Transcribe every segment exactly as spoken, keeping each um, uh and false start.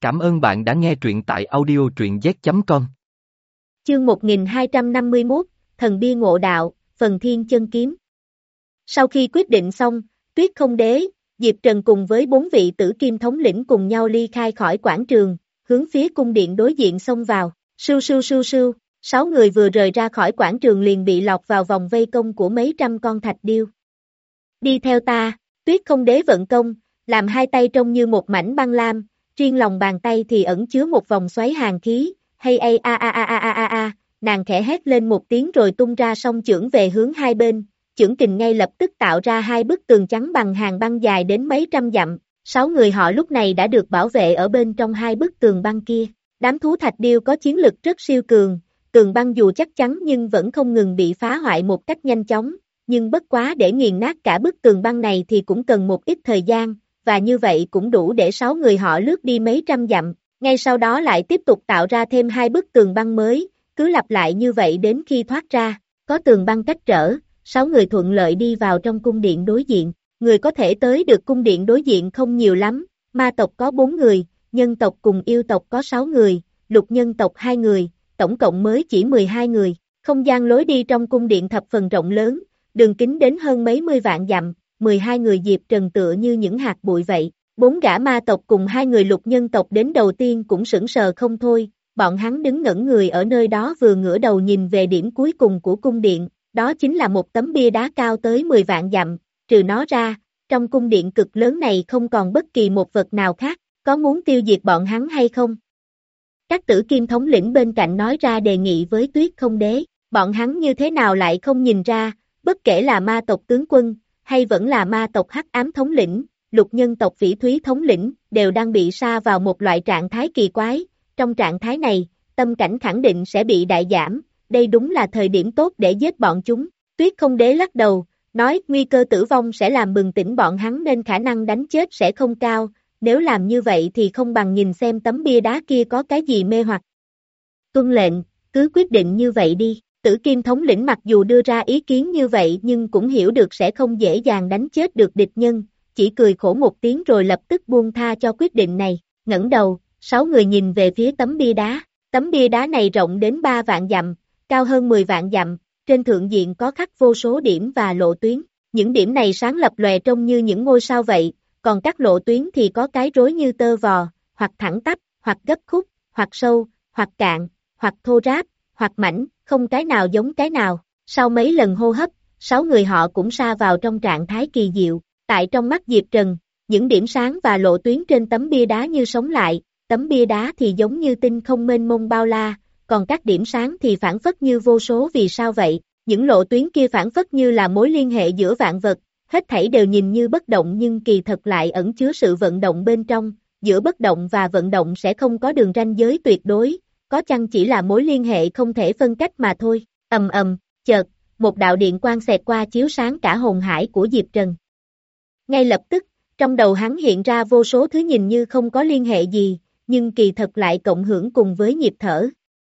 Cảm ơn bạn đã nghe truyện tại audio truyện z chấm com. Chương một nghìn hai trăm năm mươi mốt, Thần bia ngộ đạo, phần thiên chân kiếm. Sau khi quyết định xong, Tuyết Không Đế, Diệp Trần cùng với bốn vị tử kim thống lĩnh cùng nhau ly khai khỏi quảng trường, hướng phía cung điện đối diện xông vào. Sưu sưu sưu sưu, sáu người vừa rời ra khỏi quảng trường liền bị lọt vào vòng vây công của mấy trăm con thạch điêu. Đi theo ta, Tuyết Không Đế vận công, làm hai tay trông như một mảnh băng lam, riêng lòng bàn tay thì ẩn chứa một vòng xoáy hàn khí, hay a a a a a a a a, nàng khẽ hét lên một tiếng rồi tung ra song chưởng về hướng hai bên, chưởng kình ngay lập tức tạo ra hai bức tường trắng bằng hàng băng dài đến mấy trăm dặm, sáu người họ lúc này đã được bảo vệ ở bên trong hai bức tường băng kia. Đám thú thạch điêu có chiến lực rất siêu cường, tường băng dù chắc chắn nhưng vẫn không ngừng bị phá hoại một cách nhanh chóng, nhưng bất quá để nghiền nát cả bức tường băng này thì cũng cần một ít thời gian, và như vậy cũng đủ để sáu người họ lướt đi mấy trăm dặm, ngay sau đó lại tiếp tục tạo ra thêm hai bức tường băng mới, cứ lặp lại như vậy đến khi thoát ra, có tường băng cách trở, sáu người thuận lợi đi vào trong cung điện đối diện, người có thể tới được cung điện đối diện không nhiều lắm, ma tộc có bốn người, nhân tộc cùng yêu tộc có sáu người, lục nhân tộc hai người, tổng cộng mới chỉ mười hai người, không gian lối đi trong cung điện thập phần rộng lớn, đường kính đến hơn mấy mươi vạn dặm, mười hai người Diệp Trần tựa như những hạt bụi vậy, bốn gã ma tộc cùng hai người lục nhân tộc đến đầu tiên cũng sững sờ không thôi, bọn hắn đứng ngẩn người ở nơi đó vừa ngửa đầu nhìn về điểm cuối cùng của cung điện, đó chính là một tấm bia đá cao tới mười vạn dặm, trừ nó ra, trong cung điện cực lớn này không còn bất kỳ một vật nào khác, có muốn tiêu diệt bọn hắn hay không? Các tử kim thống lĩnh bên cạnh nói ra đề nghị với Tuyết Không Đế, bọn hắn như thế nào lại không nhìn ra, bất kể là ma tộc tướng quân, hay vẫn là ma tộc hắc ám thống lĩnh, lục nhân tộc phỉ thúy thống lĩnh, đều đang bị sa vào một loại trạng thái kỳ quái, trong trạng thái này, tâm cảnh khẳng định sẽ bị đại giảm, đây đúng là thời điểm tốt để giết bọn chúng. Tuyết Không Đế lắc đầu, nói nguy cơ tử vong sẽ làm bừng tỉnh bọn hắn nên khả năng đánh chết sẽ không cao, nếu làm như vậy thì không bằng nhìn xem tấm bia đá kia có cái gì mê hoặc. Tuân lệnh, cứ quyết định như vậy đi. Tử Kim thống lĩnh mặc dù đưa ra ý kiến như vậy nhưng cũng hiểu được sẽ không dễ dàng đánh chết được địch nhân, chỉ cười khổ một tiếng rồi lập tức buông tha cho quyết định này, ngẩng đầu, sáu người nhìn về phía tấm bia đá, tấm bia đá này rộng đến ba vạn dặm, cao hơn mười vạn dặm, trên thượng diện có khắc vô số điểm và lộ tuyến, những điểm này sáng lập lòe trông như những ngôi sao vậy, còn các lộ tuyến thì có cái rối như tơ vò, hoặc thẳng tắp, hoặc gấp khúc, hoặc sâu, hoặc cạn, hoặc thô ráp, hoặc mảnh, không cái nào giống cái nào. Sau mấy lần hô hấp, sáu người họ cũng sa vào trong trạng thái kỳ diệu. Tại trong mắt Diệp Trần, những điểm sáng và lộ tuyến trên tấm bia đá như sống lại, tấm bia đá thì giống như tinh không mênh mông bao la, còn các điểm sáng thì phản phất như vô số vì sao vậy. Những lộ tuyến kia phản phất như là mối liên hệ giữa vạn vật, hết thảy đều nhìn như bất động nhưng kỳ thật lại ẩn chứa sự vận động bên trong, giữa bất động và vận động sẽ không có đường ranh giới tuyệt đối. Có chăng chỉ là mối liên hệ không thể phân cách mà thôi, ầm ầm, chợt, một đạo điện quang xẹt qua chiếu sáng cả hồn hải của Diệp Trần. Ngay lập tức, trong đầu hắn hiện ra vô số thứ nhìn như không có liên hệ gì, nhưng kỳ thật lại cộng hưởng cùng với nhịp thở.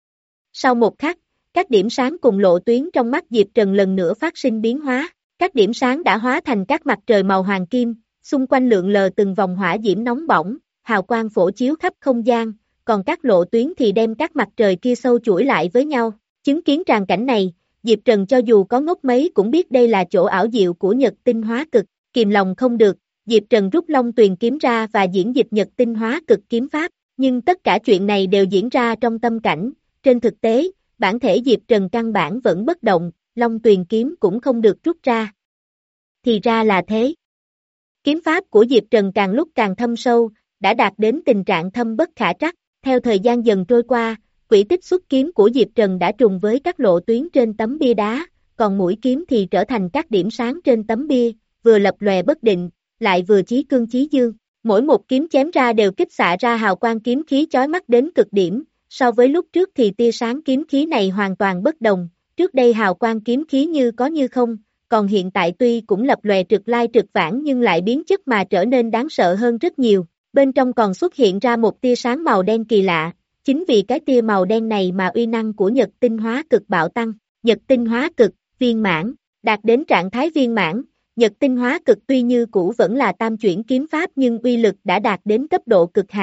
Sau một khắc, các điểm sáng cùng lộ tuyến trong mắt Diệp Trần lần nữa phát sinh biến hóa, các điểm sáng đã hóa thành các mặt trời màu hoàng kim, xung quanh lượn lờ từng vòng hỏa diễm nóng bỏng, hào quang phổ chiếu khắp không gian. Còn các lộ tuyến thì đem các mặt trời kia sâu chuỗi lại với nhau. Chứng kiến tràng cảnh này, Diệp Trần cho dù có ngốc mấy cũng biết đây là chỗ ảo diệu của Nhật tinh hóa cực, kìm lòng không được, Diệp Trần rút Long Tuyền kiếm ra và diễn dịch Nhật tinh hóa cực kiếm pháp, nhưng tất cả chuyện này đều diễn ra trong tâm cảnh, trên thực tế, bản thể Diệp Trần căn bản vẫn bất động, Long Tuyền kiếm cũng không được rút ra. Thì ra là thế. Kiếm pháp của Diệp Trần càng lúc càng thâm sâu, đã đạt đến tình trạng thâm bất khả trắc. Theo thời gian dần trôi qua, quỹ tích xuất kiếm của Diệp Trần đã trùng với các lộ tuyến trên tấm bia đá, còn mũi kiếm thì trở thành các điểm sáng trên tấm bia, vừa lập lòe bất định, lại vừa chí cương chí dương. Mỗi một kiếm chém ra đều kích xạ ra hào quang kiếm khí chói mắt đến cực điểm, so với lúc trước thì tia sáng kiếm khí này hoàn toàn bất đồng, trước đây hào quang kiếm khí như có như không, còn hiện tại tuy cũng lập lòe trực lai trực vãng nhưng lại biến chất mà trở nên đáng sợ hơn rất nhiều. Bên trong còn xuất hiện ra một tia sáng màu đen kỳ lạ, chính vì cái tia màu đen này mà uy năng của Nhật tinh hóa cực bạo tăng, Nhật tinh hóa cực, viên mãn, đạt đến trạng thái viên mãn, Nhật tinh hóa cực tuy như cũ vẫn là tam chuyển kiếm pháp nhưng uy lực đã đạt đến cấp độ cực hạn,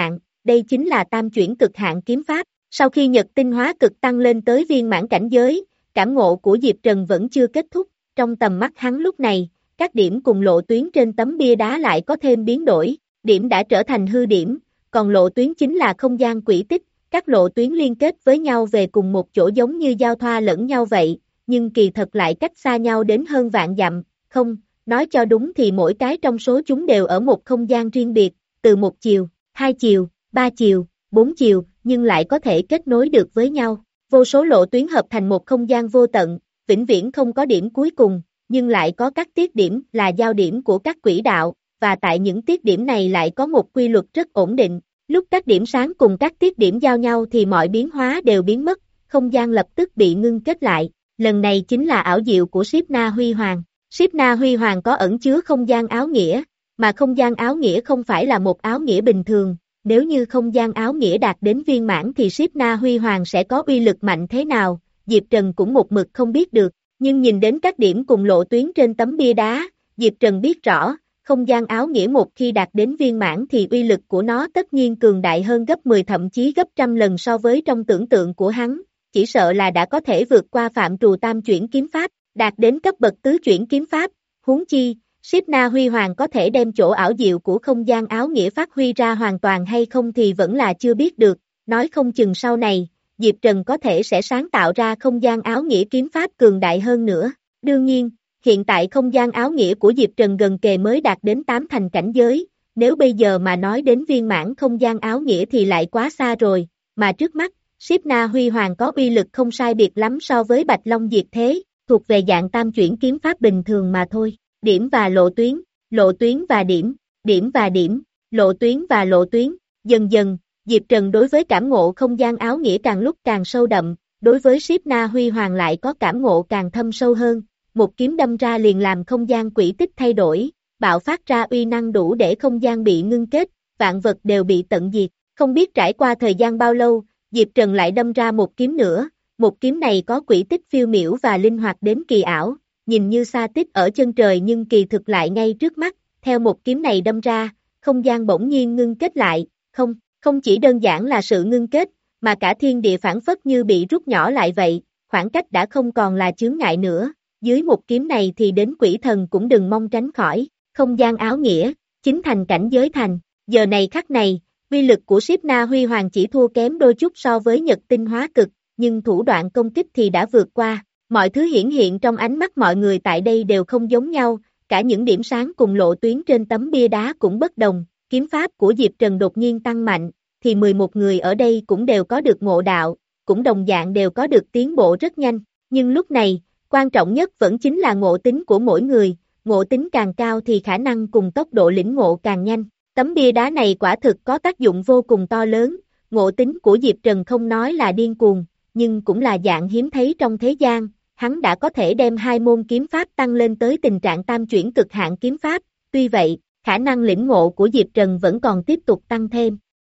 đây chính là tam chuyển cực hạn kiếm pháp. Sau khi nhật tinh hóa cực tăng lên tới viên mãn cảnh giới, cảm ngộ của Diệp Trần vẫn chưa kết thúc, trong tầm mắt hắn lúc này, các điểm cùng lộ tuyến trên tấm bia đá lại có thêm biến đổi, điểm đã trở thành hư điểm, còn lộ tuyến chính là không gian quỹ tích, các lộ tuyến liên kết với nhau về cùng một chỗ giống như giao thoa lẫn nhau vậy, nhưng kỳ thật lại cách xa nhau đến hơn vạn dặm, không, nói cho đúng thì mỗi cái trong số chúng đều ở một không gian riêng biệt, từ một chiều, hai chiều, ba chiều, bốn chiều, nhưng lại có thể kết nối được với nhau. Vô số lộ tuyến hợp thành một không gian vô tận, vĩnh viễn không có điểm cuối cùng, nhưng lại có các tiết điểm là giao điểm của các quỹ đạo, và tại những tiết điểm này lại có một quy luật rất ổn định. Lúc các điểm sáng cùng các tiết điểm giao nhau thì mọi biến hóa đều biến mất, không gian lập tức bị ngưng kết lại. Lần này chính là ảo diệu của Siết Na Huy Hoàng. Siết Na Huy Hoàng có ẩn chứa không gian áo nghĩa, mà không gian áo nghĩa không phải là một áo nghĩa bình thường. Nếu như không gian áo nghĩa đạt đến viên mãn thì Siết Na Huy Hoàng sẽ có uy lực mạnh thế nào, Diệp Trần cũng một mực không biết được, nhưng nhìn đến các điểm cùng lộ tuyến trên tấm bia đá, Diệp Trần biết rõ, không gian áo nghĩa một khi đạt đến viên mãn thì uy lực của nó tất nhiên cường đại hơn gấp mười thậm chí gấp trăm lần so với trong tưởng tượng của hắn, chỉ sợ là đã có thể vượt qua phạm trù tam chuyển kiếm pháp, đạt đến cấp bậc tứ chuyển kiếm pháp, huống chi, Siết Na Huy Hoàng có thể đem chỗ ảo diệu của không gian áo nghĩa phát huy ra hoàn toàn hay không thì vẫn là chưa biết được, nói không chừng sau này, Diệp Trần có thể sẽ sáng tạo ra không gian áo nghĩa kiếm pháp cường đại hơn nữa. Đương nhiên, hiện tại không gian áo nghĩa của Diệp Trần gần kề mới đạt đến tám thành cảnh giới, nếu bây giờ mà nói đến viên mãn không gian áo nghĩa thì lại quá xa rồi, mà trước mắt, Siết Na Huy Hoàng có uy lực không sai biệt lắm so với Bạch Long Diệt Thế, thuộc về dạng tam chuyển kiếm pháp bình thường mà thôi. Điểm và lộ tuyến, lộ tuyến và điểm, điểm và điểm, lộ tuyến và lộ tuyến, dần dần, Diệp Trần đối với cảm ngộ không gian áo nghĩa càng lúc càng sâu đậm, đối với Siết Na Huy Hoàng lại có cảm ngộ càng thâm sâu hơn, một kiếm đâm ra liền làm không gian quỹ tích thay đổi, bạo phát ra uy năng đủ để không gian bị ngưng kết, vạn vật đều bị tận diệt, không biết trải qua thời gian bao lâu, Diệp Trần lại đâm ra một kiếm nữa, một kiếm này có quỹ tích phiêu miểu và linh hoạt đến kỳ ảo, nhìn như xa tích ở chân trời nhưng kỳ thực lại ngay trước mắt, theo một kiếm này đâm ra, không gian bỗng nhiên ngưng kết lại, không, không chỉ đơn giản là sự ngưng kết, mà cả thiên địa phản phất như bị rút nhỏ lại vậy, khoảng cách đã không còn là chướng ngại nữa, dưới một kiếm này thì đến quỷ thần cũng đừng mong tránh khỏi, không gian áo nghĩa, chính thành cảnh giới thành, giờ này khắc này, uy lực của Siết Na Huy Hoàng chỉ thua kém đôi chút so với nhật tinh hóa cực, nhưng thủ đoạn công kích thì đã vượt qua. Mọi thứ hiển hiện trong ánh mắt mọi người tại đây đều không giống nhau, cả những điểm sáng cùng lộ tuyến trên tấm bia đá cũng bất đồng, kiếm pháp của Diệp Trần đột nhiên tăng mạnh, thì mười một người ở đây cũng đều có được ngộ đạo, cũng đồng dạng đều có được tiến bộ rất nhanh, nhưng lúc này, quan trọng nhất vẫn chính là ngộ tính của mỗi người, ngộ tính càng cao thì khả năng cùng tốc độ lĩnh ngộ càng nhanh, tấm bia đá này quả thực có tác dụng vô cùng to lớn, ngộ tính của Diệp Trần không nói là điên cuồng, nhưng cũng là dạng hiếm thấy trong thế gian. Hắn đã có thể đem hai môn kiếm pháp tăng lên tới tình trạng tam chuyển cực hạn kiếm pháp, tuy vậy, khả năng lĩnh ngộ của Diệp Trần vẫn còn tiếp tục tăng thêm.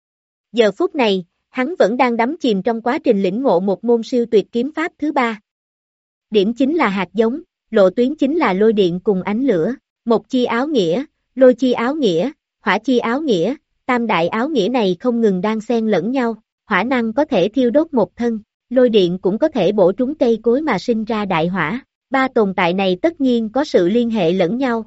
Giờ phút này, hắn vẫn đang đắm chìm trong quá trình lĩnh ngộ một môn siêu tuyệt kiếm pháp thứ ba. Điểm chính là hạt giống, lộ tuyến chính là lôi điện cùng ánh lửa, một chi áo nghĩa, lôi chi áo nghĩa, hỏa chi áo nghĩa, tam đại áo nghĩa này không ngừng đang xen lẫn nhau, hỏa năng có thể thiêu đốt một thân. Lôi điện cũng có thể bổ trúng cây cối mà sinh ra đại hỏa, ba tồn tại này tất nhiên có sự liên hệ lẫn nhau.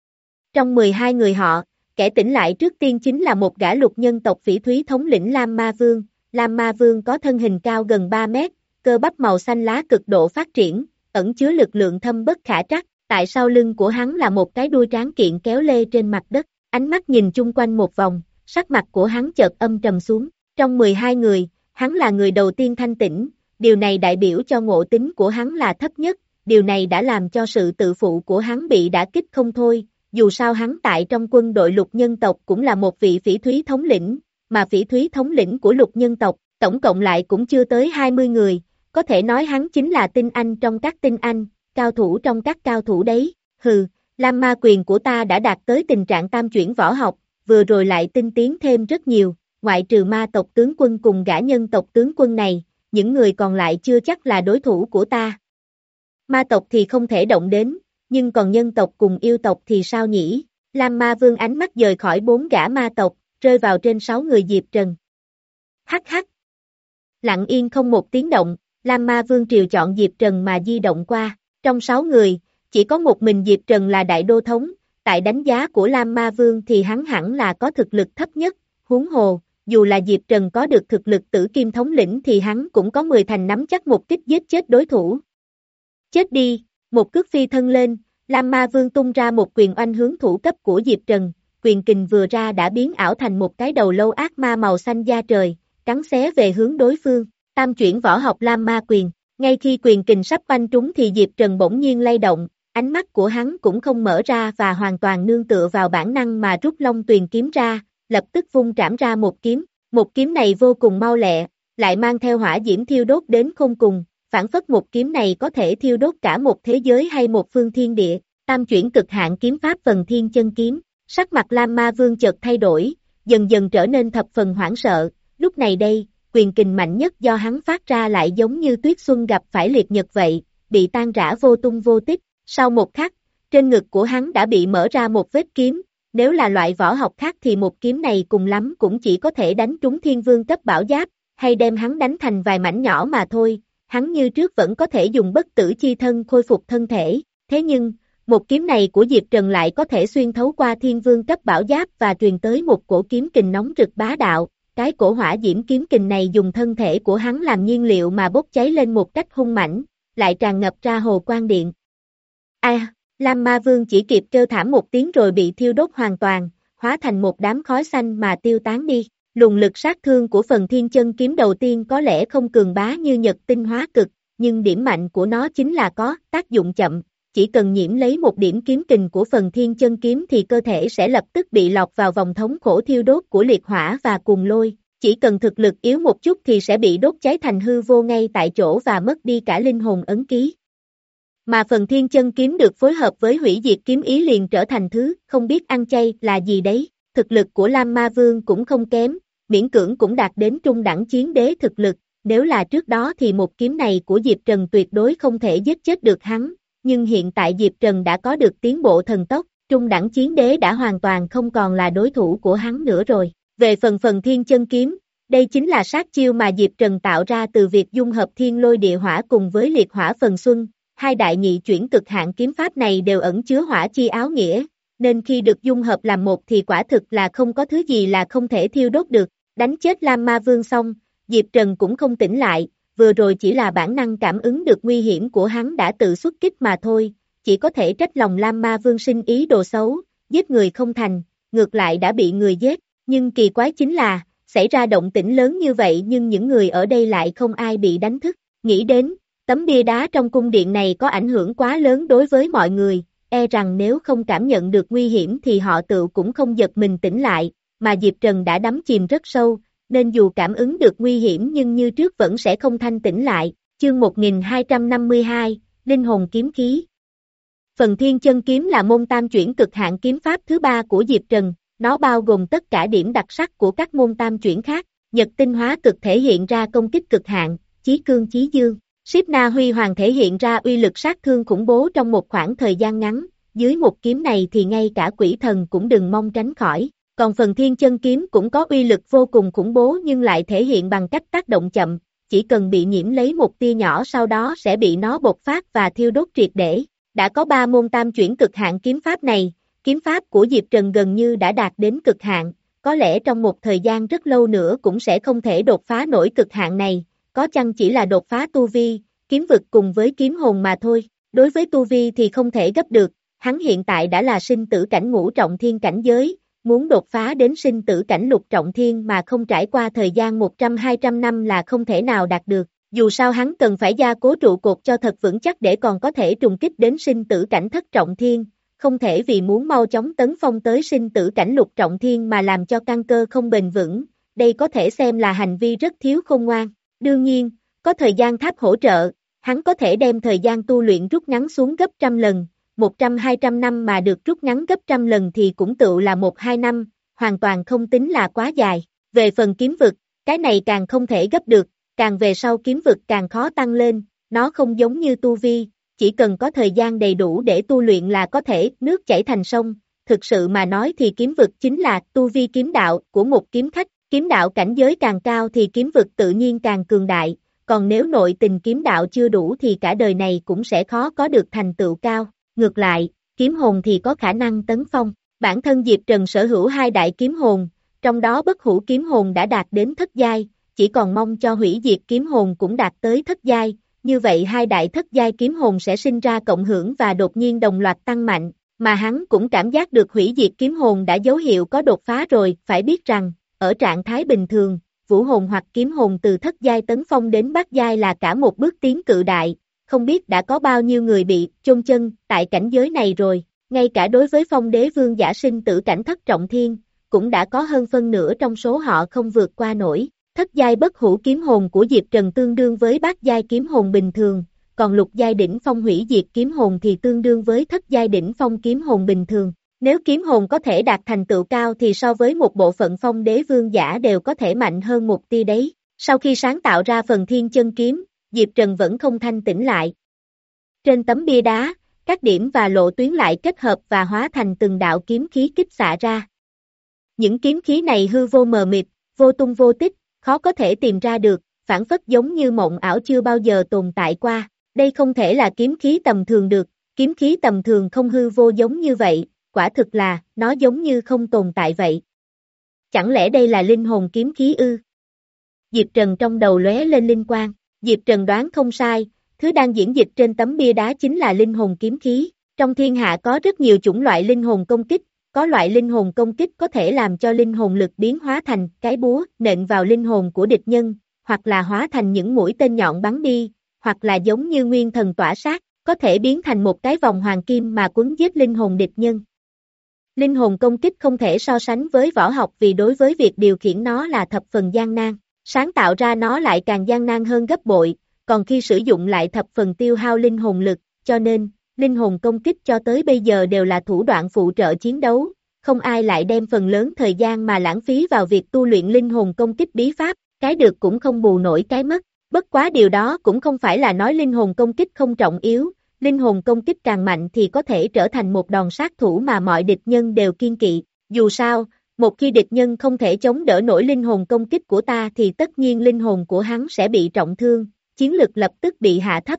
Trong mười hai người họ, kẻ tỉnh lại trước tiên chính là một gã lục nhân tộc phỉ thúy thống lĩnh Lam Ma Vương, Lam Ma Vương có thân hình cao gần ba mét, cơ bắp màu xanh lá cực độ phát triển, ẩn chứa lực lượng thâm bất khả trắc, tại sau lưng của hắn là một cái đuôi tráng kiện kéo lê trên mặt đất, ánh mắt nhìn chung quanh một vòng, sắc mặt của hắn chợt âm trầm xuống, trong mười hai người, hắn là người đầu tiên thanh tỉnh, điều này đại biểu cho ngộ tính của hắn là thấp nhất, điều này đã làm cho sự tự phụ của hắn bị đả kích không thôi, dù sao hắn tại trong quân đội lục nhân tộc cũng là một vị phỉ thúy thống lĩnh, mà phỉ thúy thống lĩnh của lục nhân tộc, tổng cộng lại cũng chưa tới hai mươi người, có thể nói hắn chính là tinh anh trong các tinh anh, cao thủ trong các cao thủ đấy, hừ, Lam Ma quyền của ta đã đạt tới tình trạng tam chuyển võ học, vừa rồi lại tinh tiến thêm rất nhiều, ngoại trừ ma tộc tướng quân cùng gã nhân tộc tướng quân này, những người còn lại chưa chắc là đối thủ của ta. Ma tộc thì không thể động đến, nhưng còn nhân tộc cùng yêu tộc thì sao nhỉ? Lam Ma Vương ánh mắt dời khỏi bốn gã ma tộc, rơi vào trên sáu người Diệp Trần. Hắc hắc. Lặng yên không một tiếng động, Lam Ma Vương Triều chọn Diệp Trần mà di động qua. Trong sáu người, chỉ có một mình Diệp Trần là đại đô thống, tại đánh giá của Lam Ma Vương thì hắn hẳn là có thực lực thấp nhất, huống hồ, dù là Diệp Trần có được thực lực tử kim thống lĩnh thì hắn cũng có mười thành nắm chắc một kích giết chết đối thủ. Chết đi, một cước phi thân lên, Lam Ma Vương tung ra một quyền oanh hướng thủ cấp của Diệp Trần, quyền kình vừa ra đã biến ảo thành một cái đầu lâu ác ma màu xanh da trời, cắn xé về hướng đối phương, tam chuyển võ học Lam Ma quyền, ngay khi quyền kình sắp oanh trúng thì Diệp Trần bỗng nhiên lay động, ánh mắt của hắn cũng không mở ra và hoàn toàn nương tựa vào bản năng mà rút long tuyền kiếm ra, lập tức vung trảm ra một kiếm, một kiếm này vô cùng mau lẹ, lại mang theo hỏa diễm thiêu đốt đến khôn cùng, phản phất một kiếm này có thể thiêu đốt cả một thế giới hay một phương thiên địa, tam chuyển cực hạn kiếm pháp Phần Thiên Chân Kiếm, sắc mặt Lam Ma Vương chợt thay đổi, dần dần trở nên thập phần hoảng sợ, lúc này đây, quyền kình mạnh nhất do hắn phát ra lại giống như tuyết xuân gặp phải liệt nhật vậy, bị tan rã vô tung vô tích, sau một khắc, trên ngực của hắn đã bị mở ra một vết kiếm, nếu là loại võ học khác thì một kiếm này cùng lắm cũng chỉ có thể đánh trúng thiên vương cấp bảo giáp, hay đem hắn đánh thành vài mảnh nhỏ mà thôi, hắn như trước vẫn có thể dùng bất tử chi thân khôi phục thân thể, thế nhưng, một kiếm này của Diệp Trần lại có thể xuyên thấu qua thiên vương cấp bảo giáp và truyền tới một cổ kiếm kình nóng rực bá đạo, cái cổ hỏa diễm kiếm kình này dùng thân thể của hắn làm nhiên liệu mà bốc cháy lên một cách hung mãnh, lại tràn ngập ra hồ quang điện. A, à, Lam Ma Vương chỉ kịp kêu thảm một tiếng rồi bị thiêu đốt hoàn toàn, hóa thành một đám khói xanh mà tiêu tán đi. Luồng lực sát thương của Phần Thiên Chân Kiếm đầu tiên có lẽ không cường bá như Nhật Tinh Hóa Cực, nhưng điểm mạnh của nó chính là có tác dụng chậm, chỉ cần nhiễm lấy một điểm kiếm kình của Phần Thiên Chân Kiếm thì cơ thể sẽ lập tức bị lọt vào vòng thống khổ thiêu đốt của liệt hỏa và cuồng lôi, chỉ cần thực lực yếu một chút thì sẽ bị đốt cháy thành hư vô ngay tại chỗ và mất đi cả linh hồn ấn ký. Mà Phần Thiên Chân Kiếm được phối hợp với hủy diệt kiếm ý liền trở thành thứ không biết ăn chay là gì đấy, thực lực của Lam Ma Vương cũng không kém, miễn cưỡng cũng đạt đến trung đẳng chiến đế thực lực, nếu là trước đó thì một kiếm này của Diệp Trần tuyệt đối không thể giết chết được hắn, nhưng hiện tại Diệp Trần đã có được tiến bộ thần tốc, trung đẳng chiến đế đã hoàn toàn không còn là đối thủ của hắn nữa rồi. Về phần Phần Thiên Chân Kiếm, đây chính là sát chiêu mà Diệp Trần tạo ra từ việc dung hợp thiên lôi địa hỏa cùng với liệt hỏa phần xuân, hai đại nhị chuyển cực hạn kiếm pháp này đều ẩn chứa hỏa chi áo nghĩa, nên khi được dung hợp làm một thì quả thực là không có thứ gì là không thể thiêu đốt được. Đánh chết Lam Ma Vương xong, Diệp Trần cũng không tỉnh lại, vừa rồi chỉ là bản năng cảm ứng được nguy hiểm của hắn đã tự xuất kích mà thôi, chỉ có thể trách lòng Lam Ma Vương sinh ý đồ xấu, giết người không thành, ngược lại đã bị người giết, nhưng kỳ quái chính là, xảy ra động tĩnh lớn như vậy nhưng những người ở đây lại không ai bị đánh thức, nghĩ đến, tấm bia đá trong cung điện này có ảnh hưởng quá lớn đối với mọi người, e rằng nếu không cảm nhận được nguy hiểm thì họ tự cũng không giật mình tỉnh lại, mà Diệp Trần đã đắm chìm rất sâu, nên dù cảm ứng được nguy hiểm nhưng như trước vẫn sẽ không thanh tỉnh lại. Chương một nghìn hai trăm năm mươi hai, Linh hồn kiếm khí. Phần Thiên Chân Kiếm là môn tam chuyển cực hạn kiếm pháp thứ ba của Diệp Trần, nó bao gồm tất cả điểm đặc sắc của các môn tam chuyển khác, Nhật Tinh Hóa Cực thể hiện ra công kích cực hạn, chí cương chí dương, Ship Na Huy Hoàng thể hiện ra uy lực sát thương khủng bố trong một khoảng thời gian ngắn, dưới một kiếm này thì ngay cả quỷ thần cũng đừng mong tránh khỏi. Còn Phần Thiên Chân Kiếm cũng có uy lực vô cùng khủng bố nhưng lại thể hiện bằng cách tác động chậm, chỉ cần bị nhiễm lấy một tia nhỏ sau đó sẽ bị nó bộc phát và thiêu đốt triệt để. Đã có ba môn tam chuyển cực hạn kiếm pháp này, kiếm pháp của Diệp Trần gần như đã đạt đến cực hạn, có lẽ trong một thời gian rất lâu nữa cũng sẽ không thể đột phá nổi cực hạn này, có chăng chỉ là đột phá tu vi, kiếm vực cùng với kiếm hồn mà thôi. Đối với tu vi thì không thể gấp được, hắn hiện tại đã là sinh tử cảnh ngũ trọng thiên cảnh giới. Muốn đột phá đến sinh tử cảnh lục trọng thiên mà không trải qua thời gian một trăm hai trăm năm là không thể nào đạt được, dù sao hắn cần phải gia cố trụ cột cho thật vững chắc để còn có thể trùng kích đến sinh tử cảnh thất trọng thiên, không thể vì muốn mau chóng tấn phong tới sinh tử cảnh lục trọng thiên mà làm cho căn cơ không bền vững, đây có thể xem là hành vi rất thiếu khôn ngoan. Đương nhiên, có thời gian tháp hỗ trợ, hắn có thể đem thời gian tu luyện rút ngắn xuống gấp trăm lần. một trăm hai trăm năm mà được rút ngắn gấp trăm lần thì cũng tự là một hai năm, hoàn toàn không tính là quá dài. Về phần kiếm vực, cái này càng không thể gấp được, càng về sau kiếm vực càng khó tăng lên, nó không giống như tu vi, chỉ cần có thời gian đầy đủ để tu luyện là có thể nước chảy thành sông, thực sự mà nói thì kiếm vực chính là tu vi kiếm đạo của một kiếm khách, Kiếm đạo cảnh giới càng cao thì kiếm vực tự nhiên càng cường đại, còn nếu nội tình kiếm đạo chưa đủ thì cả đời này cũng sẽ khó có được thành tựu cao. Ngược lại, kiếm hồn thì có khả năng tấn phong. Bản thân Diệp Trần sở hữu hai đại kiếm hồn, trong đó bất hủ kiếm hồn đã đạt đến thất giai, chỉ còn mong cho hủy diệt kiếm hồn cũng đạt tới thất giai, như vậy hai đại thất giai kiếm hồn sẽ sinh ra cộng hưởng và đột nhiên đồng loạt tăng mạnh, mà hắn cũng cảm giác được hủy diệt kiếm hồn đã dấu hiệu có đột phá rồi, phải biết rằng, ở trạng thái bình thường, vũ hồn hoặc kiếm hồn từ thất giai tấn phong đến bát giai là cả một bước tiến cự đại, không biết đã có bao nhiêu người bị chôn chân tại cảnh giới này rồi, ngay cả đối với Phong Đế Vương giả sinh tử cảnh thất trọng thiên, cũng đã có hơn phân nửa trong số họ không vượt qua nổi. Thất giai bất hủ kiếm hồn của Diệp Trần tương đương với bát giai kiếm hồn bình thường, còn lục giai đỉnh phong hủy diệt kiếm hồn thì tương đương với thất giai đỉnh phong kiếm hồn bình thường. Nếu kiếm hồn có thể đạt thành tựu cao thì so với một bộ phận Phong Đế Vương giả đều có thể mạnh hơn một tia đấy. Sau khi sáng tạo ra phần thiên chân kiếm, Diệp Trần vẫn không thanh tĩnh lại. Trên tấm bia đá, các điểm và lộ tuyến lại kết hợp và hóa thành từng đạo kiếm khí kích xạ ra. Những kiếm khí này hư vô mờ mịt, vô tung vô tích, khó có thể tìm ra được, phản phất giống như mộng ảo chưa bao giờ tồn tại qua. Đây không thể là kiếm khí tầm thường được, kiếm khí tầm thường không hư vô giống như vậy, quả thực là, nó giống như không tồn tại vậy. Chẳng lẽ đây là linh hồn kiếm khí ư? Diệp Trần trong đầu lóe lên linh quang, Diệp Trần đoán không sai, thứ đang diễn dịch trên tấm bia đá chính là linh hồn kiếm khí. Trong thiên hạ có rất nhiều chủng loại linh hồn công kích, có loại linh hồn công kích có thể làm cho linh hồn lực biến hóa thành cái búa nện vào linh hồn của địch nhân, hoặc là hóa thành những mũi tên nhọn bắn đi, hoặc là giống như nguyên thần tỏa sát, có thể biến thành một cái vòng hoàng kim mà quấn giết linh hồn địch nhân. Linh hồn công kích không thể so sánh với võ học vì đối với việc điều khiển nó là thập phần gian nan, sáng tạo ra nó lại càng gian nan hơn gấp bội, còn khi sử dụng lại thập phần tiêu hao linh hồn lực, cho nên, linh hồn công kích cho tới bây giờ đều là thủ đoạn phụ trợ chiến đấu, không ai lại đem phần lớn thời gian mà lãng phí vào việc tu luyện linh hồn công kích bí pháp, cái được cũng không bù nổi cái mất, bất quá điều đó cũng không phải là nói linh hồn công kích không trọng yếu, linh hồn công kích càng mạnh thì có thể trở thành một đòn sát thủ mà mọi địch nhân đều kiên kỵ, dù sao, một khi địch nhân không thể chống đỡ nổi linh hồn công kích của ta thì tất nhiên linh hồn của hắn sẽ bị trọng thương, chiến lực lập tức bị hạ thấp.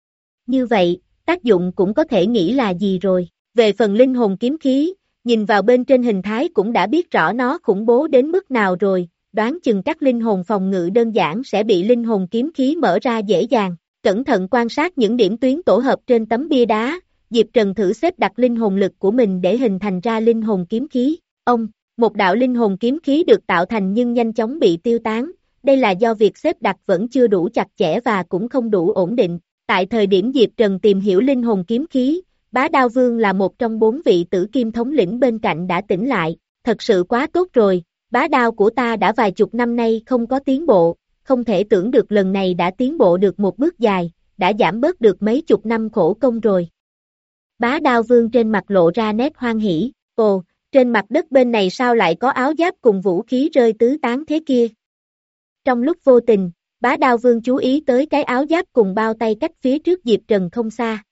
Như vậy, tác dụng cũng có thể nghĩ là gì rồi, về phần linh hồn kiếm khí, nhìn vào bên trên hình thái cũng đã biết rõ nó khủng bố đến mức nào rồi, đoán chừng các linh hồn phòng ngự đơn giản sẽ bị linh hồn kiếm khí mở ra dễ dàng. Cẩn thận quan sát những điểm tuyến tổ hợp trên tấm bia đá, Diệp Trần thử xếp đặt linh hồn lực của mình để hình thành ra linh hồn kiếm khí. Ông, một đạo linh hồn kiếm khí được tạo thành nhưng nhanh chóng bị tiêu tán, đây là do việc xếp đặt vẫn chưa đủ chặt chẽ và cũng không đủ ổn định. Tại thời điểm Diệp Trần tìm hiểu linh hồn kiếm khí, Bá Đao Vương là một trong bốn vị tử kim thống lĩnh bên cạnh đã tỉnh lại, thật sự quá tốt rồi, bá đao của ta đã vài chục năm nay không có tiến bộ, không thể tưởng được lần này đã tiến bộ được một bước dài, đã giảm bớt được mấy chục năm khổ công rồi. Bá Đao Vương trên mặt lộ ra nét hoan hỉ, ồ, trên mặt đất bên này sao lại có áo giáp cùng vũ khí rơi tứ tán thế kia? Trong lúc vô tình, Bá Đao Vương chú ý tới cái áo giáp cùng bao tay cách phía trước Diệp Trần không xa.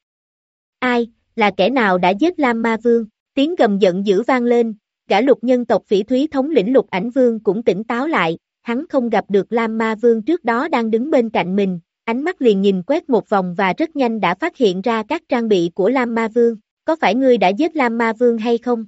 Ai, là kẻ nào đã giết Lam Ma Vương? Tiếng gầm giận dữ vang lên, gã lục nhân tộc Phỉ Thúy thống lĩnh Lục Ảnh Vương cũng tỉnh táo lại, hắn không gặp được Lam Ma Vương trước đó đang đứng bên cạnh mình, ánh mắt liền nhìn quét một vòng và rất nhanh đã phát hiện ra các trang bị của Lam Ma Vương, có phải ngươi đã giết Lam Ma Vương hay không?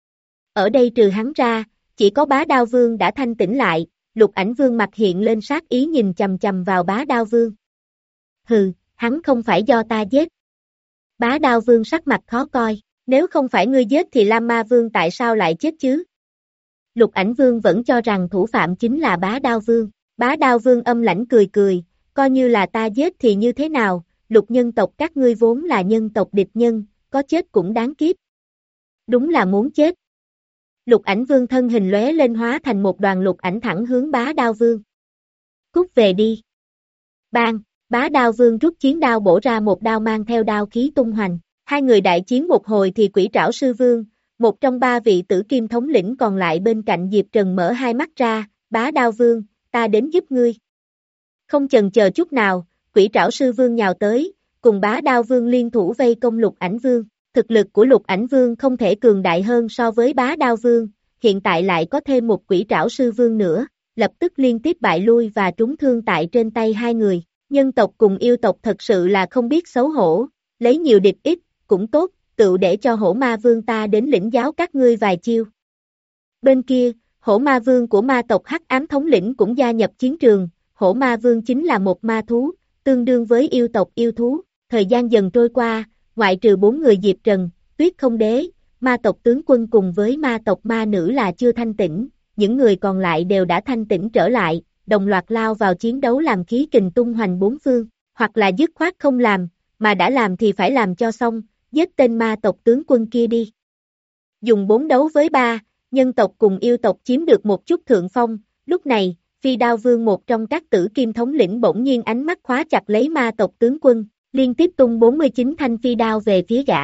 Ở đây trừ hắn ra, chỉ có Bá Đao Vương đã thanh tỉnh lại, Lục Ảnh Vương mặt hiện lên sát ý nhìn chầm chầm vào Bá Đao Vương. Hừ, hắn không phải do ta giết. Bá Đao Vương sắc mặt khó coi, nếu không phải ngươi giết thì Lam Ma Vương tại sao lại chết chứ? Lục Ảnh Vương vẫn cho rằng thủ phạm chính là Bá Đao Vương. Bá Đao Vương âm lãnh cười cười, coi như là ta giết thì như thế nào, lục nhân tộc các ngươi vốn là nhân tộc địch nhân, có chết cũng đáng kiếp. Đúng là muốn chết. Lục Ảnh Vương thân hình lóe lên hóa thành một đoàn lục ảnh thẳng hướng Bá Đao Vương. Cút về đi. Bang, Bá Đao Vương rút chiến đao bổ ra một đao mang theo đao khí tung hoành. Hai người đại chiến một hồi thì Quỷ Trảo Sư Vương, một trong ba vị tử kim thống lĩnh còn lại bên cạnh Diệp Trần mở hai mắt ra, Bá Đao Vương, ta đến giúp ngươi. Không chần chờ chút nào, Quỷ Trảo Sư Vương nhào tới, cùng Bá Đao Vương liên thủ vây công Lục Ảnh Vương. Thực lực của Lục Ảnh Vương không thể cường đại hơn so với Bá Đao Vương, hiện tại lại có thêm một Quỷ Trảo Sư Vương nữa. lập tức liên tiếp bại lui và trúng thương tại trên tay hai người. Nhân tộc cùng yêu tộc thật sự là không biết xấu hổ, lấy nhiều địch ít, cũng tốt, tựu để cho hổ ma vương ta đến lĩnh giáo các ngươi vài chiêu. Bên kia, hổ ma vương của ma tộc Hắc Ám thống lĩnh cũng gia nhập chiến trường, hổ ma vương chính là một ma thú, tương đương với yêu tộc yêu thú. Thời gian dần trôi qua, ngoại trừ bốn người Diệp Trần, Tuyết Không Đế, ma tộc tướng quân cùng với ma tộc ma nữ là chưa thanh tỉnh, những người còn lại đều đã thanh tỉnh trở lại, đồng loạt lao vào chiến đấu làm khí kình tung hoành bốn phương, hoặc là dứt khoát không làm, mà đã làm thì phải làm cho xong, giết tên ma tộc tướng quân kia đi. Dùng bốn đấu với ba, nhân tộc cùng yêu tộc chiếm được một chút thượng phong, lúc này, Phi Đao Vương một trong các tử kim thống lĩnh bỗng nhiên ánh mắt khóa chặt lấy ma tộc tướng quân, liên tiếp tung bốn mươi chín thanh phi đao về phía gã.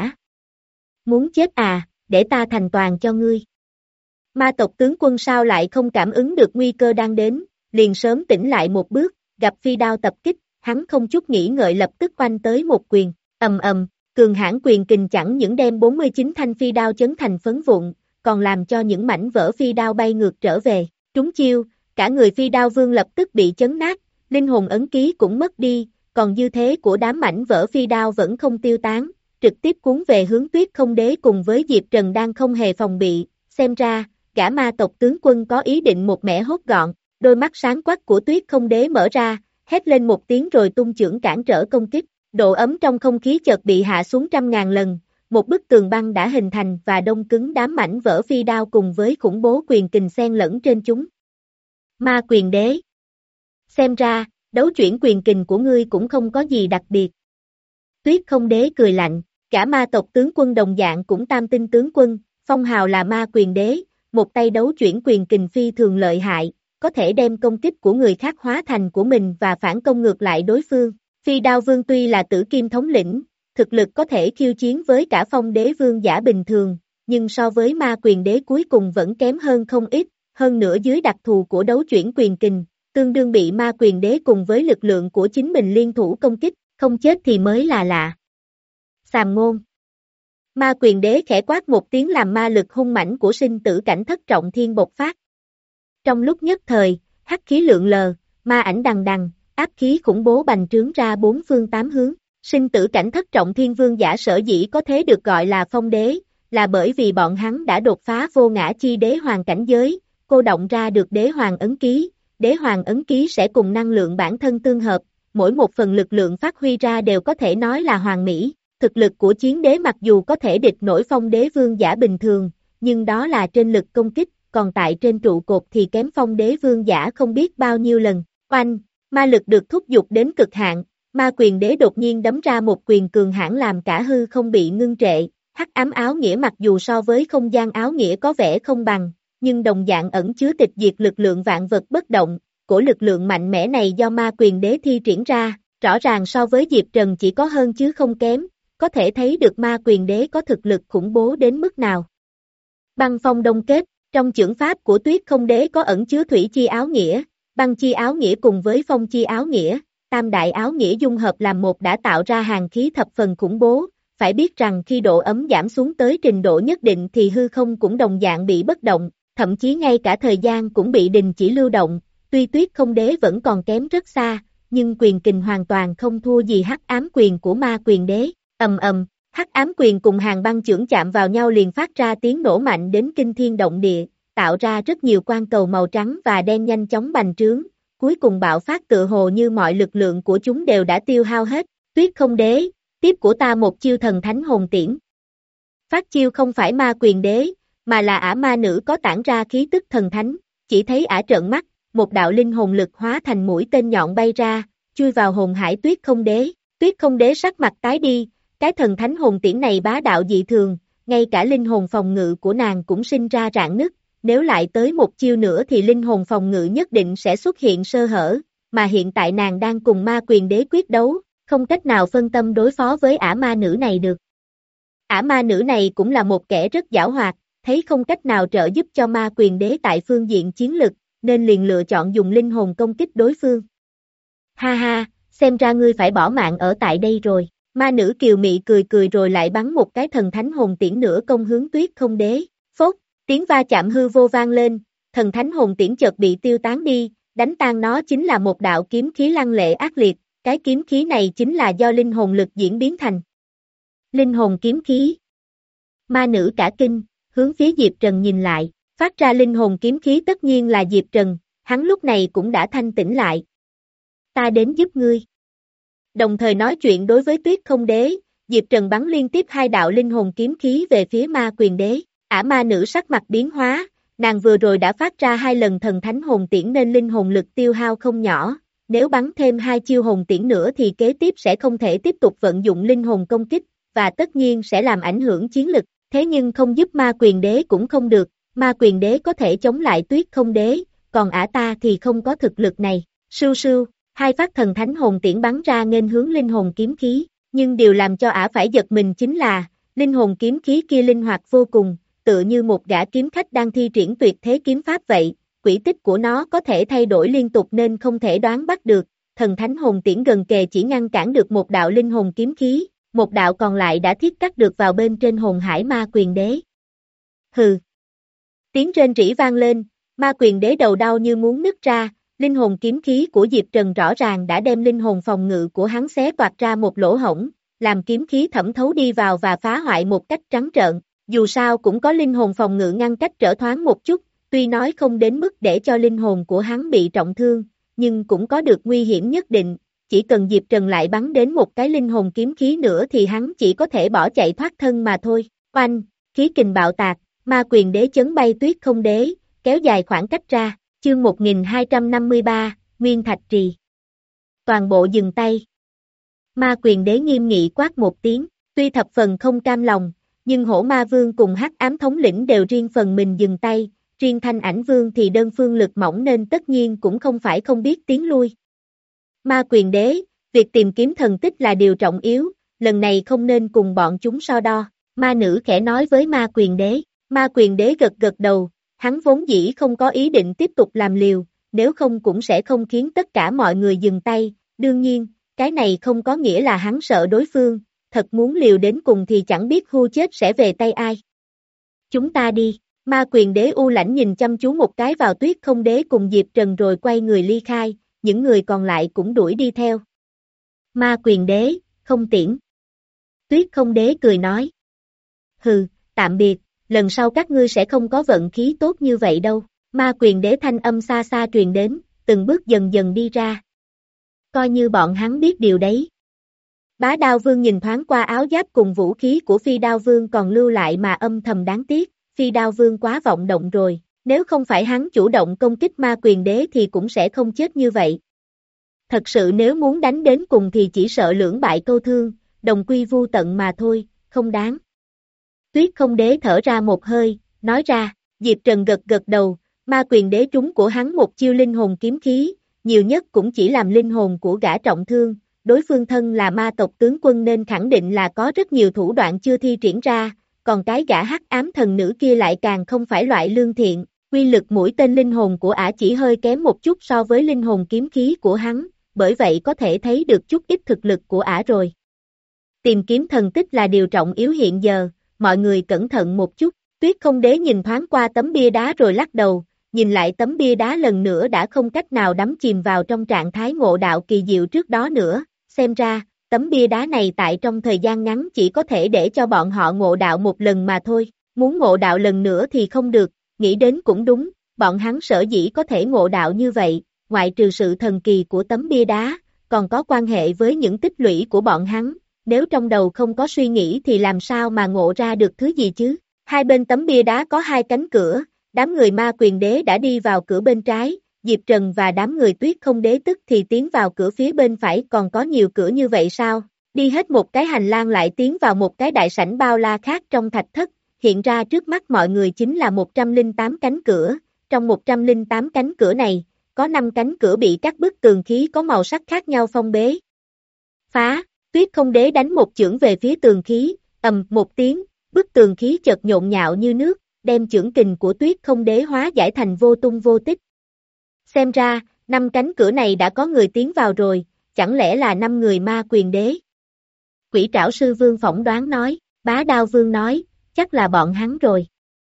Muốn chết à, để ta thành toàn cho ngươi. Ma tộc tướng quân sao lại không cảm ứng được nguy cơ đang đến, liền sớm tỉnh lại một bước, gặp phi đao tập kích, hắn không chút nghĩ ngợi lập tức oanh tới một quyền, ầm ầm, cường hãn quyền kình chẳng những đem bốn mươi chín thanh phi đao chấn thành phấn vụn, còn làm cho những mảnh vỡ phi đao bay ngược trở về, trúng chiêu, cả người Phi Đao Vương lập tức bị chấn nát, linh hồn ấn ký cũng mất đi, còn dư thế của đám mảnh vỡ phi đao vẫn không tiêu tán, trực tiếp cuốn về hướng Tuyết Không Đế cùng với Diệp Trần đang không hề phòng bị, xem ra, gã ma tộc tướng quân có ý định một mẻ hốt gọn, đôi mắt sáng quắc của Tuyết Không Đế mở ra, hét lên một tiếng rồi tung chưởng cản trở công kích, độ ấm trong không khí chợt bị hạ xuống trăm ngàn lần, một bức tường băng đã hình thành và đông cứng đám mảnh vỡ phi đao cùng với khủng bố quyền kình xen lẫn trên chúng. Ma Quyền Đế. Xem ra, đấu chuyển quyền kình của ngươi cũng không có gì đặc biệt. Tuyết Không Đế cười lạnh, cả ma tộc tướng quân đồng dạng cũng tam tinh tướng quân, phong hào là Ma Quyền Đế, một tay đấu chuyển quyền kình phi thường lợi hại, có thể đem công kích của người khác hóa thành của mình và phản công ngược lại đối phương. Phi Đao Vương tuy là tử kim thống lĩnh, thực lực có thể khiêu chiến với cả Phong Đế Vương giả bình thường, nhưng so với Ma Quyền Đế cuối cùng vẫn kém hơn không ít. Hơn nữa dưới đặc thù của đấu chuyển quyền kình, tương đương bị Ma Quyền Đế cùng với lực lượng của chính mình liên thủ công kích, không chết thì mới là lạ. Sàm ngôn. Ma Quyền Đế khẽ quát một tiếng làm ma lực hung mãnh của sinh tử cảnh thất trọng thiên bộc phát. Trong lúc nhất thời, hắc khí lượn lờ, ma ảnh đằng đằng, áp khí khủng bố bành trướng ra bốn phương tám hướng. Sinh tử cảnh thất trọng thiên vương giả sở dĩ có thế được gọi là Phong Đế, là bởi vì bọn hắn đã đột phá vô ngã chi đế hoàng cảnh giới. Cô động ra được đế hoàng ấn ký, đế hoàng ấn ký sẽ cùng năng lượng bản thân tương hợp, mỗi một phần lực lượng phát huy ra đều có thể nói là hoàn mỹ, thực lực của chiến đế mặc dù có thể địch nổi Phong Đế Vương giả bình thường, nhưng đó là trên lực công kích, còn tại trên trụ cột thì kém Phong Đế Vương giả không biết bao nhiêu lần, oanh, ma lực được thúc giục đến cực hạn, Ma Quyền Đế đột nhiên đấm ra một quyền cường hãn làm cả hư không bị ngưng trệ, Hắc Ám áo nghĩa mặc dù so với không gian áo nghĩa có vẻ không bằng, nhưng đồng dạng ẩn chứa tịch diệt lực lượng vạn vật bất động, của lực lượng mạnh mẽ này do Ma Quyền Đế thi triển ra, rõ ràng so với Diệp Trần chỉ có hơn chứ không kém, có thể thấy được Ma Quyền Đế có thực lực khủng bố đến mức nào. Băng phong đông kết, trong chưởng pháp của Tuyết Không Đế có ẩn chứa thủy chi áo nghĩa, băng chi áo nghĩa cùng với phong chi áo nghĩa, tam đại áo nghĩa dung hợp làm một đã tạo ra hàng khí thập phần khủng bố, phải biết rằng khi độ ấm giảm xuống tới trình độ nhất định thì hư không cũng đồng dạng bị bất động, thậm chí ngay cả thời gian cũng bị đình chỉ lưu động, tuy Tuyết Không Đế vẫn còn kém rất xa, nhưng quyền kình hoàn toàn không thua gì Hắc Ám quyền của Ma Quyền Đế, ầm ầm, Hắc Ám quyền cùng hàng băng chưởng chạm vào nhau liền phát ra tiếng nổ mạnh đến kinh thiên động địa, tạo ra rất nhiều quang cầu màu trắng và đen nhanh chóng bành trướng, cuối cùng bạo phát tựa hồ như mọi lực lượng của chúng đều đã tiêu hao hết, Tuyết Không Đế, tiếp của ta một chiêu thần thánh hồn tiễn. Phát chiêu không phải Ma Quyền Đế, mà là ả ma nữ có tản ra khí tức thần thánh, chỉ thấy ả trợn mắt, một đạo linh hồn lực hóa thành mũi tên nhọn bay ra, chui vào hồn hải Tuyết Không Đế, Tuyết Không Đế sắc mặt tái đi, cái thần thánh hồn tiễn này bá đạo dị thường, ngay cả linh hồn phòng ngự của nàng cũng sinh ra rạn nứt, nếu lại tới một chiêu nữa thì linh hồn phòng ngự nhất định sẽ xuất hiện sơ hở, mà hiện tại nàng đang cùng Ma Quyền Đế quyết đấu, không cách nào phân tâm đối phó với ả ma nữ này được. Ả ma nữ này cũng là một kẻ rất giảo hoạt, thấy không cách nào trợ giúp cho Ma Quyền Đế tại phương diện chiến lực, nên liền lựa chọn dùng linh hồn công kích đối phương. Ha ha, xem ra ngươi phải bỏ mạng ở tại đây rồi, ma nữ kiều mị cười cười rồi lại bắn một cái thần thánh hồn tiễn nữa công hướng Tuyết Không Đế, phốt, tiếng va chạm hư vô vang lên, thần thánh hồn tiễn chợt bị tiêu tán đi, đánh tan nó chính là một đạo kiếm khí lăng lệ ác liệt, cái kiếm khí này chính là do linh hồn lực diễn biến thành. Linh hồn kiếm khí. Ma nữ cả kinh, hướng phía Diệp Trần nhìn lại, phát ra linh hồn kiếm khí tất nhiên là Diệp Trần, hắn lúc này cũng đã thanh tỉnh lại. Ta đến giúp ngươi. Đồng thời nói chuyện đối với Tuyết Không Đế, Diệp Trần bắn liên tiếp hai đạo linh hồn kiếm khí về phía Ma Quyền Đế, ả ma nữ sắc mặt biến hóa, nàng vừa rồi đã phát ra hai lần thần thánh hồn tiễn nên linh hồn lực tiêu hao không nhỏ, nếu bắn thêm hai chiêu hồn tiễn nữa thì kế tiếp sẽ không thể tiếp tục vận dụng linh hồn công kích, và tất nhiên sẽ làm ảnh hưởng chiến lực, thế nhưng không giúp Ma Quyền Đế cũng không được, Ma Quyền Đế có thể chống lại Tuyết Không Đế, còn ả ta thì không có thực lực này, sưu sưu, hai phát thần thánh hồn tiễn bắn ra nghênh hướng linh hồn kiếm khí, nhưng điều làm cho ả phải giật mình chính là, linh hồn kiếm khí kia linh hoạt vô cùng, tựa như một gã kiếm khách đang thi triển tuyệt thế kiếm pháp vậy, quỹ tích của nó có thể thay đổi liên tục nên không thể đoán bắt được, thần thánh hồn tiễn gần kề chỉ ngăn cản được một đạo linh hồn kiếm khí, một đạo còn lại đã thiết cắt được vào bên trên hồn hải Ma Quyền Đế. Hừ. Tiếng rên rỉ vang lên, Ma Quyền Đế đầu đau như muốn nứt ra, linh hồn kiếm khí của Diệp Trần rõ ràng đã đem linh hồn phòng ngự của hắn xé toạc ra một lỗ hổng, làm kiếm khí thẩm thấu đi vào và phá hoại một cách trắng trợn, dù sao cũng có linh hồn phòng ngự ngăn cách trở thoáng một chút, tuy nói không đến mức để cho linh hồn của hắn bị trọng thương, nhưng cũng có được nguy hiểm nhất định, chỉ cần Diệp Trần lại bắn đến một cái linh hồn kiếm khí nữa thì hắn chỉ có thể bỏ chạy thoát thân mà thôi, oanh, khí kình bạo tạc, Ma Quyền Đế chấn bay Tuyết Không Đế, kéo dài khoảng cách ra, chương một nghìn hai trăm năm mươi ba, Nguyên Thạch Trì. Toàn bộ dừng tay. Ma Quyền Đế nghiêm nghị quát một tiếng, tuy thập phần không cam lòng, nhưng Hổ Ma Vương cùng Hắc Ám Thống lĩnh đều riêng phần mình dừng tay, riêng Thanh Ảnh Vương thì đơn phương lực mỏng nên tất nhiên cũng không phải không biết tiến lui. Ma Quyền Đế, việc tìm kiếm thần tích là điều trọng yếu, lần này không nên cùng bọn chúng so đo, ma nữ khẽ nói với Ma Quyền Đế, Ma Quyền Đế gật gật đầu, hắn vốn dĩ không có ý định tiếp tục làm liều, nếu không cũng sẽ không khiến tất cả mọi người dừng tay, đương nhiên, cái này không có nghĩa là hắn sợ đối phương, thật muốn liều đến cùng thì chẳng biết hưu chết sẽ về tay ai. Chúng ta đi, Ma Quyền Đế u lãnh nhìn chăm chú một cái vào Tuyết Không Đế cùng Diệp Trần rồi quay người ly khai, những người còn lại cũng đuổi đi theo. Ma Quyền Đế, không tiễn. Tuyết Không Đế cười nói. Hừ, tạm biệt, lần sau các ngươi sẽ không có vận khí tốt như vậy đâu. Ma Quyền Đế thanh âm xa xa truyền đến, từng bước dần dần đi ra. Coi như bọn hắn biết điều đấy. Bá Đao Vương nhìn thoáng qua áo giáp cùng vũ khí của Phi Đao Vương còn lưu lại mà âm thầm đáng tiếc, Phi Đao Vương quá vọng động rồi, nếu không phải hắn chủ động công kích Ma Quyền Đế thì cũng sẽ không chết như vậy. Thật sự nếu muốn đánh đến cùng thì chỉ sợ lưỡng bại câu thương, đồng quy vu tận mà thôi, không đáng. Tuyết Không Đế thở ra một hơi, nói ra, Diệp Trần gật gật đầu, Ma Quyền Đế trúng của hắn một chiêu linh hồn kiếm khí, nhiều nhất cũng chỉ làm linh hồn của gã trọng thương, đối phương thân là ma tộc tướng quân nên khẳng định là có rất nhiều thủ đoạn chưa thi triển ra, còn cái gã hắc ám thần nữ kia lại càng không phải loại lương thiện, quy lực mũi tên linh hồn của ả chỉ hơi kém một chút so với linh hồn kiếm khí của hắn, bởi vậy có thể thấy được chút ít thực lực của ả rồi. Tìm kiếm thần tích là điều trọng yếu hiện giờ, mọi người cẩn thận một chút, Tuyết Không Đế nhìn thoáng qua tấm bia đá rồi lắc đầu, nhìn lại tấm bia đá lần nữa đã không cách nào đắm chìm vào trong trạng thái ngộ đạo kỳ diệu trước đó nữa, xem ra, tấm bia đá này tại trong thời gian ngắn chỉ có thể để cho bọn họ ngộ đạo một lần mà thôi, muốn ngộ đạo lần nữa thì không được, nghĩ đến cũng đúng, bọn hắn sở dĩ có thể ngộ đạo như vậy, ngoại trừ sự thần kỳ của tấm bia đá, còn có quan hệ với những tích lũy của bọn hắn, nếu trong đầu không có suy nghĩ thì làm sao mà ngộ ra được thứ gì chứ, hai bên tấm bia đá có hai cánh cửa, đám người Ma Quyền Đế đã đi vào cửa bên trái, Diệp Trần và đám người Tuyết Không Đế tức thì tiến vào cửa phía bên phải, còn có nhiều cửa như vậy sao? Đi hết một cái hành lang lại tiến vào một cái đại sảnh bao la khác trong thạch thất, hiện ra trước mắt mọi người chính là một trăm lẻ tám cánh cửa, trong một trăm lẻ tám cánh cửa này, có năm cánh cửa bị các bức tường khí có màu sắc khác nhau phong bế. Phá, Tuyết Không Đế đánh một chưởng về phía tường khí, ầm một tiếng, bức tường khí chợt nhộn nhạo như nước, đem chưởng kình của Tuyết Không Đế hóa giải thành vô tung vô tích. Xem ra, năm cánh cửa này đã có người tiến vào rồi, chẳng lẽ là năm người Ma Quyền Đế? Quỷ Trảo Sư Vương phỏng đoán nói, Bá Đao Vương nói, chắc là bọn hắn rồi.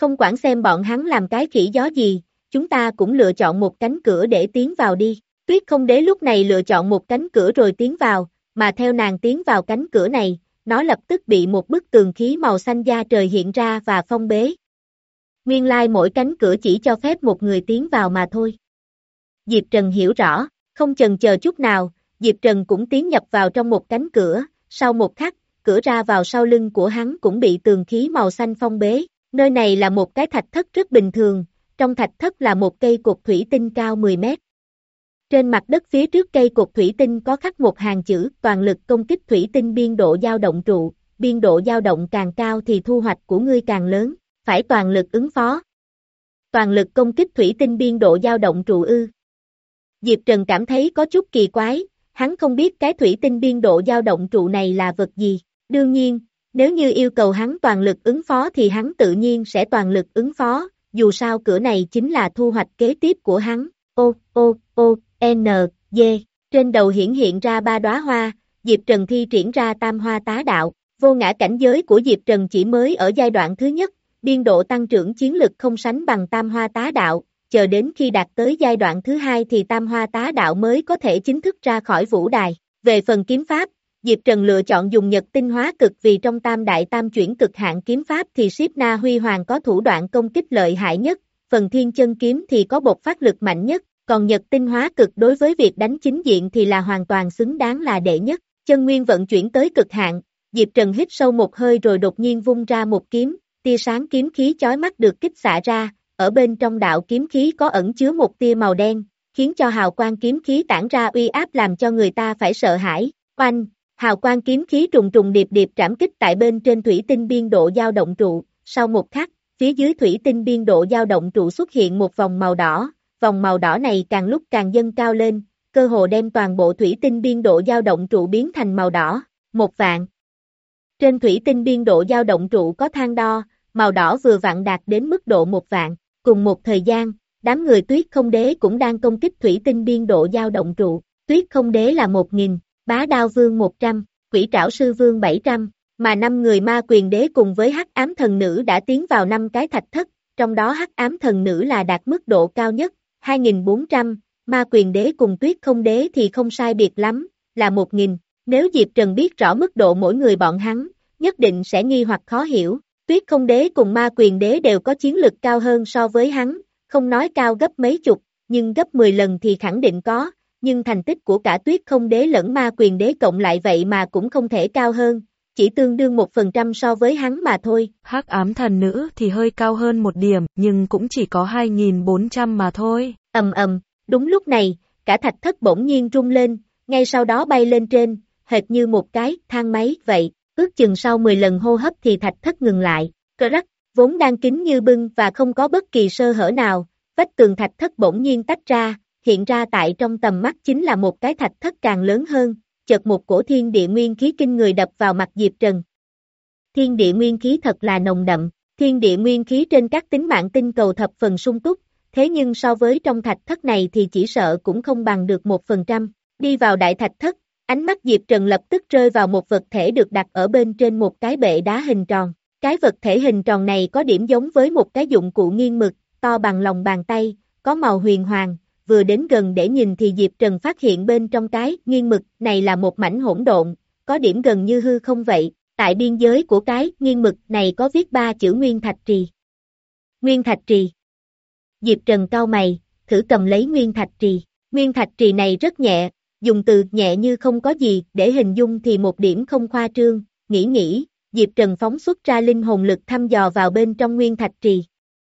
Không quản xem bọn hắn làm cái khỉ gió gì, chúng ta cũng lựa chọn một cánh cửa để tiến vào đi. Tuyết Không Đế lúc này lựa chọn một cánh cửa rồi tiến vào, mà theo nàng tiến vào cánh cửa này, nó lập tức bị một bức tường khí màu xanh da trời hiện ra và phong bế. Nguyên lai mỗi cánh cửa chỉ cho phép một người tiến vào mà thôi. Diệp Trần hiểu rõ, không chần chờ chút nào, Diệp Trần cũng tiến nhập vào trong một cánh cửa, sau một khắc, cửa ra vào sau lưng của hắn cũng bị tường khí màu xanh phong bế. Nơi này là một cái thạch thất rất bình thường, trong thạch thất là một cây cột thủy tinh cao mười mét. Trên mặt đất phía trước cây cột thủy tinh có khắc một hàng chữ toàn lực công kích thủy tinh biên độ dao động trụ, biên độ dao động càng cao thì thu hoạch của ngươi càng lớn, phải toàn lực ứng phó. Toàn lực công kích thủy tinh biên độ dao động trụ ư. Diệp Trần cảm thấy có chút kỳ quái, hắn không biết cái thủy tinh biên độ dao động trụ này là vật gì, đương nhiên, nếu như yêu cầu hắn toàn lực ứng phó thì hắn tự nhiên sẽ toàn lực ứng phó, dù sao cửa này chính là thu hoạch kế tiếp của hắn. Ô, ô, ô, N, D, trên đầu hiển hiện ra ba đóa hoa, Diệp Trần thi triển ra tam hoa tá đạo, vô ngã cảnh giới của Diệp Trần chỉ mới ở giai đoạn thứ nhất, biên độ tăng trưởng chiến lực không sánh bằng tam hoa tá đạo, chờ đến khi đạt tới giai đoạn thứ hai thì tam hoa tá đạo mới có thể chính thức ra khỏi vũ đài. Về phần kiếm pháp, Diệp Trần lựa chọn dùng nhật tinh hóa cực vì trong tam đại tam chuyển cực hạn kiếm pháp thì Siếp Na Huy Hoàng có thủ đoạn công kích lợi hại nhất, phần thiên chân kiếm thì có bộc phát lực mạnh nhất, còn nhật tinh hóa cực đối với việc đánh chính diện thì là hoàn toàn xứng đáng là đệ nhất. Chân nguyên vận chuyển tới cực hạn, Diệp Trần hít sâu một hơi rồi đột nhiên vung ra một kiếm, tia sáng kiếm khí chói mắt được kích xạ ra, ở bên trong đạo kiếm khí có ẩn chứa một tia màu đen, khiến cho hào quang kiếm khí tản ra uy áp làm cho người ta phải sợ hãi. Oanh! Hào quang kiếm khí trùng trùng điệp điệp trảm kích tại bên trên thủy tinh biên độ dao động trụ, sau một khắc, phía dưới thủy tinh biên độ dao động trụ xuất hiện một vòng màu đỏ, vòng màu đỏ này càng lúc càng dâng cao lên, cơ hồ đem toàn bộ thủy tinh biên độ dao động trụ biến thành màu đỏ, một vạn. Trên thủy tinh biên độ dao động trụ có thang đo, màu đỏ vừa vặn đạt đến mức độ một vạn, cùng một thời gian, đám người Tuyết Không Đế cũng đang công kích thủy tinh biên độ dao động trụ, Tuyết Không Đế là một nghìn. Bá Đao Vương một trăm, Quỷ Trảo Sư Vương bảy trăm, mà năm người Ma Quyền Đế cùng với Hắc Ám Thần Nữ đã tiến vào năm cái thạch thất, trong đó Hắc Ám Thần Nữ là đạt mức độ cao nhất, hai nghìn bốn trăm, Ma Quyền Đế cùng Tuyết Không Đế thì không sai biệt lắm, là một nghìn. Nếu Diệp Trần biết rõ mức độ mỗi người bọn hắn, nhất định sẽ nghi hoặc khó hiểu. Tuyết Không Đế cùng Ma Quyền Đế đều có chiến lực cao hơn so với hắn, không nói cao gấp mấy chục, nhưng gấp mười lần thì khẳng định có. Nhưng thành tích của cả Tuyết Không Đế lẫn Ma Quyền Đế cộng lại vậy mà cũng không thể cao hơn, chỉ tương đương một phần trăm so với hắn mà thôi. Hắc Ám Thần Nữ thì hơi cao hơn một điểm, nhưng cũng chỉ có hai nghìn bốn trăm mà thôi. Ầm ầm, đúng lúc này, cả thạch thất bỗng nhiên rung lên, ngay sau đó bay lên trên, hệt như một cái thang máy vậy, ước chừng sau mười lần hô hấp thì thạch thất ngừng lại. Cờ rắc, vốn đang kín như bưng và không có bất kỳ sơ hở nào, vách tường thạch thất bỗng nhiên tách ra. Hiện ra tại trong tầm mắt chính là một cái thạch thất càng lớn hơn, chợt một cổ thiên địa nguyên khí kinh người đập vào mặt Diệp Trần. Thiên địa nguyên khí thật là nồng đậm, thiên địa nguyên khí trên các tính mạng tinh cầu thập phần sung túc, thế nhưng so với trong thạch thất này thì chỉ sợ cũng không bằng được một phần trăm. Đi vào đại thạch thất, ánh mắt Diệp Trần lập tức rơi vào một vật thể được đặt ở bên trên một cái bệ đá hình tròn. Cái vật thể hình tròn này có điểm giống với một cái dụng cụ nghiên mực, to bằng lòng bàn tay, có màu huyền hoàng. Vừa đến gần để nhìn thì Diệp Trần phát hiện bên trong cái nghiên mực này là một mảnh hỗn độn, có điểm gần như hư không vậy, tại biên giới của cái nghiên mực này có viết ba chữ Nguyên Thạch Trì. Nguyên Thạch Trì. Diệp Trần cau mày, thử cầm lấy Nguyên Thạch Trì. Nguyên Thạch Trì này rất nhẹ, dùng từ nhẹ như không có gì để hình dung thì một điểm không khoa trương, nghĩ nghĩ, Diệp Trần phóng xuất ra linh hồn lực thăm dò vào bên trong Nguyên Thạch Trì.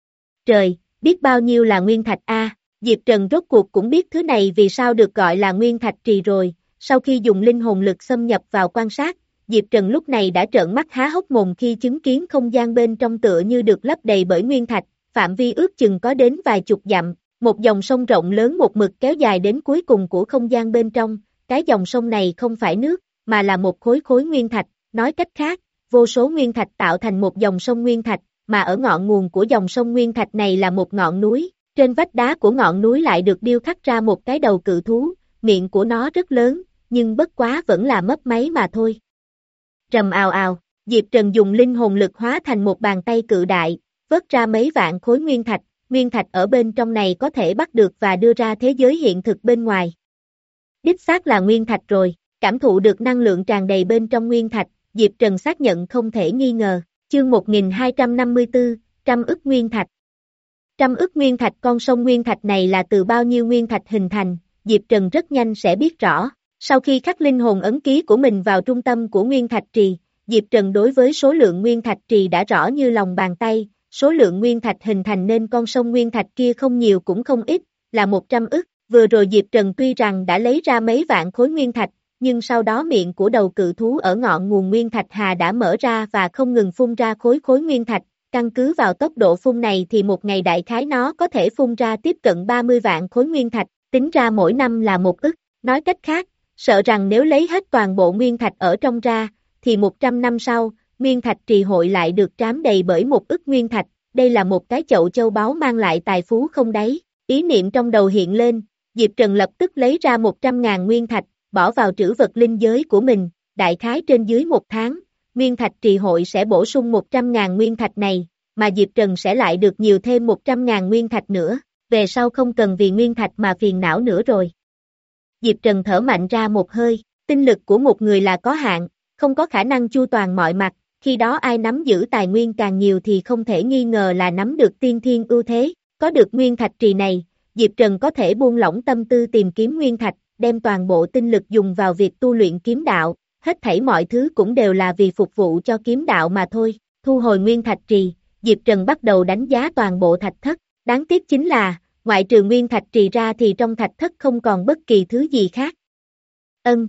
Trời, biết bao nhiêu là Nguyên Thạch a. Diệp Trần rốt cuộc cũng biết thứ này vì sao được gọi là Nguyên Thạch Trì rồi, sau khi dùng linh hồn lực xâm nhập vào quan sát, Diệp Trần lúc này đã trợn mắt há hốc mồm khi chứng kiến không gian bên trong tựa như được lấp đầy bởi nguyên thạch, phạm vi ước chừng có đến vài chục dặm, một dòng sông rộng lớn một mực kéo dài đến cuối cùng của không gian bên trong, cái dòng sông này không phải nước, mà là một khối khối nguyên thạch, nói cách khác, vô số nguyên thạch tạo thành một dòng sông nguyên thạch, mà ở ngọn nguồn của dòng sông nguyên thạch này là một ngọn núi. Trên vách đá của ngọn núi lại được điêu khắc ra một cái đầu cự thú, miệng của nó rất lớn, nhưng bất quá vẫn là mấp máy mà thôi. Rầm ào ào, Diệp Trần dùng linh hồn lực hóa thành một bàn tay cự đại, vớt ra mấy vạn khối nguyên thạch, nguyên thạch ở bên trong này có thể bắt được và đưa ra thế giới hiện thực bên ngoài. Đích xác là nguyên thạch rồi, cảm thụ được năng lượng tràn đầy bên trong nguyên thạch, Diệp Trần xác nhận không thể nghi ngờ, chương một nghìn hai trăm năm mươi tư, trăm ức nguyên thạch. Trăm ức nguyên thạch, con sông nguyên thạch này là từ bao nhiêu nguyên thạch hình thành, Diệp Trần rất nhanh sẽ biết rõ. Sau khi khắc linh hồn ấn ký của mình vào trung tâm của nguyên thạch trì, Diệp Trần đối với số lượng nguyên thạch trì đã rõ như lòng bàn tay, số lượng nguyên thạch hình thành nên con sông nguyên thạch kia không nhiều cũng không ít, là một trăm ức. Vừa rồi Diệp Trần tuy rằng đã lấy ra mấy vạn khối nguyên thạch, nhưng sau đó miệng của đầu cự thú ở ngọn nguồn nguyên thạch hà đã mở ra và không ngừng phun ra khối khối nguyên thạch, căn cứ vào tốc độ phun này thì một ngày đại khái nó có thể phun ra tiếp cận ba mươi vạn khối nguyên thạch, tính ra mỗi năm là một ức, nói cách khác, sợ rằng nếu lấy hết toàn bộ nguyên thạch ở trong ra, thì một trăm năm sau, nguyên thạch trì hội lại được trám đầy bởi một ức nguyên thạch, đây là một cái chậu châu báu mang lại tài phú không đáy, ý niệm trong đầu hiện lên, Diệp Trần lập tức lấy ra một trăm ngàn nguyên thạch, bỏ vào trữ vật linh giới của mình, đại khái trên dưới một tháng, nguyên thạch trì hội sẽ bổ sung một trăm ngàn nguyên thạch này, mà Diệp Trần sẽ lại được nhiều thêm một trăm ngàn nguyên thạch nữa, về sau không cần vì nguyên thạch mà phiền não nữa rồi. Diệp Trần thở mạnh ra một hơi, tinh lực của một người là có hạn, không có khả năng chu toàn mọi mặt, khi đó ai nắm giữ tài nguyên càng nhiều thì không thể nghi ngờ là nắm được tiên thiên ưu thế, có được nguyên thạch trì này, Diệp Trần có thể buông lỏng tâm tư tìm kiếm nguyên thạch, đem toàn bộ tinh lực dùng vào việc tu luyện kiếm đạo, hết thảy mọi thứ cũng đều là vì phục vụ cho kiếm đạo mà thôi, thu hồi nguyên thạch trì, Diệp Trần bắt đầu đánh giá toàn bộ thạch thất, đáng tiếc chính là, ngoại trừ nguyên thạch trì ra thì trong thạch thất không còn bất kỳ thứ gì khác. Ân.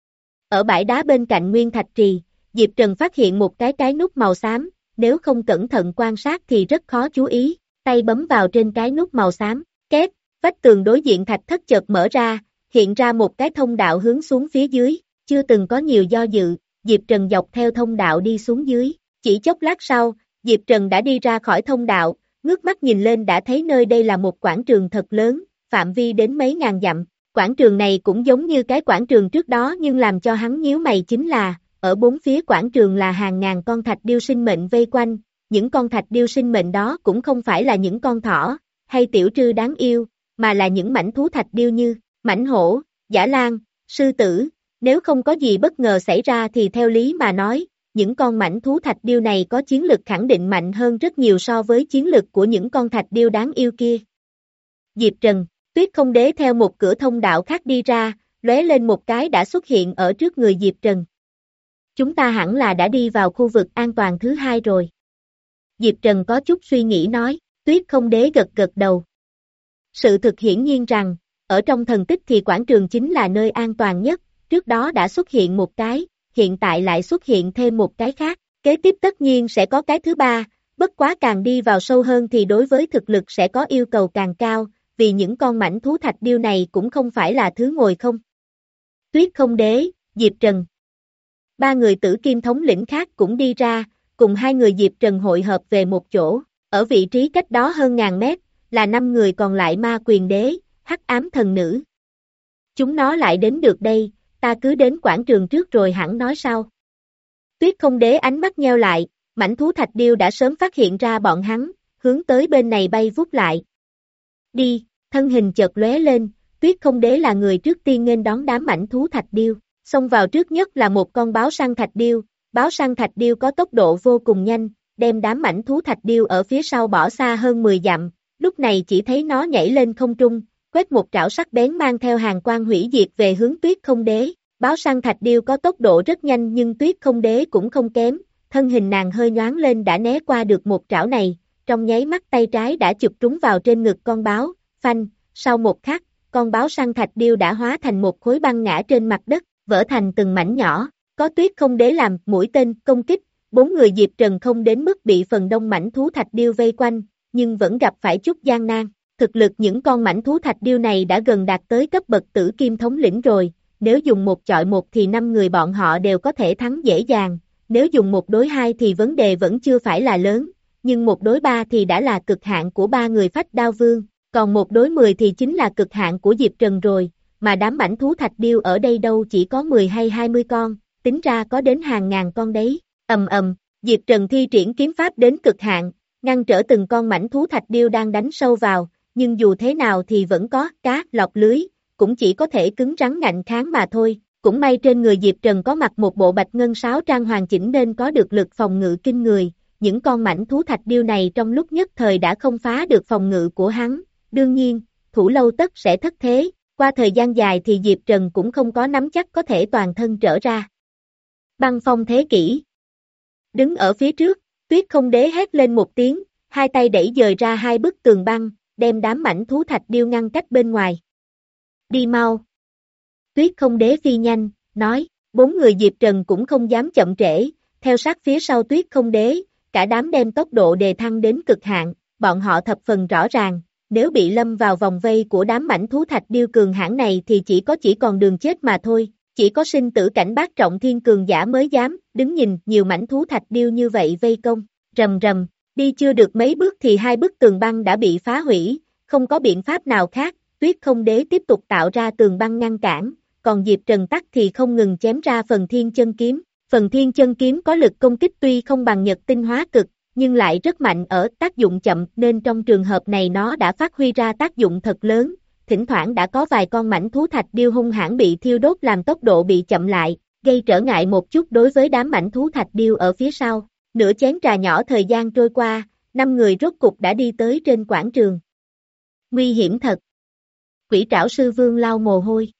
Ở bãi đá bên cạnh nguyên thạch trì, Diệp Trần phát hiện một cái cái nút màu xám, nếu không cẩn thận quan sát thì rất khó chú ý, tay bấm vào trên cái nút màu xám, két, vách tường đối diện thạch thất chợt mở ra, hiện ra một cái thông đạo hướng xuống phía dưới, chưa từng có nhiều do dự, Diệp Trần dọc theo thông đạo đi xuống dưới, chỉ chốc lát sau, Diệp Trần đã đi ra khỏi thông đạo, ngước mắt nhìn lên đã thấy nơi đây là một quảng trường thật lớn, phạm vi đến mấy ngàn dặm, quảng trường này cũng giống như cái quảng trường trước đó nhưng làm cho hắn nhíu mày chính là, ở bốn phía quảng trường là hàng ngàn con thạch điêu sinh mệnh vây quanh, những con thạch điêu sinh mệnh đó cũng không phải là những con thỏ, hay tiểu trư đáng yêu, mà là những mảnh thú thạch điêu như, mảnh hổ, dã lang, sư tử, nếu không có gì bất ngờ xảy ra thì theo lý mà nói, những con mảnh thú thạch điêu này có chiến lực khẳng định mạnh hơn rất nhiều so với chiến lực của những con thạch điêu đáng yêu kia. Diệp Trần, Tuyết Không Đế theo một cửa thông đạo khác đi ra, lóe lên một cái đã xuất hiện ở trước người Diệp Trần. Chúng ta hẳn là đã đi vào khu vực an toàn thứ hai rồi. Diệp Trần có chút suy nghĩ nói, Tuyết Không Đế gật gật đầu. Sự thực hiển nhiên rằng, ở trong thần tích thì quảng trường chính là nơi an toàn nhất, trước đó đã xuất hiện một cái, hiện tại lại xuất hiện thêm một cái khác, kế tiếp tất nhiên sẽ có cái thứ ba, bất quá càng đi vào sâu hơn thì đối với thực lực sẽ có yêu cầu càng cao, vì những con mảnh thú thạch điêu này cũng không phải là thứ ngồi không. Tuyết Không Đế, Diệp Trần. Ba người tử kim thống lĩnh khác cũng đi ra, cùng hai người Diệp Trần hội hợp về một chỗ, ở vị trí cách đó hơn ngàn mét, là năm người còn lại Ma Quyền Đế, Hắc Ám Thần Nữ. Chúng nó lại đến được đây, ta cứ đến quảng trường trước rồi hẳn nói sau. Tuyết Không Đế ánh mắt nheo lại, mảnh thú thạch điêu đã sớm phát hiện ra bọn hắn, hướng tới bên này bay vút lại. Đi, thân hình chợt lóe lên, Tuyết Không Đế là người trước tiên nghênh đón đám mảnh thú thạch điêu, xông vào trước nhất là một con báo săn thạch điêu, báo săn thạch điêu có tốc độ vô cùng nhanh, đem đám mảnh thú thạch điêu ở phía sau bỏ xa hơn mười dặm, lúc này chỉ thấy nó nhảy lên không trung, quét một trảo sắc bén mang theo hàng quang hủy diệt về hướng Tuyết Không Đế. Báo săn thạch điêu có tốc độ rất nhanh nhưng Tuyết Không Đế cũng không kém, thân hình nàng hơi nhoáng lên đã né qua được một trảo này, trong nháy mắt tay trái đã chụp trúng vào trên ngực con báo, phanh, sau một khắc, con báo săn thạch điêu đã hóa thành một khối băng ngã trên mặt đất, vỡ thành từng mảnh nhỏ, có Tuyết Không Đế làm mũi tên công kích, bốn người Diệp Trần không đến mức bị phần đông mảnh thú thạch điêu vây quanh, nhưng vẫn gặp phải chút gian nan. Thực lực những con mảnh thú thạch điêu này đã gần đạt tới cấp bậc tử kim thống lĩnh rồi, nếu dùng một chọi một thì năm người bọn họ đều có thể thắng dễ dàng, nếu dùng một đối hai thì vấn đề vẫn chưa phải là lớn, nhưng một đối ba thì đã là cực hạn của ba người Phách Đao Vương, còn một đối mười thì chính là cực hạn của Diệp Trần rồi, mà đám mảnh thú thạch điêu ở đây đâu chỉ có mười hay hai mươi con, tính ra có đến hàng ngàn con đấy, ầm ầm, Diệp Trần thi triển kiếm pháp đến cực hạn, ngăn trở từng con mảnh thú thạch điêu đang đánh sâu vào, nhưng dù thế nào thì vẫn có cá lọt lưới, cũng chỉ có thể cứng rắn ngạnh kháng mà thôi. Cũng may trên người Diệp Trần có mặc một bộ bạch ngân sáo trang hoàn chỉnh nên có được lực phòng ngự kinh người, những con mảnh thú thạch điêu này trong lúc nhất thời đã không phá được phòng ngự của hắn, đương nhiên, thủ lâu tất sẽ thất thế, qua thời gian dài thì Diệp Trần cũng không có nắm chắc có thể toàn thân trở ra. Băng phong thế kỷ. Đứng ở phía trước, Tuyết Không Đế hét lên một tiếng, hai tay đẩy dời ra hai bức tường băng, đem đám mảnh thú thạch điêu ngăn cách bên ngoài. Đi mau. Tuyết Không Đế phi nhanh, nói, bốn người Diệp Trần cũng không dám chậm trễ, theo sát phía sau Tuyết Không Đế, cả đám đem tốc độ đề thăng đến cực hạn, bọn họ thập phần rõ ràng, nếu bị lâm vào vòng vây của đám mảnh thú thạch điêu cường hãn này thì chỉ có chỉ còn đường chết mà thôi, chỉ có sinh tử cảnh bát trọng thiên cường giả mới dám, đứng nhìn nhiều mảnh thú thạch điêu như vậy vây công, rầm rầm, đi chưa được mấy bước thì hai bức tường băng đã bị phá hủy, không có biện pháp nào khác, Tuyết Không Đế tiếp tục tạo ra tường băng ngăn cản, còn Diệp Trần tắc thì không ngừng chém ra phần thiên chân kiếm. Phần thiên chân kiếm có lực công kích tuy không bằng nhật tinh hóa cực, nhưng lại rất mạnh ở tác dụng chậm nên trong trường hợp này nó đã phát huy ra tác dụng thật lớn, thỉnh thoảng đã có vài con mảnh thú thạch điêu hung hãn bị thiêu đốt làm tốc độ bị chậm lại, gây trở ngại một chút đối với đám mảnh thú thạch điêu ở phía sau. Nửa chén trà nhỏ thời gian trôi qua, năm người rốt cục đã đi tới trên quảng trường. Nguy hiểm thật. Quỷ trảo sư vương lau mồ hôi.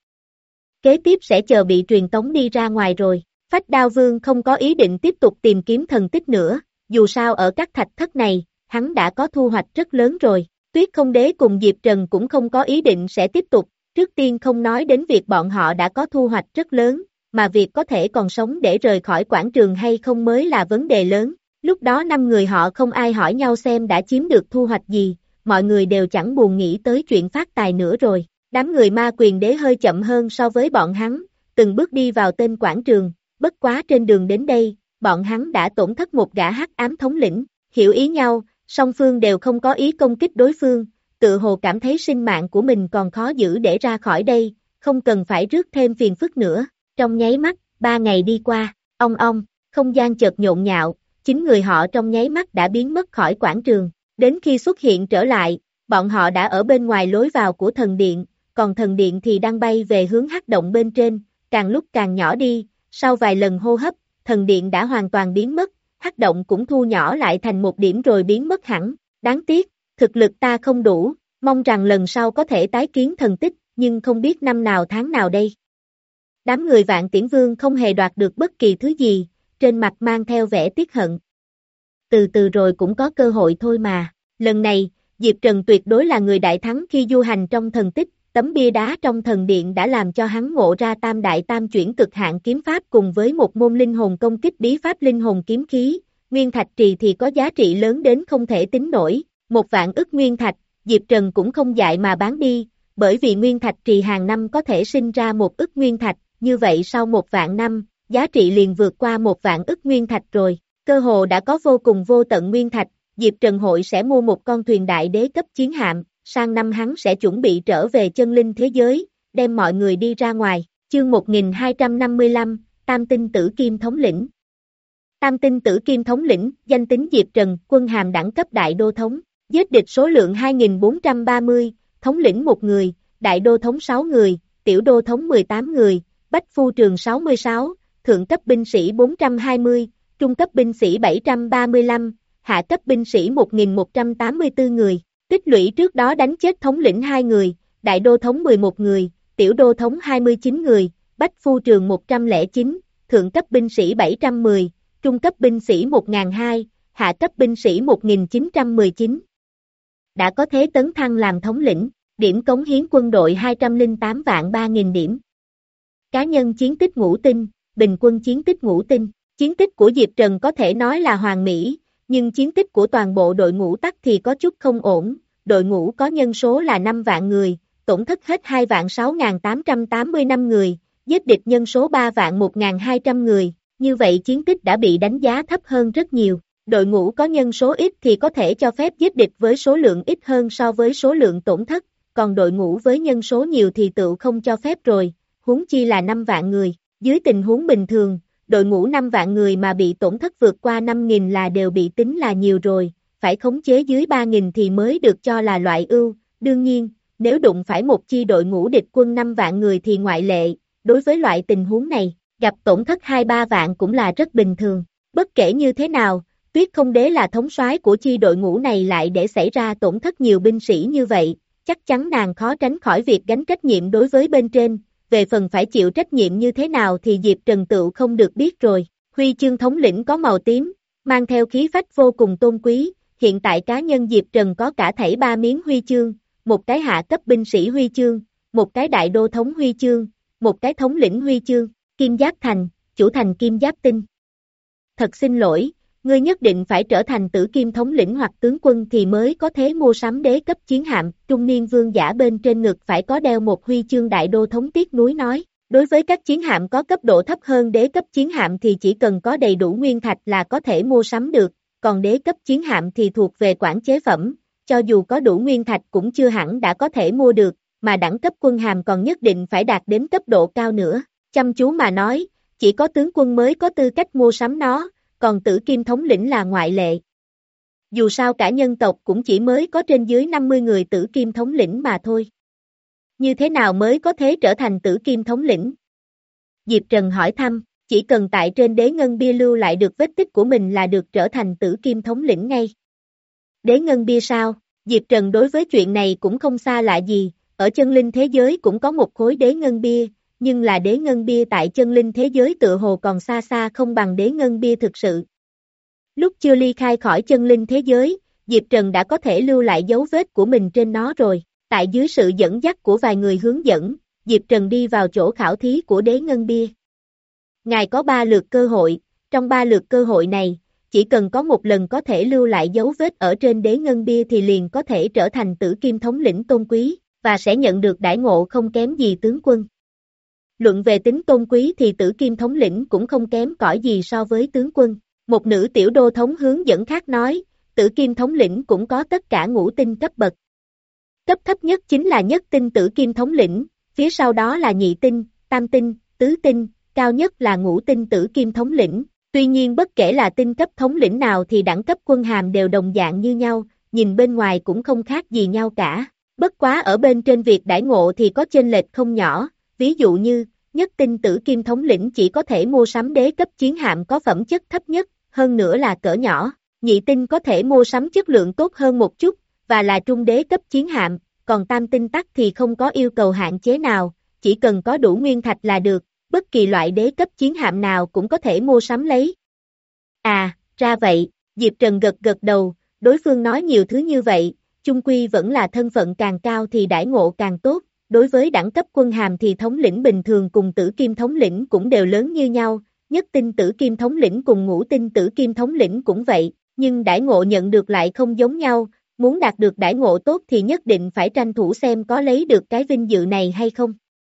Kế tiếp sẽ chờ bị truyền tống đi ra ngoài rồi. Phách Đao Vương không có ý định tiếp tục tìm kiếm thần tích nữa, dù sao ở các thạch thất này, hắn đã có thu hoạch rất lớn rồi. Tuyết Không Đế cùng Diệp Trần cũng không có ý định sẽ tiếp tục, trước tiên không nói đến việc bọn họ đã có thu hoạch rất lớn, mà việc có thể còn sống để rời khỏi quảng trường hay không mới là vấn đề lớn. Lúc đó năm người họ không ai hỏi nhau xem đã chiếm được thu hoạch gì, mọi người đều chẳng buồn nghĩ tới chuyện phát tài nữa rồi. Đám người Ma Quyền Đế hơi chậm hơn so với bọn hắn, từng bước đi vào tên quảng trường. Bất quá trên đường đến đây, bọn hắn đã tổn thất một gã hắc ám thống lĩnh, hiểu ý nhau, song phương đều không có ý công kích đối phương, tự hồ cảm thấy sinh mạng của mình còn khó giữ để ra khỏi đây, không cần phải rước thêm phiền phức nữa. Trong nháy mắt, ba ngày đi qua, ong ong, không gian chợt nhộn nhạo, chính người họ trong nháy mắt đã biến mất khỏi quảng trường, đến khi xuất hiện trở lại, bọn họ đã ở bên ngoài lối vào của thần điện, còn thần điện thì đang bay về hướng hắc động bên trên, càng lúc càng nhỏ đi. Sau vài lần hô hấp, thần điện đã hoàn toàn biến mất, hắc động cũng thu nhỏ lại thành một điểm rồi biến mất hẳn. Đáng tiếc, thực lực ta không đủ, mong rằng lần sau có thể tái kiến thần tích, nhưng không biết năm nào tháng nào đây. Đám người Vạn Tiễn Vương không hề đoạt được bất kỳ thứ gì, trên mặt mang theo vẻ tiếc hận. Từ từ rồi cũng có cơ hội thôi mà, lần này, Diệp Trần tuyệt đối là người đại thắng khi du hành trong thần tích. Tấm bia đá trong thần điện đã làm cho hắn ngộ ra tam đại tam chuyển cực hạn kiếm pháp cùng với một môn linh hồn công kích bí pháp linh hồn kiếm khí, nguyên thạch trì thì có giá trị lớn đến không thể tính nổi, một vạn ức nguyên thạch, Diệp Trần cũng không dại mà bán đi, bởi vì nguyên thạch trì hàng năm có thể sinh ra một ức nguyên thạch, như vậy sau một vạn năm, giá trị liền vượt qua một vạn ức nguyên thạch rồi, cơ hồ đã có vô cùng vô tận nguyên thạch, Diệp Trần hội sẽ mua một con thuyền đại đế cấp chiến hạm. Sang năm hắn sẽ chuẩn bị trở về chân linh thế giới, đem mọi người đi ra ngoài. Chương một nghìn hai trăm năm mươi lăm, Tam Tinh Tử Kim Thống lĩnh. Tam Tinh Tử Kim Thống lĩnh, danh tính Diệp Trần, quân hàm đẳng cấp đại đô thống, giết địch số lượng hai nghìn bốn trăm ba mươi, thống lĩnh một người, đại đô thống sáu người, tiểu đô thống mười tám người, bách phu trường sáu mươi sáu, thượng cấp binh sĩ bốn trăm hai mươi, trung cấp binh sĩ bảy trăm ba mươi lăm, hạ cấp binh sĩ một nghìn một trăm tám mươi tư người. Tích lũy trước đó đánh chết thống lĩnh hai người, đại đô thống mười một người, tiểu đô thống hai mươi chín người, bách phu trường một trăm lẻ chín, thượng cấp binh sĩ bảy trăm mười, trung cấp binh sĩ một nghìn hai, hạ cấp binh sĩ một nghìn chín trăm mười chín. Đã có thế tấn thăng làm thống lĩnh, điểm cống hiến quân đội hai trăm lẻ tám vạn ba nghìn điểm. Cá nhân chiến tích ngũ tinh, bình quân chiến tích ngũ tinh, chiến tích của Diệp Trần có thể nói là hoàn mỹ. Nhưng chiến tích của toàn bộ đội ngũ tắc thì có chút không ổn, đội ngũ có nhân số là năm vạn người, tổn thất hết hai vạn sáu nghìn tám trăm tám mươi lăm người, giết địch nhân số ba vạn một nghìn hai trăm người, như vậy chiến tích đã bị đánh giá thấp hơn rất nhiều. Đội ngũ có nhân số ít thì có thể cho phép giết địch với số lượng ít hơn so với số lượng tổn thất, còn đội ngũ với nhân số nhiều thì tự không cho phép rồi, huống chi là năm vạn người, dưới tình huống bình thường. Đội ngũ năm vạn người mà bị tổn thất vượt qua năm nghìn là đều bị tính là nhiều rồi, phải khống chế dưới ba nghìn thì mới được cho là loại ưu, đương nhiên, nếu đụng phải một chi đội ngũ địch quân năm vạn người thì ngoại lệ, đối với loại tình huống này, gặp tổn thất hai ba vạn cũng là rất bình thường. Bất kể như thế nào, Tuyết Không Đế là thống soái của chi đội ngũ này lại để xảy ra tổn thất nhiều binh sĩ như vậy, chắc chắn nàng khó tránh khỏi việc gánh trách nhiệm đối với bên trên, về phần phải chịu trách nhiệm như thế nào thì Diệp Trần tựu không được biết rồi. Huy chương thống lĩnh có màu tím, mang theo khí phách vô cùng tôn quý, hiện tại cá nhân Diệp Trần có cả thảy ba miếng huy chương, một cái hạ cấp binh sĩ huy chương, một cái đại đô thống huy chương, một cái thống lĩnh huy chương, Kim Giáp Thành, chủ thành Kim Giáp Tinh. Thật xin lỗi, ngươi nhất định phải trở thành Tử Kim thống lĩnh hoặc tướng quân thì mới có thể mua sắm đế cấp chiến hạm. Trung niên vương giả bên trên ngực phải có đeo một huy chương đại đô thống tiếc nuối nói. Đối với các chiến hạm có cấp độ thấp hơn đế cấp chiến hạm thì chỉ cần có đầy đủ nguyên thạch là có thể mua sắm được, còn đế cấp chiến hạm thì thuộc về quản chế phẩm, cho dù có đủ nguyên thạch cũng chưa hẳn đã có thể mua được, mà đẳng cấp quân hàm còn nhất định phải đạt đến cấp độ cao nữa. Chăm chú mà nói, chỉ có tướng quân mới có tư cách mua sắm nó, còn Tử Kim thống lĩnh là ngoại lệ. Dù sao cả nhân tộc cũng chỉ mới có trên dưới năm mươi người Tử Kim thống lĩnh mà thôi. Như thế nào mới có thể trở thành Tử Kim thống lĩnh? Diệp Trần hỏi thăm, chỉ cần tại trên đế ngân bia lưu lại được vết tích của mình là được trở thành Tử Kim thống lĩnh ngay. Đế ngân bia sao? Diệp Trần đối với chuyện này cũng không xa lạ gì, ở chân linh thế giới cũng có một khối đế ngân bia, nhưng là đế ngân bia tại chân linh thế giới tựa hồ còn xa xa không bằng đế ngân bia thực sự. Lúc chưa ly khai khỏi chân linh thế giới, Diệp Trần đã có thể lưu lại dấu vết của mình trên nó rồi. Tại dưới sự dẫn dắt của vài người hướng dẫn, Diệp Trần đi vào chỗ khảo thí của đế ngân bia. Ngài có ba lượt cơ hội, trong ba lượt cơ hội này, chỉ cần có một lần có thể lưu lại dấu vết ở trên đế ngân bia thì liền có thể trở thành Tử Kim thống lĩnh tôn quý, và sẽ nhận được đãi ngộ không kém gì tướng quân. Luận về tính tôn quý thì Tử Kim thống lĩnh cũng không kém cỏi gì so với tướng quân. Một nữ tiểu đô thống hướng dẫn khác nói, Tử Kim thống lĩnh cũng có tất cả ngũ tinh cấp bậc. Cấp thấp nhất chính là nhất tinh Tử Kim thống lĩnh, phía sau đó là nhị tinh, tam tinh, tứ tinh, cao nhất là ngũ tinh Tử Kim thống lĩnh. Tuy nhiên bất kể là tinh cấp thống lĩnh nào thì đẳng cấp quân hàm đều đồng dạng như nhau, nhìn bên ngoài cũng không khác gì nhau cả. Bất quá ở bên trên việc đãi ngộ thì có chênh lệch không nhỏ, ví dụ như, nhất tinh Tử Kim thống lĩnh chỉ có thể mua sắm đế cấp chiến hạm có phẩm chất thấp nhất, hơn nữa là cỡ nhỏ, nhị tinh có thể mua sắm chất lượng tốt hơn một chút, và là trung đế cấp chiến hạm, còn tam tinh tắc thì không có yêu cầu hạn chế nào, chỉ cần có đủ nguyên thạch là được, bất kỳ loại đế cấp chiến hạm nào cũng có thể mua sắm lấy. À, ra vậy, Diệp Trần gật gật đầu, đối phương nói nhiều thứ như vậy, chung quy vẫn là thân phận càng cao thì đãi ngộ càng tốt, đối với đẳng cấp quân hàm thì thống lĩnh bình thường cùng Tử Kim thống lĩnh cũng đều lớn như nhau, nhất tinh Tử Kim thống lĩnh cùng ngũ tinh Tử Kim thống lĩnh cũng vậy, nhưng đãi ngộ nhận được lại không giống nhau, muốn đạt được đãi ngộ tốt thì nhất định phải tranh thủ xem có lấy được cái vinh dự này hay không.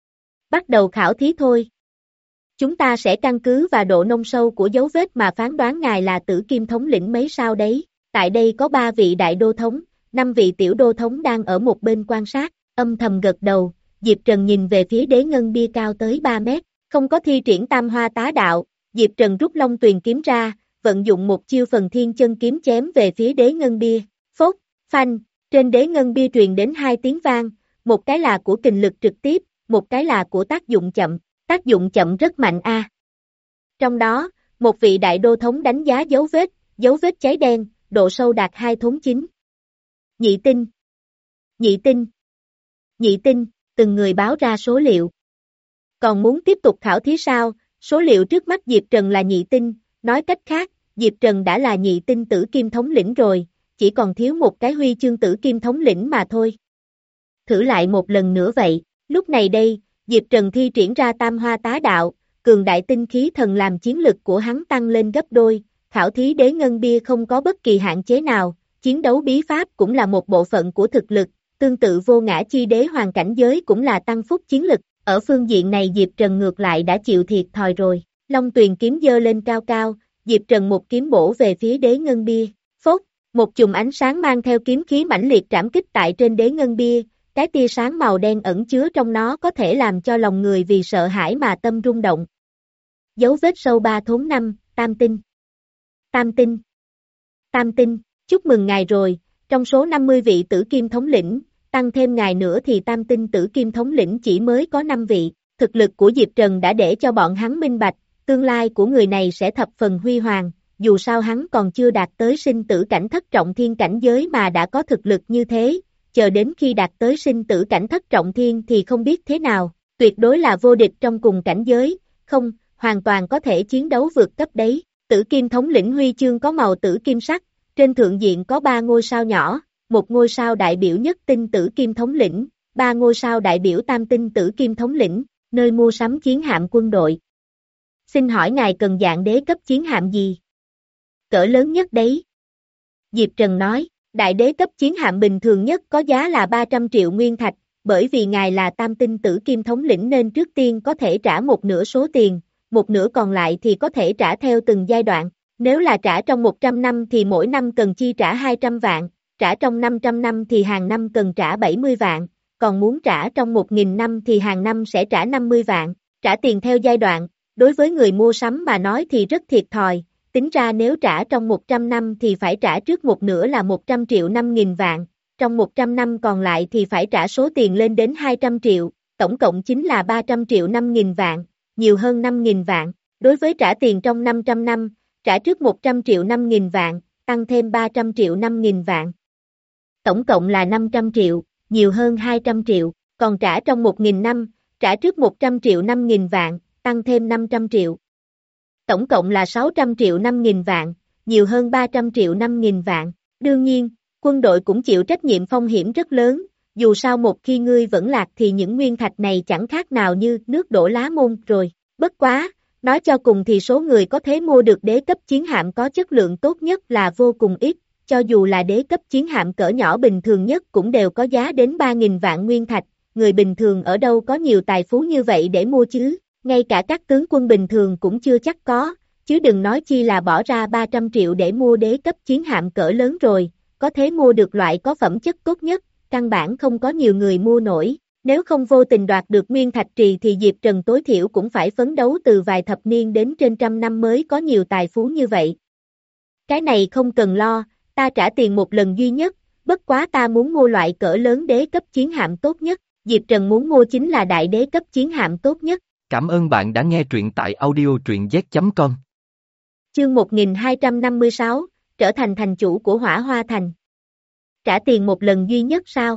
Bắt đầu khảo thí thôi. Chúng ta sẽ căn cứ vào độ nông sâu của dấu vết mà phán đoán ngài là Tử Kim thống lĩnh mấy sao đấy. Tại đây có ba vị đại đô thống, năm vị tiểu đô thống đang ở một bên quan sát, âm thầm gật đầu, Diệp Trần nhìn về phía đế ngân bia cao tới ba mét, không có thi triển tam hoa tá đạo, Diệp Trần rút long tuyền kiếm ra, vận dụng một chiêu phần thiên chân kiếm chém về phía đế ngân bia, phốt, phanh, trên đế ngân bia truyền đến hai tiếng vang, một cái là của kình lực trực tiếp, một cái là của tác dụng chậm, tác dụng chậm rất mạnh a. Trong đó, một vị đại đô thống đánh giá dấu vết, dấu vết cháy đen, độ sâu đạt hai thốn chín. Nhị tinh, nhị tinh, nhị tinh, từng người báo ra số liệu. Còn muốn tiếp tục khảo thí sao? Số liệu trước mắt Diệp Trần là nhị tinh, nói cách khác, Diệp Trần đã là nhị tinh Tử Kim thống lĩnh rồi, chỉ còn thiếu một cái huy chương Tử Kim thống lĩnh mà thôi. Thử lại một lần nữa vậy, lúc này đây, Diệp Trần thi triển ra tam hoa tá đạo, cường đại tinh khí thần làm chiến lực của hắn tăng lên gấp đôi, khảo thí đế ngân bia không có bất kỳ hạn chế nào, chiến đấu bí pháp cũng là một bộ phận của thực lực, tương tự vô ngã chi đế hoàn cảnh giới cũng là tăng phúc chiến lực, ở phương diện này Diệp Trần ngược lại đã chịu thiệt thòi rồi, Long Tuyền kiếm giơ lên cao cao, Diệp Trần một kiếm bổ về phía đế ngân bia, phốt, một chùm ánh sáng mang theo kiếm khí mãnh liệt trảm kích tại trên đế ngân bia, cái tia sáng màu đen ẩn chứa trong nó có thể làm cho lòng người vì sợ hãi mà tâm rung động. Dấu vết sâu ba thốn năm, tam tinh, tam tinh, tam tinh, Chúc mừng ngài rồi, trong số năm mươi vị tử kim thống lĩnh, tăng thêm ngài nữa thì tam tinh tử kim thống lĩnh chỉ mới có năm vị. Thực lực của Diệp Trần đã để cho bọn hắn minh bạch, tương lai của người này sẽ thập phần huy hoàng, dù sao hắn còn chưa đạt tới sinh tử cảnh thất trọng thiên cảnh giới mà đã có thực lực như thế, chờ đến khi đạt tới sinh tử cảnh thất trọng thiên thì không biết thế nào, tuyệt đối là vô địch trong cùng cảnh giới, không, hoàn toàn có thể chiến đấu vượt cấp đấy. Tử kim thống lĩnh huy chương có màu tử kim sắc, trên thượng diện có ba ngôi sao nhỏ, một ngôi sao đại biểu nhất tinh tử kim thống lĩnh, ba ngôi sao đại biểu tam tinh tử kim thống lĩnh, nơi mua sắm chiến hạm quân đội. Xin hỏi ngài cần dạng đế cấp chiến hạm gì? Cỡ lớn nhất đấy. Diệp Trần nói, đại đế cấp chiến hạm bình thường nhất có giá là ba trăm triệu nguyên thạch, bởi vì ngài là tam tinh tử kim thống lĩnh nên trước tiên có thể trả một nửa số tiền, một nửa còn lại thì có thể trả theo từng giai đoạn. Nếu là trả trong một trăm năm thì mỗi năm cần chi trả hai trăm vạn, trả trong năm trăm năm thì hàng năm cần trả bảy mươi vạn, còn muốn trả trong một nghìn năm thì hàng năm sẽ trả năm mươi vạn, trả tiền theo giai đoạn, đối với người mua sắm mà nói thì rất thiệt thòi, tính ra nếu trả trong một trăm năm thì phải trả trước một nửa là một trăm triệu năm nghìn vạn, trong một trăm năm còn lại thì phải trả số tiền lên đến hai trăm triệu, tổng cộng chính là ba trăm triệu năm nghìn vạn, nhiều hơn năm nghìn vạn, đối với trả tiền trong năm trăm năm, trả trước một trăm triệu năm nghìn vạn, tăng thêm ba trăm triệu năm nghìn vạn. Tổng cộng là năm trăm triệu, nhiều hơn hai trăm triệu, còn trả trong một nghìn năm, trả trước một trăm triệu năm nghìn vạn, tăng thêm năm trăm triệu. Tổng cộng là sáu trăm triệu năm nghìn vạn, nhiều hơn ba trăm triệu năm nghìn vạn. Đương nhiên, quân đội cũng chịu trách nhiệm phong hiểm rất lớn, dù sao một khi ngươi vẫn lạc thì những nguyên thạch này chẳng khác nào như nước đổ lá môn rồi. Bất quá, nói cho cùng thì số người có thể mua được đế cấp chiến hạm có chất lượng tốt nhất là vô cùng ít, cho dù là đế cấp chiến hạm cỡ nhỏ bình thường nhất cũng đều có giá đến ba nghìn vạn nguyên thạch, người bình thường ở đâu có nhiều tài phú như vậy để mua chứ, ngay cả các tướng quân bình thường cũng chưa chắc có, chứ đừng nói chi là bỏ ra ba trăm triệu để mua đế cấp chiến hạm cỡ lớn rồi, có thể mua được loại có phẩm chất tốt nhất, căn bản không có nhiều người mua nổi. Nếu không vô tình đoạt được nguyên thạch trì thì Diệp Trần tối thiểu cũng phải phấn đấu từ vài thập niên đến trên trăm năm mới có nhiều tài phú như vậy. Cái này không cần lo, ta trả tiền một lần duy nhất, bất quá ta muốn mua loại cỡ lớn đế cấp chiến hạm tốt nhất, Diệp Trần muốn mua chính là đại đế cấp chiến hạm tốt nhất. Cảm ơn bạn đã nghe truyện tại audio truyện z chấm com. Chương một nghìn hai trăm năm mươi sáu, trở thành thành chủ của Hỏa Hoa Thành. Trả tiền một lần duy nhất sao?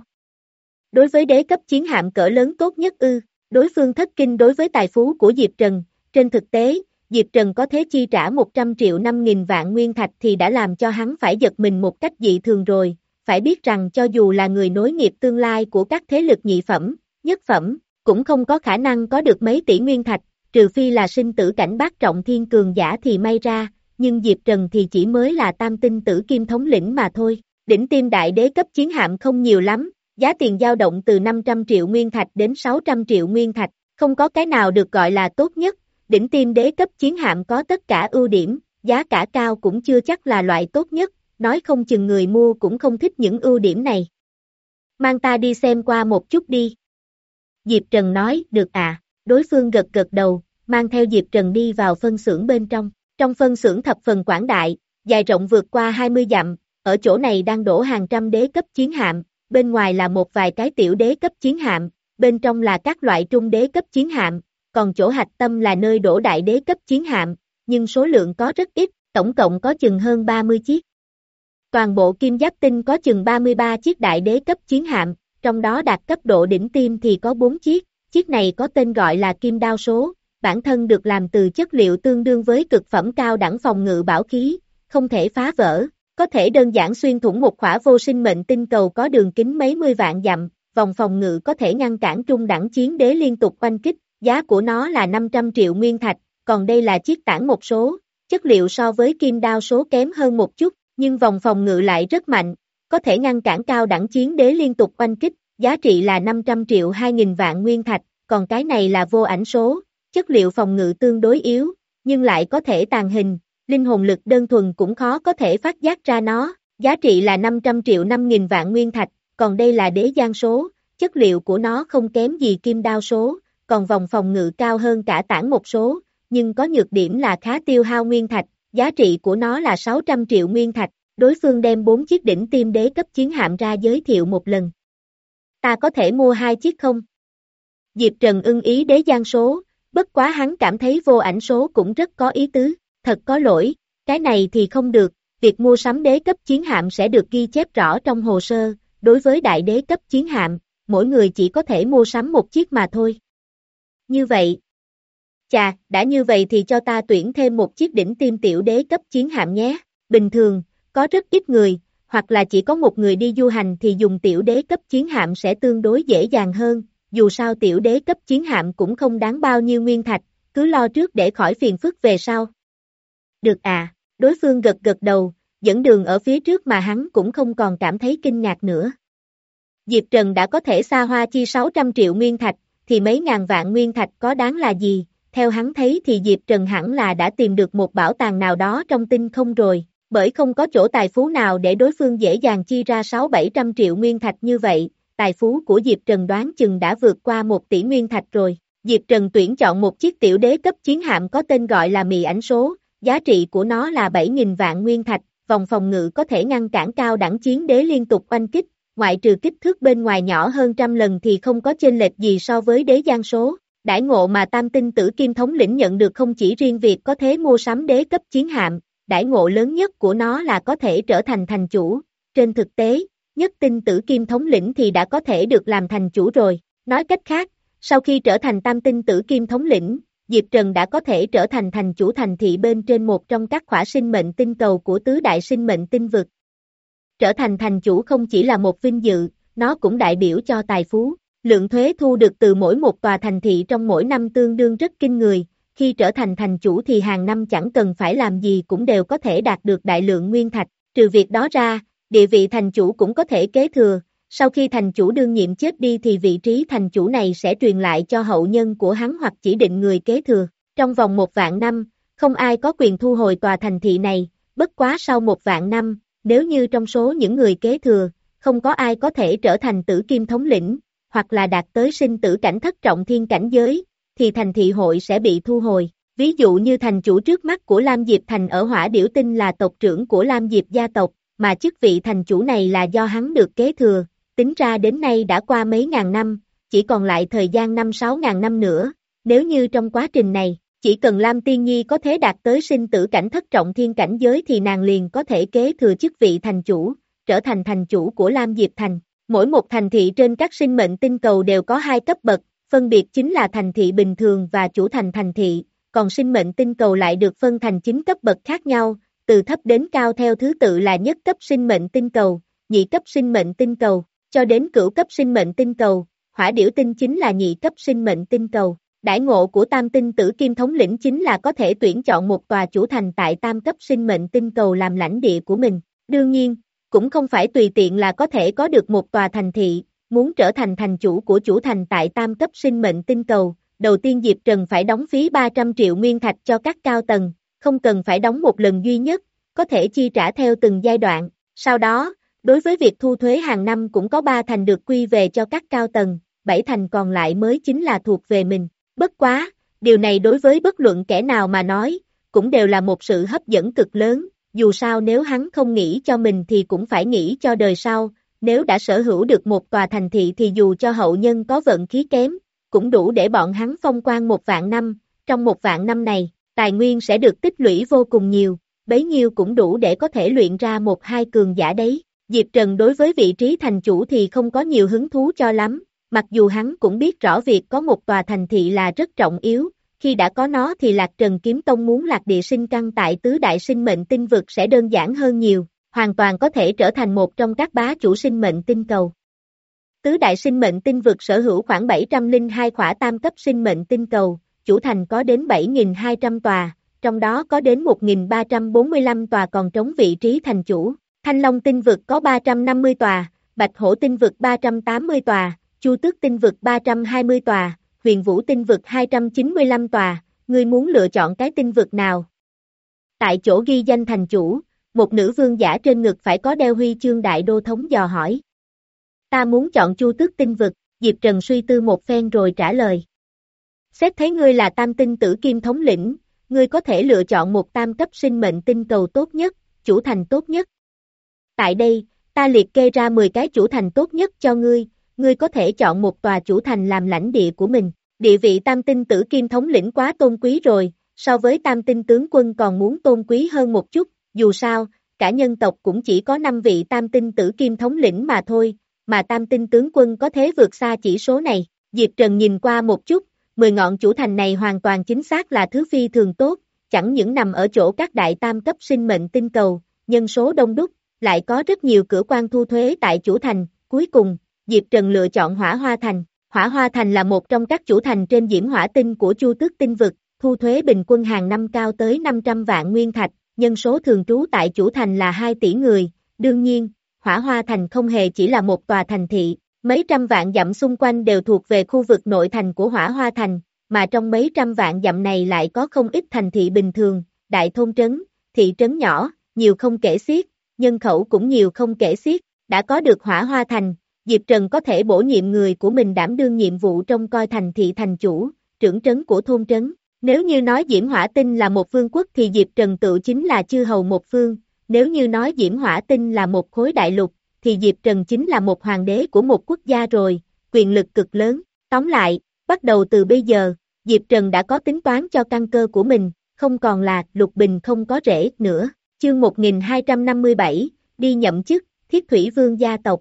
Đối với đế cấp chiến hạm cỡ lớn tốt nhất ư, đối phương thất kinh đối với tài phú của Diệp Trần, trên thực tế, Diệp Trần có thế chi trả một trăm triệu năm nghìn vạn nguyên thạch thì đã làm cho hắn phải giật mình một cách dị thường rồi, phải biết rằng cho dù là người nối nghiệp tương lai của các thế lực nhị phẩm, nhất phẩm, cũng không có khả năng có được mấy tỷ nguyên thạch, trừ phi là sinh tử cảnh bát trọng thiên cường giả thì may ra, nhưng Diệp Trần thì chỉ mới là tam tinh tử kim thống lĩnh mà thôi, đỉnh tiêm đại đế cấp chiến hạm không nhiều lắm. Giá tiền dao động từ năm trăm triệu nguyên thạch đến sáu trăm triệu nguyên thạch, không có cái nào được gọi là tốt nhất, đỉnh tiêm đế cấp chiến hạm có tất cả ưu điểm, giá cả cao cũng chưa chắc là loại tốt nhất, nói không chừng người mua cũng không thích những ưu điểm này. Mang ta đi xem qua một chút đi. Diệp Trần nói, được à, đối phương gật gật đầu, mang theo Diệp Trần đi vào phân xưởng bên trong, trong phân xưởng thập phần quảng đại, dài rộng vượt qua hai mươi dặm, ở chỗ này đang đổ hàng trăm đế cấp chiến hạm. Bên ngoài là một vài cái tiểu đế cấp chiến hạm, bên trong là các loại trung đế cấp chiến hạm, còn chỗ hạch tâm là nơi đổ đại đế cấp chiến hạm, nhưng số lượng có rất ít, tổng cộng có chừng hơn ba mươi chiếc. Toàn bộ kim giáp tinh có chừng ba mươi ba chiếc đại đế cấp chiến hạm, trong đó đạt cấp độ đỉnh tiêm thì có bốn chiếc, chiếc này có tên gọi là kim đao số, bản thân được làm từ chất liệu tương đương với cực phẩm cao đẳng phòng ngự bảo khí, không thể phá vỡ. Có thể đơn giản xuyên thủng một khỏa vô sinh mệnh tinh cầu có đường kính mấy mươi vạn dặm, vòng phòng ngự có thể ngăn cản trung đẳng chiến đế liên tục oanh kích, giá của nó là năm trăm triệu nguyên thạch, còn đây là chiếc tản một số, chất liệu so với kim đao số kém hơn một chút, nhưng vòng phòng ngự lại rất mạnh, có thể ngăn cản cao đẳng chiến đế liên tục oanh kích, giá trị là năm trăm triệu hai nghìn vạn nguyên thạch, còn cái này là vô ảnh số, chất liệu phòng ngự tương đối yếu, nhưng lại có thể tàng hình. Linh hồn lực đơn thuần cũng khó có thể phát giác ra nó, giá trị là năm trăm triệu năm nghìn vạn nguyên thạch, còn đây là đế giang số, chất liệu của nó không kém gì kim đao số, còn vòng phòng ngự cao hơn cả tản một số, nhưng có nhược điểm là khá tiêu hao nguyên thạch, giá trị của nó là sáu trăm triệu nguyên thạch, Đối phương đem bốn chiếc đỉnh tiêm đế cấp chiến hạm ra giới thiệu một lần. Ta có thể mua hai chiếc không? Diệp Trần ưng ý đế giang số, bất quá hắn cảm thấy vô ảnh số cũng rất có ý tứ, thật có lỗi, cái này thì không được, việc mua sắm đế cấp chiến hạm sẽ được ghi chép rõ trong hồ sơ, đối với đại đế cấp chiến hạm, mỗi người chỉ có thể mua sắm một chiếc mà thôi. Như vậy, chà, đã như vậy thì cho ta tuyển thêm một chiếc đỉnh tiêm tiểu đế cấp chiến hạm nhé, bình thường, có rất ít người, hoặc là chỉ có một người đi du hành thì dùng tiểu đế cấp chiến hạm sẽ tương đối dễ dàng hơn, dù sao tiểu đế cấp chiến hạm cũng không đáng bao nhiêu nguyên thạch, cứ lo trước để khỏi phiền phức về sau. Được à, đối phương gật gật đầu, dẫn đường ở phía trước mà hắn cũng không còn cảm thấy kinh ngạc nữa. Diệp Trần đã có thể xa hoa chi sáu trăm triệu nguyên thạch, thì mấy ngàn vạn nguyên thạch có đáng là gì, theo hắn thấy thì Diệp Trần hẳn là đã tìm được một bảo tàng nào đó trong tinh không rồi, bởi không có chỗ tài phú nào để đối phương dễ dàng chi ra sáu bảy trăm triệu nguyên thạch như vậy, tài phú của Diệp Trần đoán chừng đã vượt qua một tỷ nguyên thạch rồi. Diệp Trần tuyển chọn một chiếc tiểu đế cấp chiến hạm có tên gọi là Mị Ảnh Số, giá trị của nó là bảy nghìn vạn nguyên thạch, vòng phòng ngự có thể ngăn cản cao đẳng chiến đế liên tục oanh kích, ngoại trừ kích thước bên ngoài nhỏ hơn trăm lần thì không có chênh lệch gì so với đế giang số. Đãi ngộ mà Tam Tinh Tử Kim thống lĩnh nhận được không chỉ riêng việc có thể mua sắm đế cấp chiến hạm, đãi ngộ lớn nhất của nó là có thể trở thành thành chủ. Trên thực tế, Nhất Tinh Tử Kim thống lĩnh thì đã có thể được làm thành chủ rồi. Nói cách khác, sau khi trở thành Tam Tinh Tử Kim thống lĩnh, Diệp Trần đã có thể trở thành thành chủ thành thị bên trên một trong các khỏa sinh mệnh tinh cầu của tứ đại sinh mệnh tinh vực. Trở thành thành chủ không chỉ là một vinh dự, nó cũng đại biểu cho tài phú. Lượng thuế thu được từ mỗi một tòa thành thị trong mỗi năm tương đương rất kinh người, khi trở thành thành chủ thì hàng năm chẳng cần phải làm gì cũng đều có thể đạt được đại lượng nguyên thạch, trừ việc đó ra, địa vị thành chủ cũng có thể kế thừa, sau khi thành chủ đương nhiệm chết đi thì vị trí thành chủ này sẽ truyền lại cho hậu nhân của hắn hoặc chỉ định người kế thừa. Trong vòng một vạn năm, không ai có quyền thu hồi tòa thành thị này, bất quá sau một vạn năm, nếu như trong số những người kế thừa, không có ai có thể trở thành tử kim thống lĩnh, hoặc là đạt tới sinh tử cảnh thất trọng thiên cảnh giới, thì thành thị hội sẽ bị thu hồi. Ví dụ như thành chủ trước mắt của Lam Diệp Thành ở Hỏa Điểu Tinh là tộc trưởng của Lam Diệp gia tộc, mà chức vị thành chủ này là do hắn được kế thừa, tính ra đến nay đã qua mấy ngàn năm, chỉ còn lại thời gian năm sáu ngàn năm nữa, nếu như trong quá trình này, chỉ cần Lam Tiên Nhi có thể đạt tới sinh tử cảnh thất trọng thiên cảnh giới thì nàng liền có thể kế thừa chức vị thành chủ, trở thành thành chủ của Lam Diệp Thành. Mỗi một thành thị trên các sinh mệnh tinh cầu đều có hai cấp bậc, phân biệt chính là thành thị bình thường và chủ thành thành thị, còn sinh mệnh tinh cầu lại được phân thành chín cấp bậc khác nhau, từ thấp đến cao theo thứ tự là nhất cấp sinh mệnh tinh cầu, nhị cấp sinh mệnh tinh cầu, cho đến cửu cấp sinh mệnh tinh cầu, Hỏa Điểu Tinh chính là nhị cấp sinh mệnh tinh cầu. Đãi ngộ của Tam Tinh Tử Kim thống lĩnh chính là có thể tuyển chọn một tòa chủ thành tại tam cấp sinh mệnh tinh cầu làm lãnh địa của mình. Đương nhiên, cũng không phải tùy tiện là có thể có được một tòa thành thị, muốn trở thành thành chủ của chủ thành tại tam cấp sinh mệnh tinh cầu, đầu tiên Diệp Trần phải đóng phí ba trăm triệu nguyên thạch cho các cao tầng, không cần phải đóng một lần duy nhất, có thể chi trả theo từng giai đoạn. Sau đó, đối với việc thu thuế hàng năm cũng có ba thành được quy về cho các cao tầng, bảy thành còn lại mới chính là thuộc về mình. Bất quá, điều này đối với bất luận kẻ nào mà nói, cũng đều là một sự hấp dẫn cực lớn, dù sao nếu hắn không nghĩ cho mình thì cũng phải nghĩ cho đời sau, nếu đã sở hữu được một tòa thành thị thì dù cho hậu nhân có vận khí kém, cũng đủ để bọn hắn phong quan một vạn năm, trong một vạn năm này, tài nguyên sẽ được tích lũy vô cùng nhiều, bấy nhiêu cũng đủ để có thể luyện ra một hai cường giả đấy. Diệp Trần đối với vị trí thành chủ thì không có nhiều hứng thú cho lắm, mặc dù hắn cũng biết rõ việc có một tòa thành thị là rất trọng yếu, khi đã có nó thì Lạc Trần Kiếm Tông muốn lạc địa sinh căn tại tứ đại sinh mệnh tinh vực sẽ đơn giản hơn nhiều, hoàn toàn có thể trở thành một trong các bá chủ sinh mệnh tinh cầu. Tứ đại sinh mệnh tinh vực sở hữu khoảng bảy trăm lẻ hai khỏa tam cấp sinh mệnh tinh cầu, chủ thành có đến bảy nghìn hai trăm tòa, trong đó có đến một nghìn ba trăm bốn mươi lăm tòa còn trống vị trí thành chủ. Thanh Long tinh vực có ba trăm năm mươi tòa, Bạch Hổ tinh vực ba trăm tám mươi tòa, Chu Tước tinh vực ba trăm hai mươi tòa, Huyền Vũ tinh vực hai trăm chín mươi lăm tòa, ngươi muốn lựa chọn cái tinh vực nào? Tại chỗ ghi danh thành chủ, một nữ vương giả trên ngực phải có đeo huy chương đại đô thống dò hỏi. Ta muốn chọn Chu Tước tinh vực, Diệp Trần suy tư một phen rồi trả lời. Xét thấy ngươi là Tam Tinh Tử Kim thống lĩnh, ngươi có thể lựa chọn một tam cấp sinh mệnh tinh cầu tốt nhất, chủ thành tốt nhất. Tại đây, ta liệt kê ra mười cái chủ thành tốt nhất cho ngươi, ngươi có thể chọn một tòa chủ thành làm lãnh địa của mình. Địa vị tam tinh tử kim thống lĩnh quá tôn quý rồi, so với tam tinh tướng quân còn muốn tôn quý hơn một chút, dù sao, cả nhân tộc cũng chỉ có năm vị tam tinh tử kim thống lĩnh mà thôi, mà tam tinh tướng quân có thế vượt xa chỉ số này. Diệp Trần nhìn qua một chút, mười ngọn chủ thành này hoàn toàn chính xác là thứ phi thường tốt, chẳng những nằm ở chỗ các đại tam cấp sinh mệnh tinh cầu, nhân số đông đúc, lại có rất nhiều cửa quan thu thuế tại chủ thành. Cuối cùng, Diệp Trần lựa chọn Hỏa Hoa Thành. Hỏa Hoa Thành là một trong các chủ thành trên Diễm Hỏa Tinh của Chu Tước Tinh Vực, thu thuế bình quân hàng năm cao tới năm trăm vạn nguyên thạch, nhân số thường trú tại chủ thành là hai tỷ người. Đương nhiên, Hỏa Hoa Thành không hề chỉ là một tòa thành thị, mấy trăm vạn dặm xung quanh đều thuộc về khu vực nội thành của Hỏa Hoa Thành, mà trong mấy trăm vạn dặm này lại có không ít thành thị bình thường, đại thôn trấn, thị trấn nhỏ, nhiều không kể xiết, nhân khẩu cũng nhiều không kể xiết. Đã có được Hỏa Hoa Thành, Diệp Trần có thể bổ nhiệm người của mình đảm đương nhiệm vụ trông coi thành thị thành chủ, trưởng trấn của thôn trấn. Nếu như nói Diễm Hỏa Tinh là một vương quốc thì Diệp Trần tự chính là chư hầu một phương, nếu như nói Diễm Hỏa Tinh là một khối đại lục, thì Diệp Trần chính là một hoàng đế của một quốc gia rồi, quyền lực cực lớn. Tóm lại, bắt đầu từ bây giờ, Diệp Trần đã có tính toán cho căn cơ của mình, không còn là lục bình không có rễ nữa. Chương một nghìn hai trăm năm mươi bảy, đi nhậm chức, Thiết Thủy Vương gia tộc.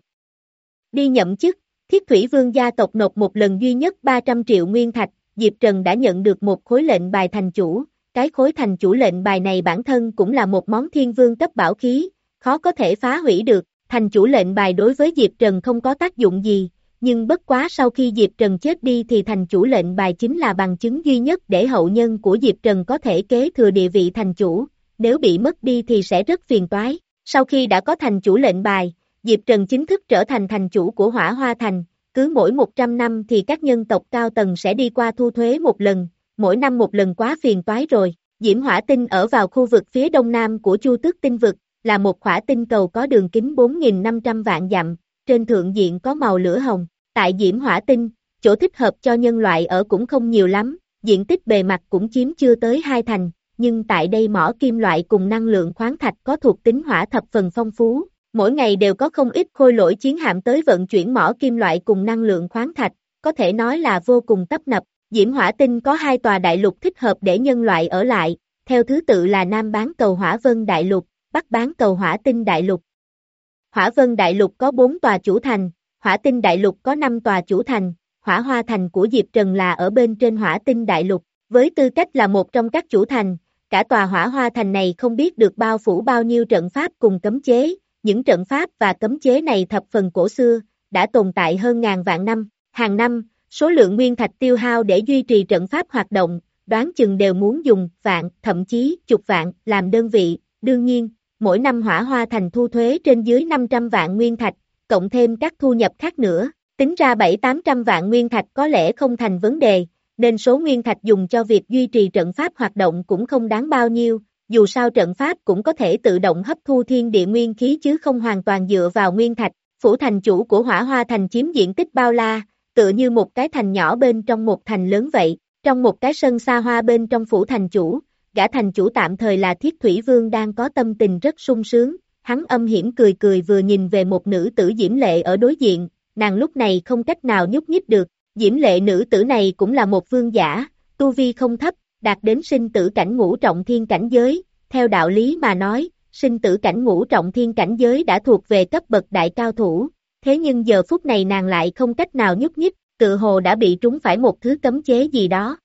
Đi nhậm chức, Thiết Thủy Vương gia tộc nộp một lần duy nhất ba trăm triệu nguyên thạch, Diệp Trần đã nhận được một khối lệnh bài thành chủ, cái khối thành chủ lệnh bài này bản thân cũng là một món thiên vương cấp bảo khí, khó có thể phá hủy được. Thành chủ lệnh bài đối với Diệp Trần không có tác dụng gì, nhưng bất quá sau khi Diệp Trần chết đi thì thành chủ lệnh bài chính là bằng chứng duy nhất để hậu nhân của Diệp Trần có thể kế thừa địa vị thành chủ, nếu bị mất đi thì sẽ rất phiền toái. Sau khi đã có thành chủ lệnh bài, Diệp Trần chính thức trở thành thành chủ của Hỏa Hoa Thành, cứ mỗi một trăm năm thì các nhân tộc cao tầng sẽ đi qua thu thuế một lần, mỗi năm một lần quá phiền toái rồi. Diễm Hỏa Tinh ở vào khu vực phía đông nam của Chu Tước Tinh Vực, là một khỏa tinh cầu có đường kính bốn nghìn năm trăm vạn dặm, trên thượng diện có màu lửa hồng. Tại Diễm Hỏa Tinh, chỗ thích hợp cho nhân loại ở cũng không nhiều lắm, diện tích bề mặt cũng chiếm chưa tới hai thành, nhưng tại đây mỏ kim loại cùng năng lượng khoáng thạch có thuộc tính hỏa thập phần phong phú, mỗi ngày đều có không ít khôi lỗi chiến hạm tới vận chuyển mỏ kim loại cùng năng lượng khoáng thạch, có thể nói là vô cùng tấp nập. Diễm Hỏa Tinh có hai tòa đại lục thích hợp để nhân loại ở lại, theo thứ tự là Nam bán cầu Hỏa Vân Đại Lục, Bắc bán cầu Hỏa Tinh Đại Lục. Hỏa Vân Đại Lục có bốn tòa chủ thành, Hỏa Tinh Đại Lục có năm tòa chủ thành, Hỏa Hoa Thành của Diệp Trần là ở bên trên Hỏa Tinh Đại Lục, với tư cách là một trong các chủ thành, cả tòa Hỏa Hoa Thành này không biết được bao phủ bao nhiêu trận pháp cùng cấm chế, những trận pháp và cấm chế này thập phần cổ xưa, đã tồn tại hơn ngàn vạn năm, hàng năm, số lượng nguyên thạch tiêu hao để duy trì trận pháp hoạt động, đoán chừng đều muốn dùng vạn, thậm chí chục vạn làm đơn vị, đương nhiên, mỗi năm Hỏa Hoa Thành thu thuế trên dưới năm trăm vạn nguyên thạch, cộng thêm các thu nhập khác nữa, tính ra bảy tám trăm vạn nguyên thạch có lẽ không thành vấn đề, nên số nguyên thạch dùng cho việc duy trì trận pháp hoạt động cũng không đáng bao nhiêu, dù sao trận pháp cũng có thể tự động hấp thu thiên địa nguyên khí chứ không hoàn toàn dựa vào nguyên thạch. Phủ thành chủ của Hỏa Hoa Thành chiếm diện tích bao la, tựa như một cái thành nhỏ bên trong một thành lớn vậy, trong một cái sân xa hoa bên trong phủ thành chủ, gã thành chủ tạm thời là Thiết Thủy Vương đang có tâm tình rất sung sướng, hắn âm hiểm cười cười vừa nhìn về một nữ tử diễm lệ ở đối diện, nàng lúc này không cách nào nhúc nhích được, diễm lệ nữ tử này cũng là một vương giả, tu vi không thấp, đạt đến sinh tử cảnh ngũ trọng thiên cảnh giới, theo đạo lý mà nói, sinh tử cảnh ngũ trọng thiên cảnh giới đã thuộc về cấp bậc đại cao thủ, thế nhưng giờ phút này nàng lại không cách nào nhúc nhích, tự hồ đã bị trúng phải một thứ cấm chế gì đó.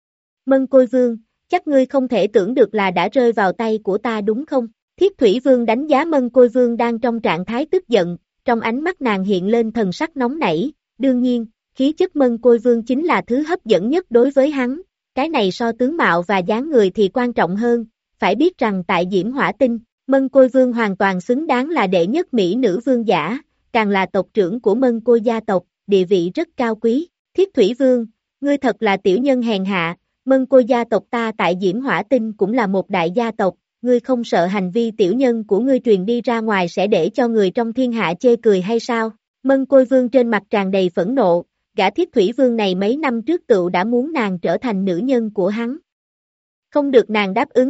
Mân Côi Vương, chắc ngươi không thể tưởng được là đã rơi vào tay của ta đúng không? Thiết Thủy Vương đánh giá Mân Côi Vương đang trong trạng thái tức giận, trong ánh mắt nàng hiện lên thần sắc nóng nảy, đương nhiên, khí chất Mân Côi Vương chính là thứ hấp dẫn nhất đối với hắn, cái này so tướng mạo và dáng người thì quan trọng hơn, phải biết rằng tại Diễm Hỏa Tinh, Mân Côi Vương hoàn toàn xứng đáng là đệ nhất mỹ nữ vương giả, càng là tộc trưởng của Mân Côi gia tộc, địa vị rất cao quý. Thiết Thủy Vương, ngươi thật là tiểu nhân hèn hạ, Mân Côi gia tộc ta tại Diễm Hỏa Tinh cũng là một đại gia tộc, ngươi không sợ hành vi tiểu nhân của ngươi truyền đi ra ngoài sẽ để cho người trong thiên hạ chê cười hay sao? Mân Côi Vương trên mặt tràn đầy phẫn nộ, gã Thiết Thủy Vương này mấy năm trước tựu đã muốn nàng trở thành nữ nhân của hắn. Không được nàng đáp ứng,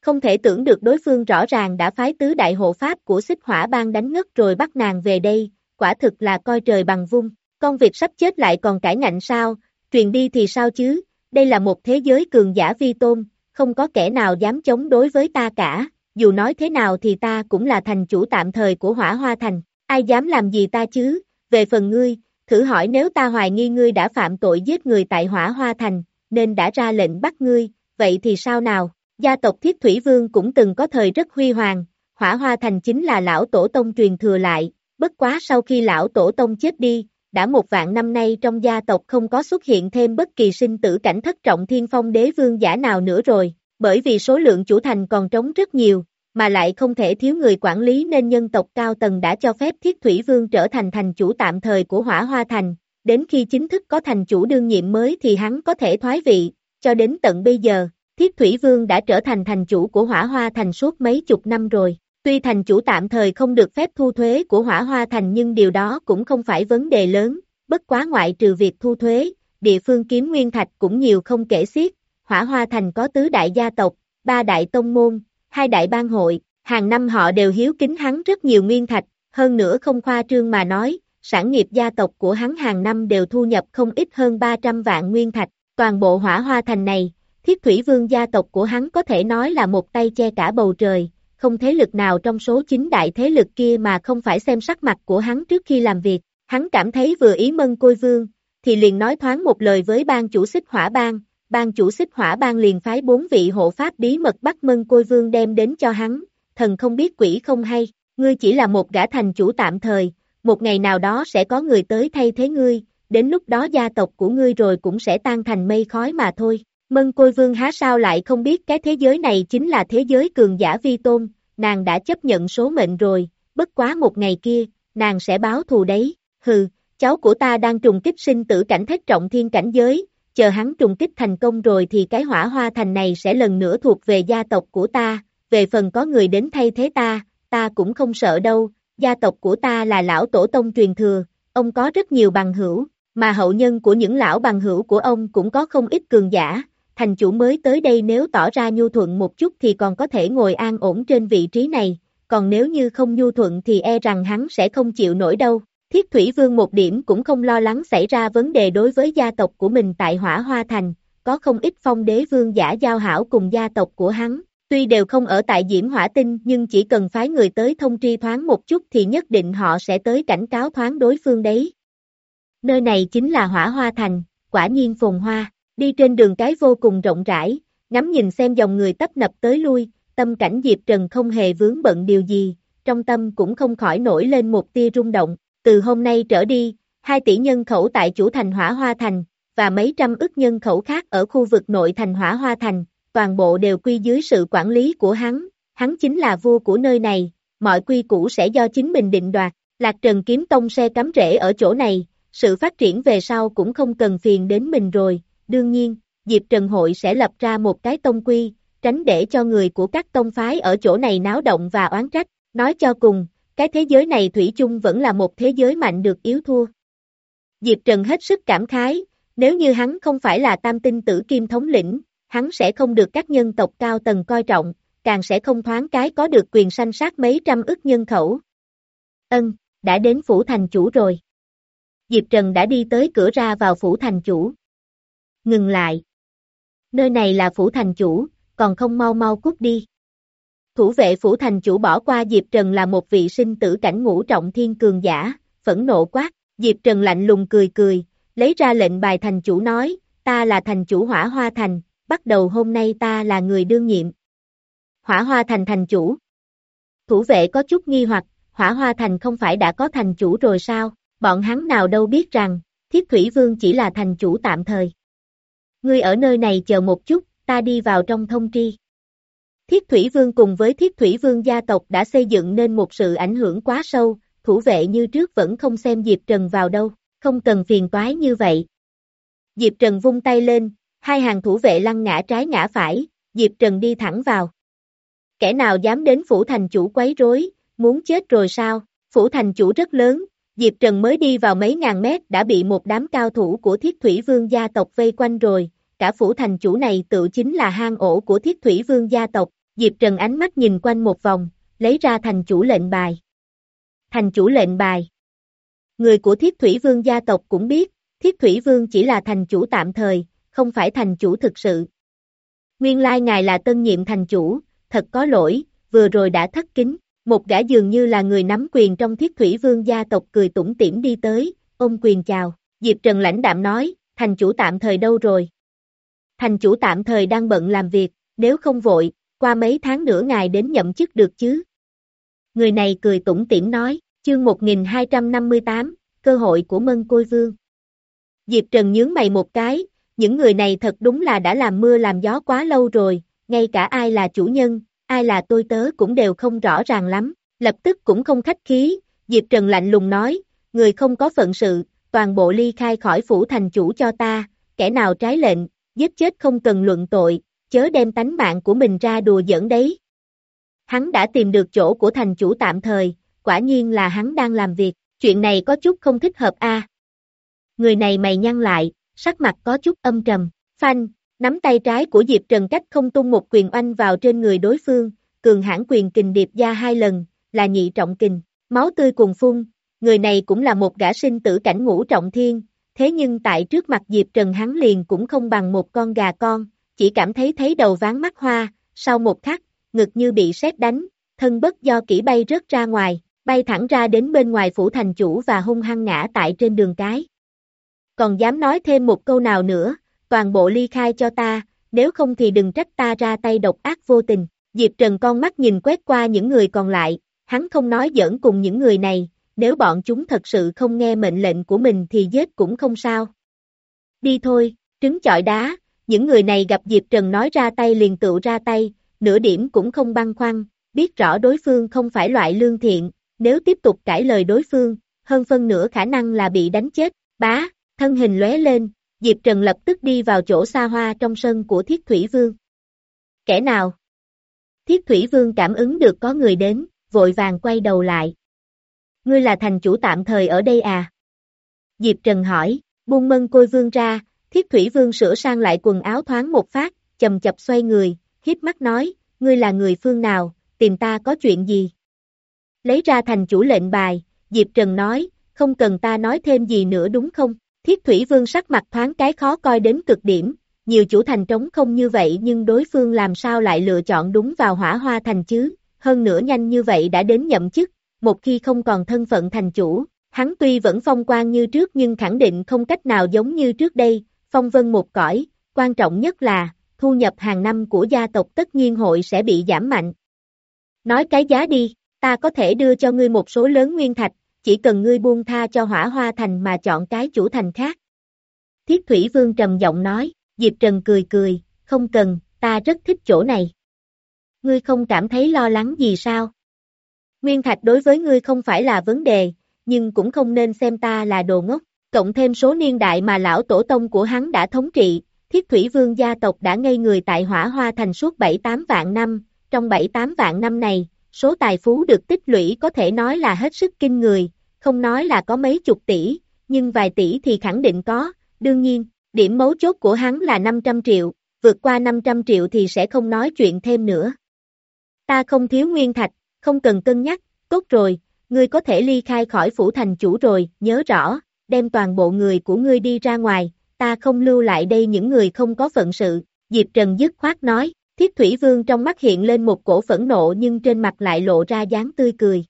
Không thể tưởng được đối phương rõ ràng đã phái tứ đại hộ pháp của Xích Hỏa Bang đánh ngất rồi bắt nàng về đây, quả thực là coi trời bằng vung. Con vịt sắp chết lại còn cãi ngạnh sao, truyền đi thì sao chứ, đây là một thế giới cường giả vi tôn, không có kẻ nào dám chống đối với ta cả, dù nói thế nào thì ta cũng là thành chủ tạm thời của Hỏa Hoa Thành, ai dám làm gì ta chứ, về phần ngươi, thử hỏi nếu ta hoài nghi ngươi đã phạm tội giết người tại Hỏa Hoa Thành, nên đã ra lệnh bắt ngươi, vậy thì sao nào, gia tộc Thiết Thủy Vương cũng từng có thời rất huy hoàng, Hỏa Hoa Thành chính là lão tổ tông truyền thừa lại, bất quá sau khi lão tổ tông chết đi, đã một vạn năm nay trong gia tộc không có xuất hiện thêm bất kỳ sinh tử cảnh thất trọng thiên phong đế vương giả nào nữa rồi, bởi vì số lượng chủ thành còn trống rất nhiều, mà lại không thể thiếu người quản lý nên nhân tộc cao tầng đã cho phép Thiết Thủy Vương trở thành thành chủ tạm thời của Hỏa Hoa Thành, đến khi chính thức có thành chủ đương nhiệm mới thì hắn có thể thoái vị, cho đến tận bây giờ, Thiết Thủy Vương đã trở thành thành chủ của Hỏa Hoa Thành suốt mấy chục năm rồi. Tuy thành chủ tạm thời không được phép thu thuế của Hỏa Hoa Thành nhưng điều đó cũng không phải vấn đề lớn, bất quá ngoại trừ việc thu thuế, địa phương kiếm nguyên thạch cũng nhiều không kể xiết, Hỏa Hoa Thành có tứ đại gia tộc, ba đại tông môn, hai đại bang hội, hàng năm họ đều hiếu kính hắn rất nhiều nguyên thạch, hơn nữa không khoa trương mà nói, sản nghiệp gia tộc của hắn hàng năm đều thu nhập không ít hơn ba trăm vạn nguyên thạch, toàn bộ Hỏa Hoa Thành này, Thiết Thủy Vương gia tộc của hắn có thể nói là một tay che cả bầu trời. Không thế lực nào trong số chín đại thế lực kia mà không phải xem sắc mặt của hắn trước khi làm việc, hắn cảm thấy vừa ý Mân Côi Vương, thì liền nói thoáng một lời với ban chủ Xích Hỏa Bang, ban chủ Xích Hỏa Bang liền phái bốn vị hộ pháp bí mật bắt Mân Côi Vương đem đến cho hắn, thần không biết quỷ không hay, ngươi chỉ là một gã thành chủ tạm thời, một ngày nào đó sẽ có người tới thay thế ngươi, đến lúc đó gia tộc của ngươi rồi cũng sẽ tan thành mây khói mà thôi. Mân Côi Vương há sao lại không biết cái thế giới này chính là thế giới cường giả vi tôn, nàng đã chấp nhận số mệnh rồi, bất quá một ngày kia, nàng sẽ báo thù đấy, hừ, cháu của ta đang trùng kích sinh tử cảnh thất trọng thiên cảnh giới, chờ hắn trùng kích thành công rồi thì cái Hỏa Hoa Thành này sẽ lần nữa thuộc về gia tộc của ta, về phần có người đến thay thế ta, ta cũng không sợ đâu, gia tộc của ta là lão tổ tông truyền thừa, ông có rất nhiều bằng hữu, mà hậu nhân của những lão bằng hữu của ông cũng có không ít cường giả. Thành chủ mới tới đây nếu tỏ ra nhu thuận một chút thì còn có thể ngồi an ổn trên vị trí này, còn nếu như không nhu thuận thì e rằng hắn sẽ không chịu nổi đâu. Thiết Thủy Vương một điểm cũng không lo lắng xảy ra vấn đề đối với gia tộc của mình tại Hỏa Hoa Thành, có không ít phong đế vương giả giao hảo cùng gia tộc của hắn, tuy đều không ở tại Diễm Hỏa Tinh nhưng chỉ cần phái người tới thông tri thoáng một chút thì nhất định họ sẽ tới cảnh cáo thoáng đối phương đấy. Nơi này chính là Hỏa Hoa Thành, quả nhiên phồn hoa. Đi trên đường cái vô cùng rộng rãi, ngắm nhìn xem dòng người tấp nập tới lui, tâm cảnh Diệp Trần không hề vướng bận điều gì, trong tâm cũng không khỏi nổi lên một tia rung động, từ hôm nay trở đi, hai tỷ nhân khẩu tại chủ thành Hỏa Hoa Thành, và mấy trăm ức nhân khẩu khác ở khu vực nội thành Hỏa Hoa Thành, toàn bộ đều quy dưới sự quản lý của hắn, hắn chính là vua của nơi này, mọi quy củ sẽ do chính mình định đoạt, Lạc Trần Kiếm Tông se cắm rễ ở chỗ này, sự phát triển về sau cũng không cần phiền đến mình rồi. Đương nhiên, Diệp Trần Hội sẽ lập ra một cái tông quy, tránh để cho người của các tông phái ở chỗ này náo động và oán trách, nói cho cùng, cái thế giới này thủy chung vẫn là một thế giới mạnh được yếu thua. Diệp Trần hết sức cảm khái, nếu như hắn không phải là tam tinh tử kim thống lĩnh, hắn sẽ không được các nhân tộc cao tầng coi trọng, càng sẽ không thoáng cái có được quyền sanh sát mấy trăm ức nhân khẩu. Ân, đã đến phủ thành chủ rồi. Diệp Trần đã đi tới cửa ra vào phủ thành chủ. Ngừng lại. Nơi này là phủ thành chủ, còn không mau mau cút đi. Thủ vệ phủ thành chủ bỏ qua Diệp Trần là một vị sinh tử cảnh ngũ trọng thiên cường giả, phẫn nộ quát, Diệp Trần lạnh lùng cười cười, lấy ra lệnh bài thành chủ nói, ta là thành chủ Hỏa Hoa Thành, bắt đầu hôm nay ta là người đương nhiệm. Hỏa Hoa Thành thành chủ. Thủ vệ có chút nghi hoặc, Hỏa Hoa Thành không phải đã có thành chủ rồi sao, bọn hắn nào đâu biết rằng, Thiết Thủy Vương chỉ là thành chủ tạm thời. Ngươi ở nơi này chờ một chút, ta đi vào trong thông tri. Thiết Thủy Vương cùng với Thiết Thủy Vương gia tộc đã xây dựng nên một sự ảnh hưởng quá sâu, thủ vệ như trước vẫn không xem Diệp Trần vào đâu, không cần phiền toái như vậy. Diệp Trần vung tay lên, hai hàng thủ vệ lăn ngã trái ngã phải, Diệp Trần đi thẳng vào. Kẻ nào dám đến phủ thành chủ quấy rối, muốn chết rồi sao? Phủ thành chủ rất lớn, Diệp Trần mới đi vào mấy ngàn mét đã bị một đám cao thủ của Thiết Thủy Vương gia tộc vây quanh rồi, cả phủ thành chủ này tự chính là hang ổ của Thiết Thủy Vương gia tộc, Diệp Trần ánh mắt nhìn quanh một vòng, lấy ra thành chủ lệnh bài. Thành chủ lệnh bài. Người của Thiết Thủy Vương gia tộc cũng biết, Thiết Thủy Vương chỉ là thành chủ tạm thời, không phải thành chủ thực sự. Nguyên lai ngài là tân nhiệm thành chủ, thật có lỗi, vừa rồi đã thất kính. Một gã dường như là người nắm quyền trong Thiết Thủy Vương gia tộc cười tủm tỉm đi tới, ôm quyền chào. Diệp Trần lãnh đạm nói, thành chủ tạm thời đâu rồi? Thành chủ tạm thời đang bận làm việc, nếu không vội, qua mấy tháng nữa ngài đến nhậm chức được chứ? Người này cười tủm tỉm nói, chương một nghìn hai trăm năm mươi tám, cơ hội của Mân Côi Vương. Diệp Trần nhướng mày một cái, những người này thật đúng là đã làm mưa làm gió quá lâu rồi, ngay cả ai là chủ nhân, ai là tôi tớ cũng đều không rõ ràng lắm, lập tức cũng không khách khí, Diệp Trần lạnh lùng nói, người không có phận sự, toàn bộ ly khai khỏi phủ thành chủ cho ta, kẻ nào trái lệnh, giết chết không cần luận tội, chớ đem tánh mạng của mình ra đùa giỡn đấy. Hắn đã tìm được chỗ của thành chủ tạm thời, quả nhiên là hắn đang làm việc, chuyện này có chút không thích hợp a. À. Người này mày nhăn lại, sắc mặt có chút âm trầm, phanh, nắm tay trái của Diệp Trần cách không tung một quyền oanh vào trên người đối phương, cường hãn quyền kình điệp ra hai lần, là nhị trọng kình, máu tươi cuồn phun, người này cũng là một gã sinh tử cảnh ngũ trọng thiên, thế nhưng tại trước mặt Diệp Trần hắn liền cũng không bằng một con gà con, chỉ cảm thấy thấy đầu ván mắt hoa, sau một khắc, ngực như bị sét đánh, thân bất do kỹ bay rớt ra ngoài, bay thẳng ra đến bên ngoài phủ thành chủ và hung hăng ngã tại trên đường cái. Còn dám nói thêm một câu nào nữa, toàn bộ ly khai cho ta, nếu không thì đừng trách ta ra tay độc ác vô tình. Diệp Trần con mắt nhìn quét qua những người còn lại, hắn không nói giỡn cùng những người này, nếu bọn chúng thật sự không nghe mệnh lệnh của mình thì giết cũng không sao. Đi thôi, trứng chọi đá, những người này gặp Diệp Trần nói ra tay liền tựu ra tay, nửa điểm cũng không băn khoăn, biết rõ đối phương không phải loại lương thiện, nếu tiếp tục cãi lời đối phương, hơn phân nửa khả năng là bị đánh chết, bá, thân hình lóe lên, Diệp Trần lập tức đi vào chỗ xa hoa trong sân của Thiết Thủy Vương. Kẻ nào? Thiết Thủy Vương cảm ứng được có người đến, vội vàng quay đầu lại. Ngươi là thành chủ tạm thời ở đây à? Diệp Trần hỏi, buông Mân Côi Vương ra, Thiết Thủy Vương sửa sang lại quần áo thoáng một phát, chầm chập xoay người, hiếp mắt nói, ngươi là người phương nào, tìm ta có chuyện gì? Lấy ra thành chủ lệnh bài, Diệp Trần nói, không cần ta nói thêm gì nữa đúng không? Thiết Thủy Vương sắc mặt thoáng cái khó coi đến cực điểm, nhiều chủ thành trống không như vậy nhưng đối phương làm sao lại lựa chọn đúng vào Hỏa Hoa Thành chứ, hơn nữa nhanh như vậy đã đến nhậm chức, một khi không còn thân phận thành chủ, hắn tuy vẫn phong quang như trước nhưng khẳng định không cách nào giống như trước đây, phong vân một cõi, quan trọng nhất là, thu nhập hàng năm của gia tộc tất nhiên hội sẽ bị giảm mạnh. Nói cái giá đi, ta có thể đưa cho ngươi một số lớn nguyên thạch, chỉ cần ngươi buông tha cho Hỏa Hoa Thành mà chọn cái chủ thành khác. Thiết Thủy Vương trầm giọng nói, Diệp Trần cười cười, không cần, ta rất thích chỗ này. Ngươi không cảm thấy lo lắng gì sao? Nguyên thạch đối với ngươi không phải là vấn đề, nhưng cũng không nên xem ta là đồ ngốc, cộng thêm số niên đại mà lão tổ tông của hắn đã thống trị, Thiết Thủy Vương gia tộc đã ngây người tại Hỏa Hoa Thành suốt bảy tám vạn năm, trong bảy tám vạn năm này, số tài phú được tích lũy có thể nói là hết sức kinh người, không nói là có mấy chục tỷ, nhưng vài tỷ thì khẳng định có, đương nhiên, điểm mấu chốt của hắn là năm trăm triệu, vượt qua năm trăm triệu thì sẽ không nói chuyện thêm nữa. Ta không thiếu nguyên thạch, không cần cân nhắc, tốt rồi, ngươi có thể ly khai khỏi phủ thành chủ rồi, nhớ rõ, đem toàn bộ người của ngươi đi ra ngoài, ta không lưu lại đây những người không có phận sự, Diệp Trần dứt khoát nói, Thiết Thủy Vương trong mắt hiện lên một cổ phẫn nộ nhưng trên mặt lại lộ ra dáng tươi cười.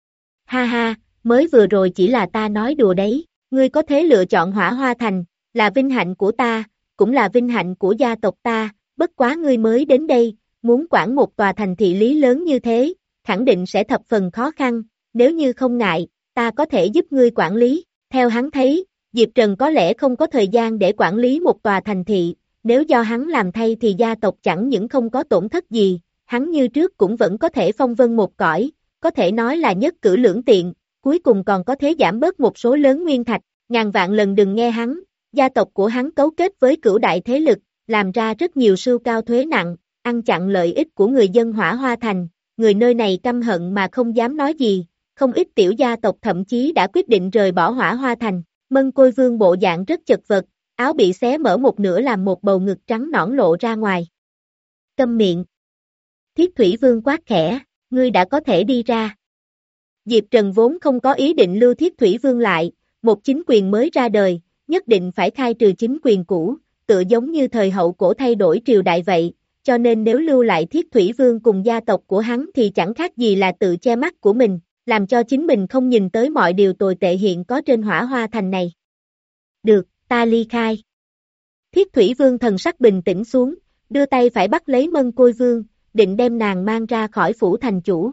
Ha ha, mới vừa rồi chỉ là ta nói đùa đấy, ngươi có thể lựa chọn Hỏa Hoa Thành, là vinh hạnh của ta, cũng là vinh hạnh của gia tộc ta, bất quá ngươi mới đến đây, muốn quản một tòa thành thị lý lớn như thế, khẳng định sẽ thập phần khó khăn, nếu như không ngại, ta có thể giúp ngươi quản lý, theo hắn thấy, Diệp Trần có lẽ không có thời gian để quản lý một tòa thành thị, nếu do hắn làm thay thì gia tộc chẳng những không có tổn thất gì, hắn như trước cũng vẫn có thể phong vân một cõi, có thể nói là nhất cử lưỡng tiện, cuối cùng còn có thể giảm bớt một số lớn nguyên thạch, ngàn vạn lần đừng nghe hắn, gia tộc của hắn cấu kết với cửu đại thế lực, làm ra rất nhiều sưu cao thuế nặng, ăn chặn lợi ích của người dân Hỏa Hoa Thành, người nơi này căm hận mà không dám nói gì, không ít tiểu gia tộc thậm chí đã quyết định rời bỏ Hỏa Hoa Thành, Mân Côi Vương bộ dạng rất chật vật, áo bị xé mở một nửa làm một bầu ngực trắng nõn lộ ra ngoài. Câm miệng. Thiết Thủy Vương quát khẽ, ngươi đã có thể đi ra. Diệp Trần vốn không có ý định lưu Thiết Thủy Vương lại, một chính quyền mới ra đời, nhất định phải khai trừ chính quyền cũ, tựa giống như thời hậu cổ thay đổi triều đại vậy, cho nên nếu lưu lại Thiết Thủy Vương cùng gia tộc của hắn thì chẳng khác gì là tự che mắt của mình, làm cho chính mình không nhìn tới mọi điều tồi tệ hiện có trên Hỏa Hoa Thành này. Được, ta ly khai. Thiết Thủy Vương thần sắc bình tĩnh xuống, đưa tay phải bắt lấy Mân Côi Vương, định đem nàng mang ra khỏi phủ thành chủ.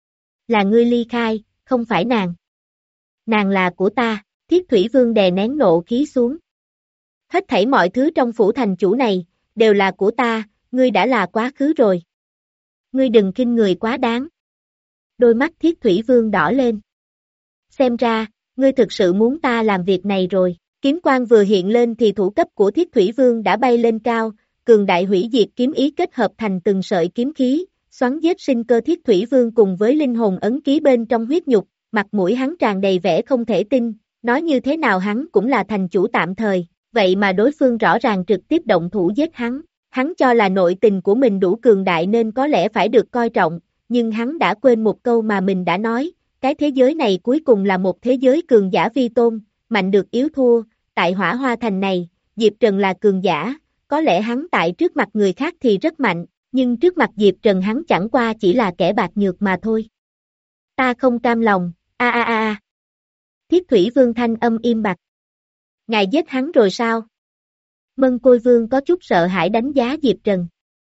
Là ngươi ly khai, không phải nàng. Nàng là của ta, Thiết Thủy Vương đè nén nộ khí xuống. Hết thảy mọi thứ trong phủ thành chủ này, đều là của ta, ngươi đã là quá khứ rồi. Ngươi đừng khinh người quá đáng. Đôi mắt Thiết Thủy Vương đỏ lên. Xem ra, ngươi thực sự muốn ta làm việc này rồi. Kiếm quang vừa hiện lên thì thủ cấp của Thiết Thủy Vương đã bay lên cao, cường đại hủy diệt kiếm ý kết hợp thành từng sợi kiếm khí, xoắn giết sinh cơ Thiết Thủy Vương cùng với linh hồn ấn ký bên trong huyết nhục, mặt mũi hắn tràn đầy vẻ không thể tin, nói như thế nào hắn cũng là thành chủ tạm thời, vậy mà đối phương rõ ràng trực tiếp động thủ giết hắn, hắn cho là nội tình của mình đủ cường đại nên có lẽ phải được coi trọng, nhưng hắn đã quên một câu mà mình đã nói, cái thế giới này cuối cùng là một thế giới cường giả vi tôn, mạnh được yếu thua, tại Hỏa Hoa Thành này, Diệp Trần là cường giả, có lẽ hắn tại trước mặt người khác thì rất mạnh, nhưng trước mặt Diệp Trần hắn chẳng qua chỉ là kẻ bạc nhược mà thôi. Ta không cam lòng, a a a a. Thiết Thủy Vương thanh âm im bặt. Ngài giết hắn rồi sao? Mân Côi Vương có chút sợ hãi đánh giá Diệp Trần.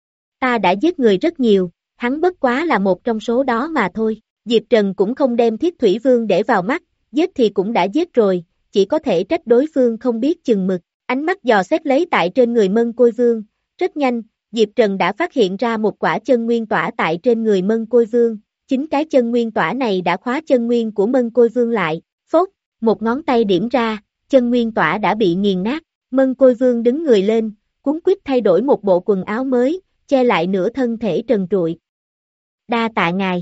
Ta đã giết người rất nhiều, hắn bất quá là một trong số đó mà thôi. Diệp Trần cũng không đem Thiết Thủy Vương để vào mắt, giết thì cũng đã giết rồi, chỉ có thể trách đối phương không biết chừng mực. Ánh mắt dò xét lấy tại trên người Mân Côi Vương, rất nhanh, Diệp Trần đã phát hiện ra một quả chân nguyên tỏa tại trên người Mân Côi Vương, chính cái chân nguyên tỏa này đã khóa chân nguyên của Mân Côi Vương lại, phốt, một ngón tay điểm ra, chân nguyên tỏa đã bị nghiền nát, Mân Côi Vương đứng người lên, cuống quýt thay đổi một bộ quần áo mới, che lại nửa thân thể trần trụi. Đa tạ ngài.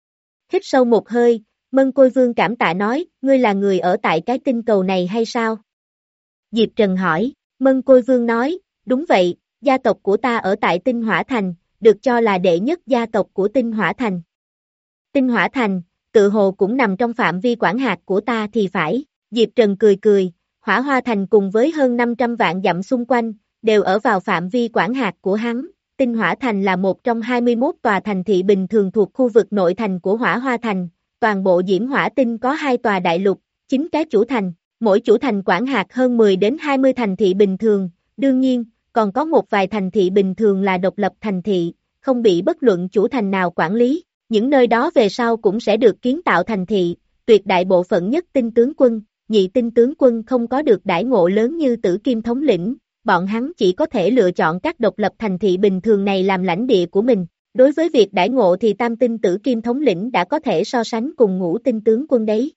Hít sâu một hơi, Mân Côi Vương cảm tạ nói, ngươi là người ở tại cái tinh cầu này hay sao? Diệp Trần hỏi, Mân Côi Vương nói, đúng vậy, gia tộc của ta ở tại Tinh Hỏa Thành, được cho là đệ nhất gia tộc của Tinh Hỏa Thành. Tinh Hỏa Thành, tự hồ cũng nằm trong phạm vi quản hạt của ta thì phải, Diệp Trần cười cười, Hỏa Hoa Thành cùng với hơn năm trăm vạn dặm xung quanh, đều ở vào phạm vi quản hạt của hắn. Tinh Hỏa Thành là một trong hai mươi mốt tòa thành thị bình thường thuộc khu vực nội thành của Hỏa Hoa Thành, toàn bộ Diễm Hỏa Tinh có hai tòa đại lục, chín cái chủ thành, mỗi chủ thành quản hạt hơn mười đến hai mươi thành thị bình thường, đương nhiên, còn có một vài thành thị bình thường là độc lập thành thị, không bị bất luận chủ thành nào quản lý, những nơi đó về sau cũng sẽ được kiến tạo thành thị, tuyệt đại bộ phận nhất tinh tướng quân, nhị tinh tướng quân không có được đãi ngộ lớn như Tử Kim thống lĩnh, bọn hắn chỉ có thể lựa chọn các độc lập thành thị bình thường này làm lãnh địa của mình. Đối với việc đãi ngộ thì tam tinh Tử Kim thống lĩnh đã có thể so sánh cùng ngũ tinh tướng quân đấy.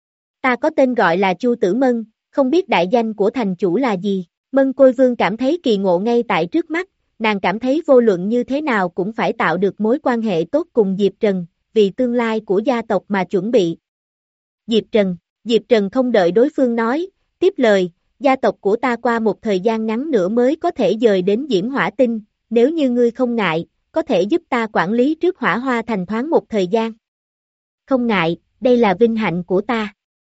Ta có tên gọi là Chu Tử Mân, không biết đại danh của thành chủ là gì. Mân Côi Vương cảm thấy kỳ ngộ ngay tại trước mắt, nàng cảm thấy vô luận như thế nào cũng phải tạo được mối quan hệ tốt cùng Diệp Trần, vì tương lai của gia tộc mà chuẩn bị. Diệp Trần, Diệp Trần không đợi đối phương nói, tiếp lời, gia tộc của ta qua một thời gian ngắn nữa mới có thể dời đến Diễm Hỏa Tinh, nếu như ngươi không ngại, có thể giúp ta quản lý trước Hỏa Hoa Thành thoáng một thời gian. Không ngại, đây là vinh hạnh của ta.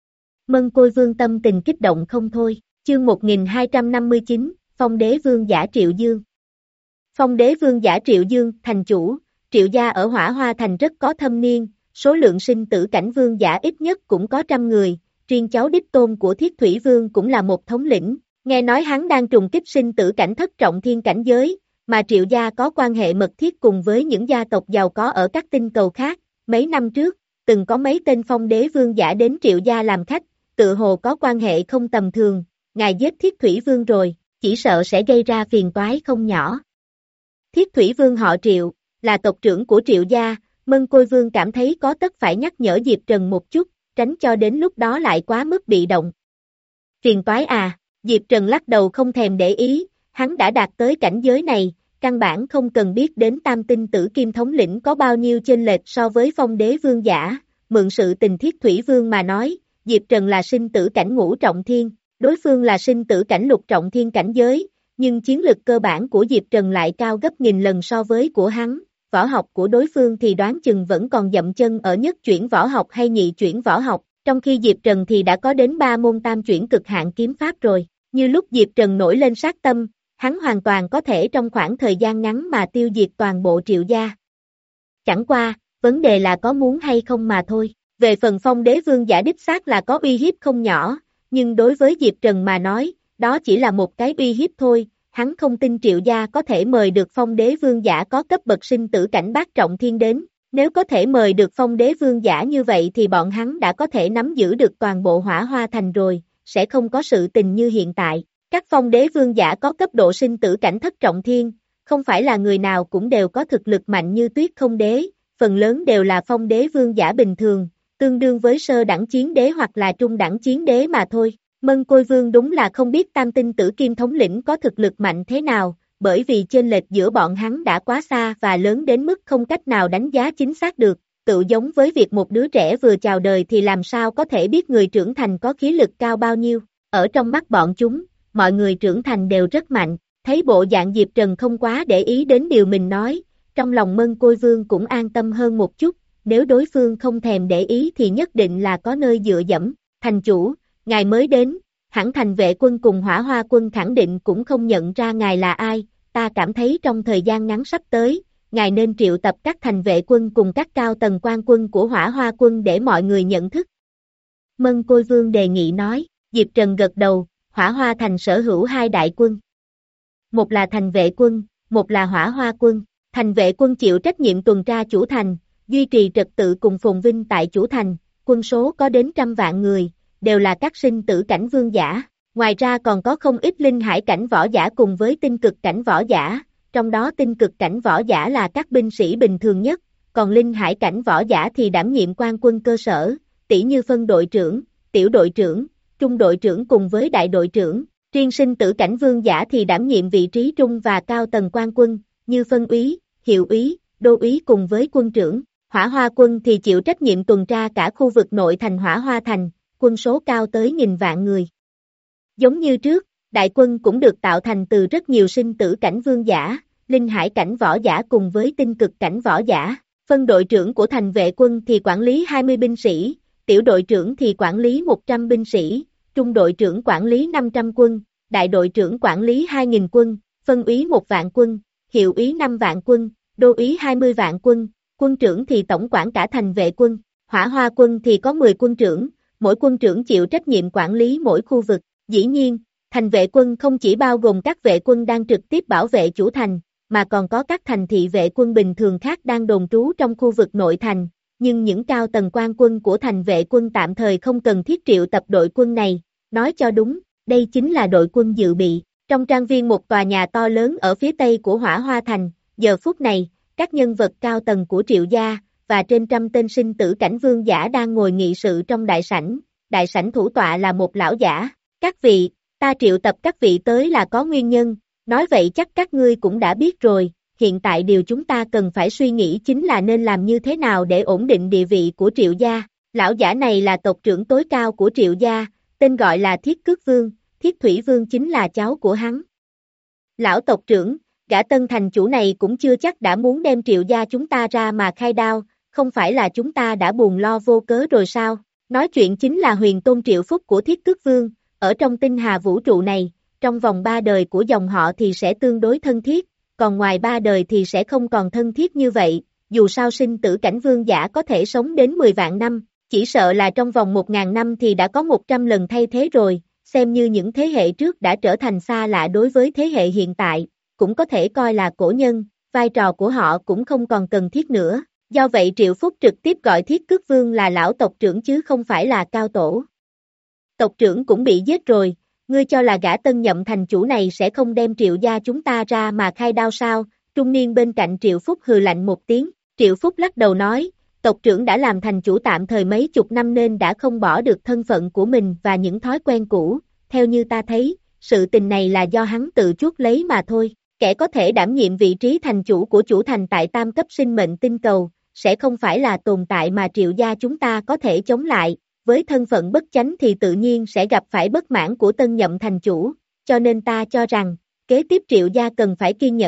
Mân Côi Vương tâm tình kích động không thôi, chương một nghìn hai trăm năm mươi chín, Phong Đế Vương giả Triệu Dương. Phong Đế Vương giả Triệu Dương, thành chủ, Triệu gia ở Hỏa Hoa Thành rất có thâm niên, số lượng sinh tử cảnh vương giả ít nhất cũng có trăm người, riêng cháu đích tôn của Thiết Thủy Vương cũng là một thống lĩnh, nghe nói hắn đang trùng kích sinh tử cảnh thất trọng thiên cảnh giới, mà Triệu gia có quan hệ mật thiết cùng với những gia tộc giàu có ở các tinh cầu khác, mấy năm trước, từng có mấy tên Phong Đế Vương giả đến Triệu gia làm khách, tự hồ có quan hệ không tầm thường, ngài giết Thiết Thủy Vương rồi, chỉ sợ sẽ gây ra phiền toái không nhỏ. Thiết Thủy Vương họ Triệu, là tộc trưởng của Triệu gia, Mân Côi Vương cảm thấy có tất phải nhắc nhở Diệp Trần một chút, tránh cho đến lúc đó lại quá mức bị động. Phiền toái à, Diệp Trần lắc đầu không thèm để ý, hắn đã đạt tới cảnh giới này, căn bản không cần biết đến tam tinh Tử Kim thống lĩnh có bao nhiêu chênh lệch so với Phong Đế Vương giả, mượn sự tình Thiết Thủy Vương mà nói, Diệp Trần là sinh tử cảnh ngũ trọng thiên, đối phương là sinh tử cảnh lục trọng thiên cảnh giới, nhưng chiến lực cơ bản của Diệp Trần lại cao gấp nghìn lần so với của hắn, võ học của đối phương thì đoán chừng vẫn còn dậm chân ở nhất chuyển võ học hay nhị chuyển võ học, trong khi Diệp Trần thì đã có đến ba môn tam chuyển cực hạn kiếm pháp rồi. Như lúc Diệp Trần nổi lên sát tâm, hắn hoàn toàn có thể trong khoảng thời gian ngắn mà tiêu diệt toàn bộ Triệu gia. Chẳng qua, vấn đề là có muốn hay không mà thôi. Về phần Phong Đế Vương giả đích xác là có uy hiếp không nhỏ, nhưng đối với Diệp Trần mà nói, đó chỉ là một cái uy hiếp thôi, hắn không tin Triệu gia có thể mời được Phong Đế Vương giả có cấp bậc sinh tử cảnh bát trọng thiên đến. Nếu có thể mời được Phong Đế Vương giả như vậy thì bọn hắn đã có thể nắm giữ được toàn bộ Hỏa Hoa Thành rồi, sẽ không có sự tình như hiện tại. Các Phong Đế Vương giả có cấp độ sinh tử cảnh thất trọng thiên, không phải là người nào cũng đều có thực lực mạnh như Tuyết Không Đế, phần lớn đều là Phong Đế Vương giả bình thường, tương đương với sơ đẳng chiến đế hoặc là trung đẳng chiến đế mà thôi. Mân Côi Vương đúng là không biết Tam Tinh Tử Kim thống lĩnh có thực lực mạnh thế nào, bởi vì chênh lệch giữa bọn hắn đã quá xa và lớn đến mức không cách nào đánh giá chính xác được, tự giống với việc một đứa trẻ vừa chào đời thì làm sao có thể biết người trưởng thành có khí lực cao bao nhiêu. Ở trong mắt bọn chúng, mọi người trưởng thành đều rất mạnh, thấy bộ dạng Diệp Trần không quá để ý đến điều mình nói, trong lòng Mân Côi Vương cũng an tâm hơn một chút, nếu đối phương không thèm để ý thì nhất định là có nơi dựa dẫm. Thành chủ, ngài mới đến, hẳn Thành Vệ Quân cùng Hỏa Hoa Quân khẳng định cũng không nhận ra ngài là ai, ta cảm thấy trong thời gian ngắn sắp tới, ngài nên triệu tập các Thành Vệ Quân cùng các cao tầng quan quân của Hỏa Hoa Quân để mọi người nhận thức. Mân Côi Vương đề nghị nói, Diệp Trần gật đầu, Hỏa Hoa Thành sở hữu hai đại quân. Một là Thành Vệ Quân, một là Hỏa Hoa Quân. Thành Vệ Quân chịu trách nhiệm tuần tra chủ thành, duy trì trật tự cùng phồn vinh tại chủ thành, quân số có đến trăm vạn người, đều là các sinh tử cảnh vương giả. Ngoài ra còn có không ít linh hải cảnh võ giả cùng với tinh cực cảnh võ giả, trong đó tinh cực cảnh võ giả là các binh sĩ bình thường nhất, còn linh hải cảnh võ giả thì đảm nhiệm quan quân cơ sở, tỷ như phân đội trưởng, tiểu đội trưởng, trung đội trưởng cùng với đại đội trưởng. Riêng sinh tử cảnh vương giả thì đảm nhiệm vị trí trung và cao tầng quan quân, như phân úy, hiệu úy, đô úy cùng với quân trưởng. Hỏa Hoa Quân thì chịu trách nhiệm tuần tra cả khu vực nội thành Hỏa Hoa Thành, quân số cao tới nghìn vạn người. Giống như trước, đại quân cũng được tạo thành từ rất nhiều sinh tử cảnh vương giả, linh hải cảnh võ giả cùng với tinh cực cảnh võ giả. Phân đội trưởng của Thành Vệ Quân thì quản lý hai mươi binh sĩ, tiểu đội trưởng thì quản lý một trăm binh sĩ, trung đội trưởng quản lý năm trăm quân, đại đội trưởng quản lý hai nghìn quân, phân úy một vạn quân, hiệu úy năm vạn quân, đô úy hai mươi vạn quân, quân trưởng thì tổng quản cả Thành Vệ Quân. Hỏa Hoa Quân thì có mười quân trưởng, mỗi quân trưởng chịu trách nhiệm quản lý mỗi khu vực. Dĩ nhiên, Thành Vệ Quân không chỉ bao gồm các vệ quân đang trực tiếp bảo vệ chủ thành, mà còn có các thành thị vệ quân bình thường khác đang đồn trú trong khu vực nội thành, nhưng những cao tầng quan quân của Thành Vệ Quân tạm thời không cần thiết triệu tập đội quân này, nói cho đúng, đây chính là đội quân dự bị. Trong trang viên một tòa nhà to lớn ở phía tây của Hỏa Hoa Thành, giờ phút này, các nhân vật cao tầng của Triệu gia, và trên trăm tên sinh tử cảnh vương giả đang ngồi nghị sự trong đại sảnh, đại sảnh thủ tọa là một lão giả. Các vị, ta triệu tập các vị tới là có nguyên nhân, nói vậy chắc các ngươi cũng đã biết rồi, hiện tại điều chúng ta cần phải suy nghĩ chính là nên làm như thế nào để ổn định địa vị của Triệu gia. Lão giả này là tộc trưởng tối cao của Triệu gia, tên gọi là Thiết Cước Vương, Thiết Thủy Vương chính là cháu của hắn. Lão tộc trưởng, gã tân thành chủ này cũng chưa chắc đã muốn đem Triệu gia chúng ta ra mà khai đao, không phải là chúng ta đã buồn lo vô cớ rồi sao? Nói chuyện chính là Huyền Tôn Triệu Phúc của Thiết Cước Vương, ở trong tinh hà vũ trụ này, trong vòng ba đời của dòng họ thì sẽ tương đối thân thiết, còn ngoài ba đời thì sẽ không còn thân thiết như vậy, dù sao sinh tử cảnh vương giả có thể sống đến mười vạn năm, chỉ sợ là trong vòng một ngàn năm thì đã có một trăm lần thay thế rồi, xem như những thế hệ trước đã trở thành xa lạ đối với thế hệ hiện tại, cũng có thể coi là cổ nhân, vai trò của họ cũng không còn cần thiết nữa, do vậy Triệu Phúc trực tiếp gọi Thiết Cước Vương là lão tộc trưởng chứ không phải là cao tổ. Tộc trưởng cũng bị giết rồi, ngươi cho là gã tân nhậm thành chủ này sẽ không đem Triệu gia chúng ta ra mà khai đao sao? Trung niên bên cạnh Triệu Phúc hừ lạnh một tiếng, Triệu Phúc lắc đầu nói, tộc trưởng đã làm thành chủ tạm thời mấy chục năm nên đã không bỏ được thân phận của mình và những thói quen cũ, theo như ta thấy, sự tình này là do hắn tự chuốc lấy mà thôi, kẻ có thể đảm nhiệm vị trí thành chủ của chủ thành tại tam cấp sinh mệnh tinh cầu, sẽ không phải là tồn tại mà Triệu gia chúng ta có thể chống lại. Với thân phận bất chánh thì tự nhiên sẽ gặp phải bất mãn của tân nhậm thành chủ, cho nên ta cho rằng, kế tiếp Triệu gia cần phải kiên nhẫn,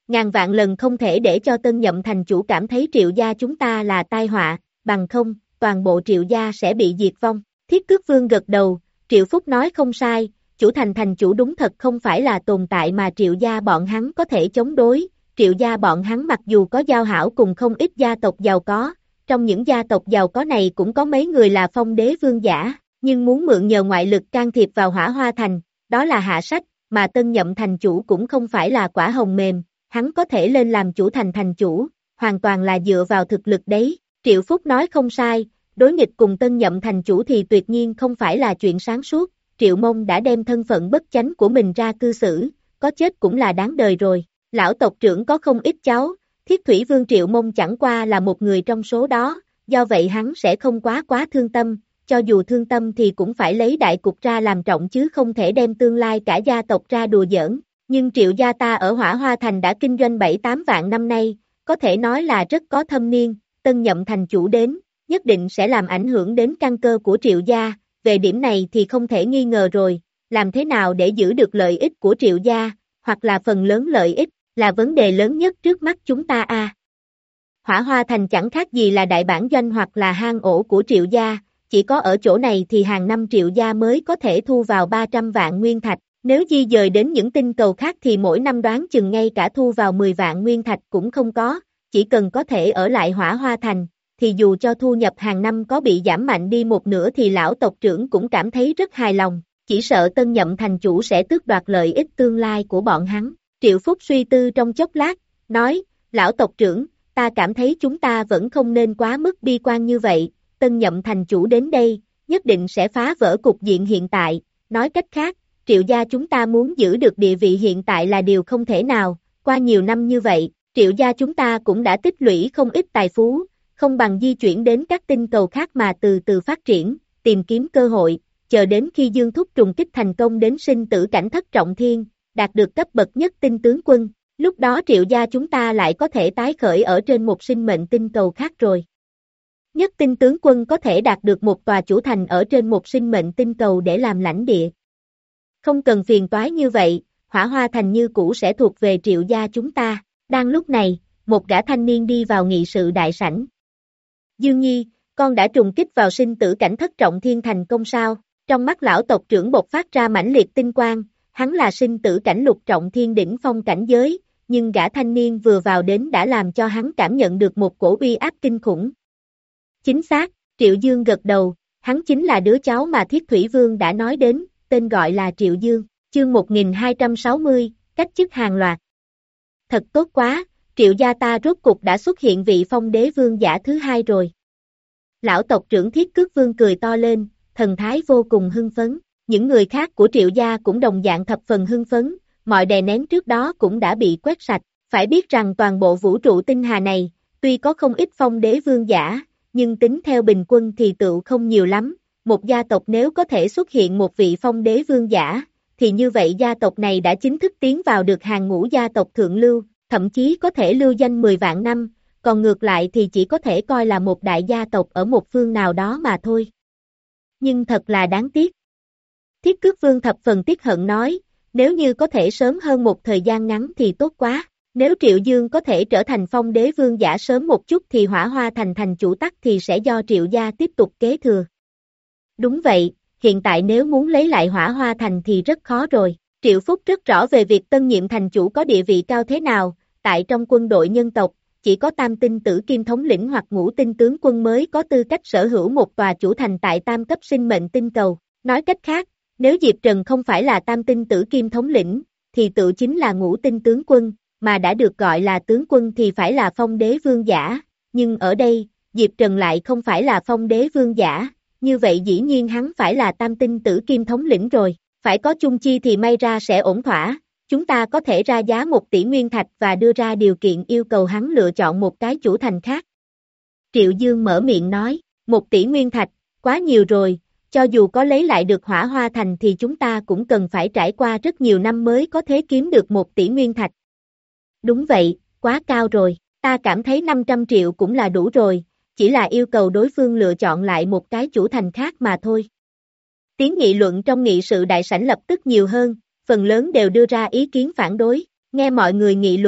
ngàn vạn lần không thể để cho tân nhậm thành chủ cảm thấy Triệu gia chúng ta là tai họa, bằng không, toàn bộ Triệu gia sẽ bị diệt vong. Thiết Cước Vương gật đầu, Triệu Phúc nói không sai, chủ thành thành chủ đúng thật không phải là tồn tại mà Triệu gia bọn hắn có thể chống đối, Triệu gia bọn hắn mặc dù có giao hảo cùng không ít gia tộc giàu có, trong những gia tộc giàu có này cũng có mấy người là phong đế vương giả, nhưng muốn mượn nhờ ngoại lực can thiệp vào Hỏa Hoa Thành, đó là hạ sách, mà tân nhậm thành chủ cũng không phải là quả hồng mềm, hắn có thể lên làm chủ thành thành chủ, hoàn toàn là dựa vào thực lực đấy, Triệu Phúc nói không sai, đối nghịch cùng tân nhậm thành chủ thì tuyệt nhiên không phải là chuyện sáng suốt, Triệu Mông đã đem thân phận bất chánh của mình ra cư xử, có chết cũng là đáng đời rồi, lão tộc trưởng có không ít cháu, Thiết Thủy Vương Triệu Mông chẳng qua là một người trong số đó, do vậy hắn sẽ không quá quá thương tâm, cho dù thương tâm thì cũng phải lấy đại cục ra làm trọng chứ không thể đem tương lai cả gia tộc ra đùa giỡn, nhưng Triệu gia ta ở Hỏa Hoa Thành đã kinh doanh bảy tám vạn năm nay, có thể nói là rất có thâm niên, tân nhậm thành chủ đến, nhất định sẽ làm ảnh hưởng đến căn cơ của Triệu gia, về điểm này thì không thể nghi ngờ rồi, làm thế nào để giữ được lợi ích của Triệu gia, hoặc là phần lớn lợi ích, là vấn đề lớn nhất trước mắt chúng ta a. À. Hỏa Hoa Thành chẳng khác gì là đại bản doanh hoặc là hang ổ của Triệu gia, chỉ có ở chỗ này thì hàng năm Triệu gia mới có thể thu vào ba trăm vạn nguyên thạch, nếu di dời đến những tinh cầu khác thì mỗi năm đoán chừng ngay cả thu vào mười vạn nguyên thạch cũng không có, chỉ cần có thể ở lại Hỏa Hoa Thành, thì dù cho thu nhập hàng năm có bị giảm mạnh đi một nửa thì lão tộc trưởng cũng cảm thấy rất hài lòng, chỉ sợ tân nhậm thành chủ sẽ tước đoạt lợi ích tương lai của bọn hắn. Triệu Phúc suy tư trong chốc lát, nói, lão tộc trưởng, ta cảm thấy chúng ta vẫn không nên quá mức bi quan như vậy, tân nhậm thành chủ đến đây, nhất định sẽ phá vỡ cục diện hiện tại, nói cách khác, Triệu gia chúng ta muốn giữ được địa vị hiện tại là điều không thể nào, qua nhiều năm như vậy, Triệu gia chúng ta cũng đã tích lũy không ít tài phú, không bằng di chuyển đến các tinh cầu khác mà từ từ phát triển, tìm kiếm cơ hội, chờ đến khi Dương Thúc trùng kích thành công đến sinh tử cảnh thất trọng thiên, đạt được cấp bậc nhất tinh tướng quân, lúc đó Triệu gia chúng ta lại có thể tái khởi ở trên một sinh mệnh tinh cầu khác rồi. Nhất tinh tướng quân có thể đạt được một tòa chủ thành ở trên một sinh mệnh tinh cầu để làm lãnh địa. Không cần phiền toái như vậy, Hỏa Hoa Thành như cũ sẽ thuộc về Triệu gia chúng ta. Đang lúc này, một gã thanh niên đi vào nghị sự đại sảnh. Dương Nhi, con đã trùng kích vào sinh tử cảnh thất trọng thiên thành công sao? Trong mắt lão tộc trưởng bộc phát ra mãnh liệt tinh quang, hắn là sinh tử cảnh lục trọng thiên đỉnh phong cảnh giới, nhưng gã thanh niên vừa vào đến đã làm cho hắn cảm nhận được một cổ uy áp kinh khủng. Chính xác, Triệu Dương gật đầu, hắn chính là đứa cháu mà Thiết Thủy Vương đã nói đến, tên gọi là Triệu Dương, chương một nghìn hai trăm sáu mươi, cách chức hàng loạt. Thật tốt quá, Triệu gia ta rốt cục đã xuất hiện vị phong đế vương giả thứ hai rồi. Lão tộc trưởng Thiết Cước Vương cười to lên, thần thái vô cùng hưng phấn, những người khác của Triệu gia cũng đồng dạng thập phần hưng phấn, mọi đè nén trước đó cũng đã bị quét sạch, phải biết rằng toàn bộ vũ trụ tinh hà này, tuy có không ít phong đế vương giả, nhưng tính theo bình quân thì tựu không nhiều lắm, một gia tộc nếu có thể xuất hiện một vị phong đế vương giả, thì như vậy gia tộc này đã chính thức tiến vào được hàng ngũ gia tộc thượng lưu, thậm chí có thể lưu danh mười vạn năm, còn ngược lại thì chỉ có thể coi là một đại gia tộc ở một phương nào đó mà thôi. Nhưng thật là đáng tiếc. Thiết Cước Vương thập phần tiếc hận nói, nếu như có thể sớm hơn một thời gian ngắn thì tốt quá, nếu Triệu Dương có thể trở thành phong đế vương giả sớm một chút thì Hỏa Hoa Thành thành chủ tắc thì sẽ do Triệu gia tiếp tục kế thừa. Đúng vậy, hiện tại nếu muốn lấy lại Hỏa Hoa Thành thì rất khó rồi. Triệu Phúc rất rõ về việc tân nhiệm thành chủ có địa vị cao thế nào, tại trong quân đội nhân tộc, chỉ có tam tinh tử kim thống lĩnh hoặc ngũ tinh tướng quân mới có tư cách sở hữu một tòa chủ thành tại tam cấp sinh mệnh tinh cầu. Nói cách khác, nếu Diệp Trần không phải là tam tinh tử kim thống lĩnh, thì tự chính là ngũ tinh tướng quân, mà đã được gọi là tướng quân thì phải là phong đế vương giả, nhưng ở đây, Diệp Trần lại không phải là phong đế vương giả, như vậy dĩ nhiên hắn phải là tam tinh tử kim thống lĩnh rồi, phải có chung chi thì may ra sẽ ổn thỏa, chúng ta có thể ra giá một tỷ nguyên thạch và đưa ra điều kiện yêu cầu hắn lựa chọn một cái chủ thành khác. Triệu Dương mở miệng nói, một tỷ nguyên thạch, quá nhiều rồi, cho dù có lấy lại được Hỏa Hoa Thành thì chúng ta cũng cần phải trải qua rất nhiều năm mới có thể kiếm được một tỷ nguyên thạch. Đúng vậy, quá cao rồi, ta cảm thấy năm trăm triệu cũng là đủ rồi, chỉ là yêu cầu đối phương lựa chọn lại một cái chủ thành khác mà thôi. Tiếng nghị luận trong nghị sự đại sảnh lập tức nhiều hơn, phần lớn đều đưa ra ý kiến phản đối, nghe mọi người nghị luận,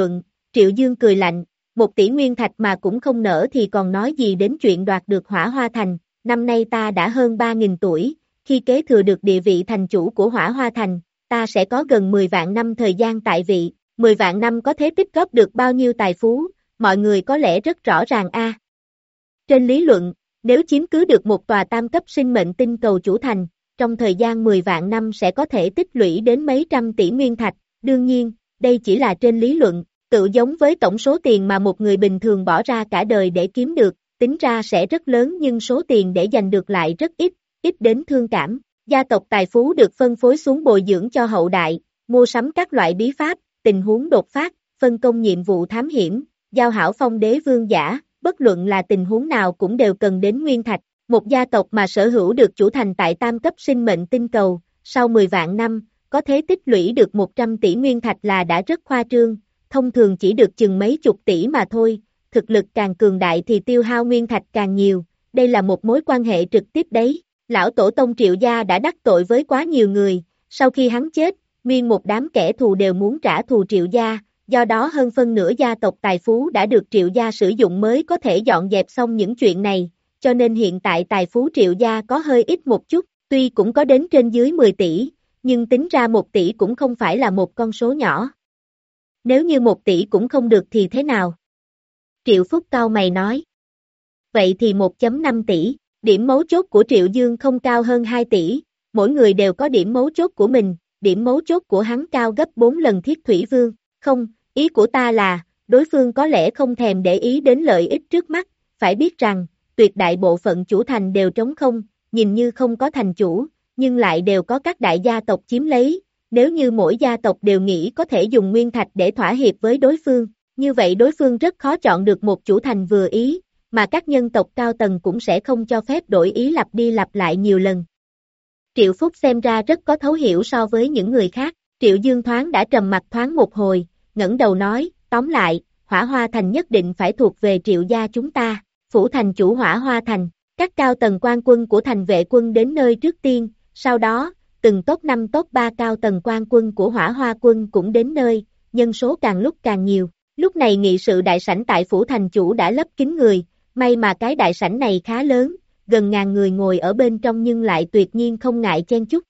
Triệu Dương cười lạnh, một tỷ nguyên thạch mà cũng không nỡ thì còn nói gì đến chuyện đoạt được Hỏa Hoa Thành, năm nay ta đã hơn ba nghìn tuổi, khi kế thừa được địa vị thành chủ của Hỏa Hoa Thành, ta sẽ có gần mười vạn năm thời gian tại vị, mười vạn năm có thể tích góp được bao nhiêu tài phú, mọi người có lẽ rất rõ ràng a. Trên lý luận, nếu chiếm cứ được một tòa tam cấp sinh mệnh tinh cầu chủ thành, trong thời gian mười vạn năm sẽ có thể tích lũy đến mấy trăm tỷ nguyên thạch, đương nhiên, đây chỉ là trên lý luận, tự giống với tổng số tiền mà một người bình thường bỏ ra cả đời để kiếm được, tính ra sẽ rất lớn nhưng số tiền để giành được lại rất ít, ít đến thương cảm. Gia tộc tài phú được phân phối xuống bồi dưỡng cho hậu đại, mua sắm các loại bí pháp, tình huống đột phát, phân công nhiệm vụ thám hiểm, giao hảo phong đế vương giả, bất luận là tình huống nào cũng đều cần đến nguyên thạch. Một gia tộc mà sở hữu được chủ thành tại tam cấp sinh mệnh tinh cầu, sau mười vạn năm, có thể tích lũy được một trăm tỷ nguyên thạch là đã rất khoa trương, thông thường chỉ được chừng mấy chục tỷ mà thôi, thực lực càng cường đại thì tiêu hao nguyên thạch càng nhiều, đây là một mối quan hệ trực tiếp đấy. Lão tổ tông Triệu gia đã đắc tội với quá nhiều người, sau khi hắn chết, nguyên một đám kẻ thù đều muốn trả thù Triệu gia, do đó hơn phân nửa gia tộc tài phú đã được Triệu gia sử dụng mới có thể dọn dẹp xong những chuyện này, cho nên hiện tại tài phú Triệu gia có hơi ít một chút, tuy cũng có đến trên dưới mười tỷ, nhưng tính ra một tỷ cũng không phải là một con số nhỏ. Nếu như một tỷ cũng không được thì thế nào? Triệu Phúc cau mày nói. Vậy thì một phẩy năm tỷ. Điểm mấu chốt của Triệu Dương không cao hơn hai tỷ, mỗi người đều có điểm mấu chốt của mình, điểm mấu chốt của hắn cao gấp bốn lần Thiết Thủy Vương, không, ý của ta là, đối phương có lẽ không thèm để ý đến lợi ích trước mắt, phải biết rằng, tuyệt đại bộ phận chủ thành đều trống không, nhìn như không có thành chủ, nhưng lại đều có các đại gia tộc chiếm lấy, nếu như mỗi gia tộc đều nghĩ có thể dùng nguyên thạch để thỏa hiệp với đối phương, như vậy đối phương rất khó chọn được một chủ thành vừa ý, mà các nhân tộc cao tầng cũng sẽ không cho phép đổi ý lặp đi lặp lại nhiều lần. Triệu Phúc xem ra rất có thấu hiểu so với những người khác, Triệu Dương thoáng đã trầm mặt thoáng một hồi, ngẩng đầu nói, tóm lại, Hỏa Hoa Thành nhất định phải thuộc về Triệu gia chúng ta, phủ thành chủ Hỏa Hoa Thành, các cao tầng quan quân của thành vệ quân đến nơi trước tiên, sau đó, từng top năm top ba cao tầng quan quân của Hỏa Hoa quân cũng đến nơi, nhân số càng lúc càng nhiều. Lúc này nghị sự đại sảnh tại phủ thành chủ đã lấp kín người, may mà cái đại sảnh này khá lớn, gần ngàn người ngồi ở bên trong nhưng lại tuyệt nhiên không ngại chen chúc.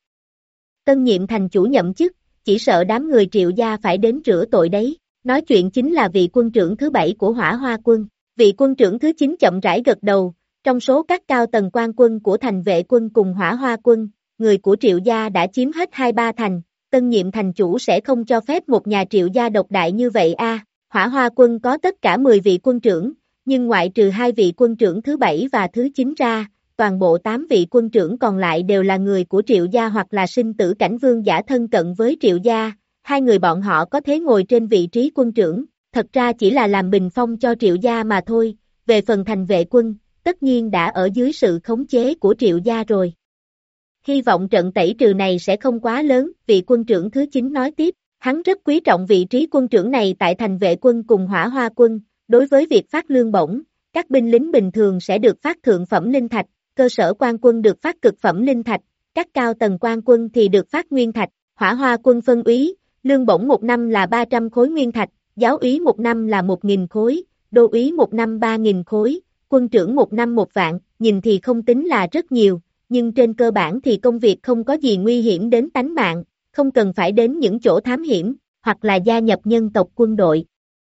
Tân nhiệm thành chủ nhậm chức, chỉ sợ đám người Triệu gia phải đến rửa tội đấy. Nói chuyện chính là vị quân trưởng thứ bảy của Hỏa Hoa quân. Vị quân trưởng thứ chín chậm rãi gật đầu, trong số các cao tầng quan quân của thành vệ quân cùng Hỏa Hoa quân, người của Triệu gia đã chiếm hết hai ba thành, tân nhiệm thành chủ sẽ không cho phép một nhà Triệu gia độc đại như vậy a. À, Hỏa Hoa quân có tất cả mười vị quân trưởng, nhưng ngoại trừ hai vị quân trưởng thứ bảy và thứ chín ra, toàn bộ tám vị quân trưởng còn lại đều là người của Triệu gia hoặc là sinh tử cảnh vương giả thân cận với Triệu gia, hai người bọn họ có thể ngồi trên vị trí quân trưởng, thật ra chỉ là làm bình phong cho Triệu gia mà thôi, về phần thành vệ quân, tất nhiên đã ở dưới sự khống chế của Triệu gia rồi. Hy vọng trận tẩy trừ này sẽ không quá lớn, vị quân trưởng thứ chín nói tiếp, hắn rất quý trọng vị trí quân trưởng này tại thành vệ quân cùng Hỏa Hoa quân, đối với việc phát lương bổng, các binh lính bình thường sẽ được phát thượng phẩm linh thạch, cơ sở quan quân được phát cực phẩm linh thạch, các cao tầng quan quân thì được phát nguyên thạch, Hỏa Hoa quân phân úy, lương bổng một năm là ba trăm khối nguyên thạch, giáo úy một năm là một nghìn khối, đô úy một năm ba nghìn khối, quân trưởng một năm một vạn, nhìn thì không tính là rất nhiều, nhưng trên cơ bản thì công việc không có gì nguy hiểm đến tánh mạng, không cần phải đến những chỗ thám hiểm, hoặc là gia nhập nhân tộc quân đội.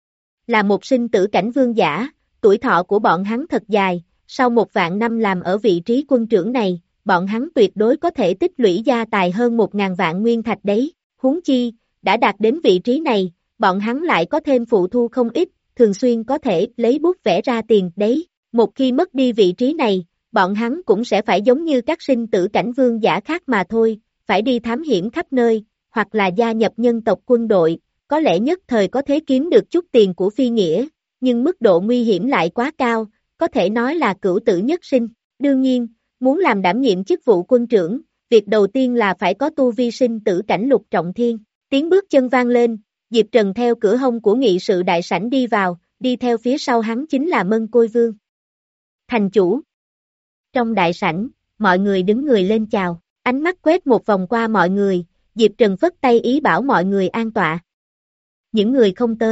Là một sinh tử cảnh vương giả, tuổi thọ của bọn hắn thật dài, sau một vạn năm làm ở vị trí quân trưởng này, bọn hắn tuyệt đối có thể tích lũy gia tài hơn một ngàn vạn nguyên thạch đấy, huống chi, đã đạt đến vị trí này, bọn hắn lại có thêm phụ thu không ít, thường xuyên có thể lấy bút vẽ ra tiền đấy, một khi mất đi vị trí này, bọn hắn cũng sẽ phải giống như các sinh tử cảnh vương giả khác mà thôi, phải đi thám hiểm khắp nơi, hoặc là gia nhập nhân tộc quân đội, có lẽ nhất thời có thể kiếm được chút tiền của phi nghĩa, nhưng mức độ nguy hiểm lại quá cao, có thể nói là cửu tử nhất sinh. Đương nhiên, muốn làm đảm nhiệm chức vụ quân trưởng, việc đầu tiên là phải có tu vi sinh tử cảnh lục trọng thiên. Tiếng bước chân vang lên, Diệp Trần theo cửa hông của nghị sự đại sảnh đi vào, đi theo phía sau hắn chính là Mân Côi Vương. Thành chủ. Trong đại sảnh, mọi người đứng người lên chào, ánh mắt quét một vòng qua mọi người, Diệp Trần phất tay ý bảo mọi người an tọa. Những người không tới,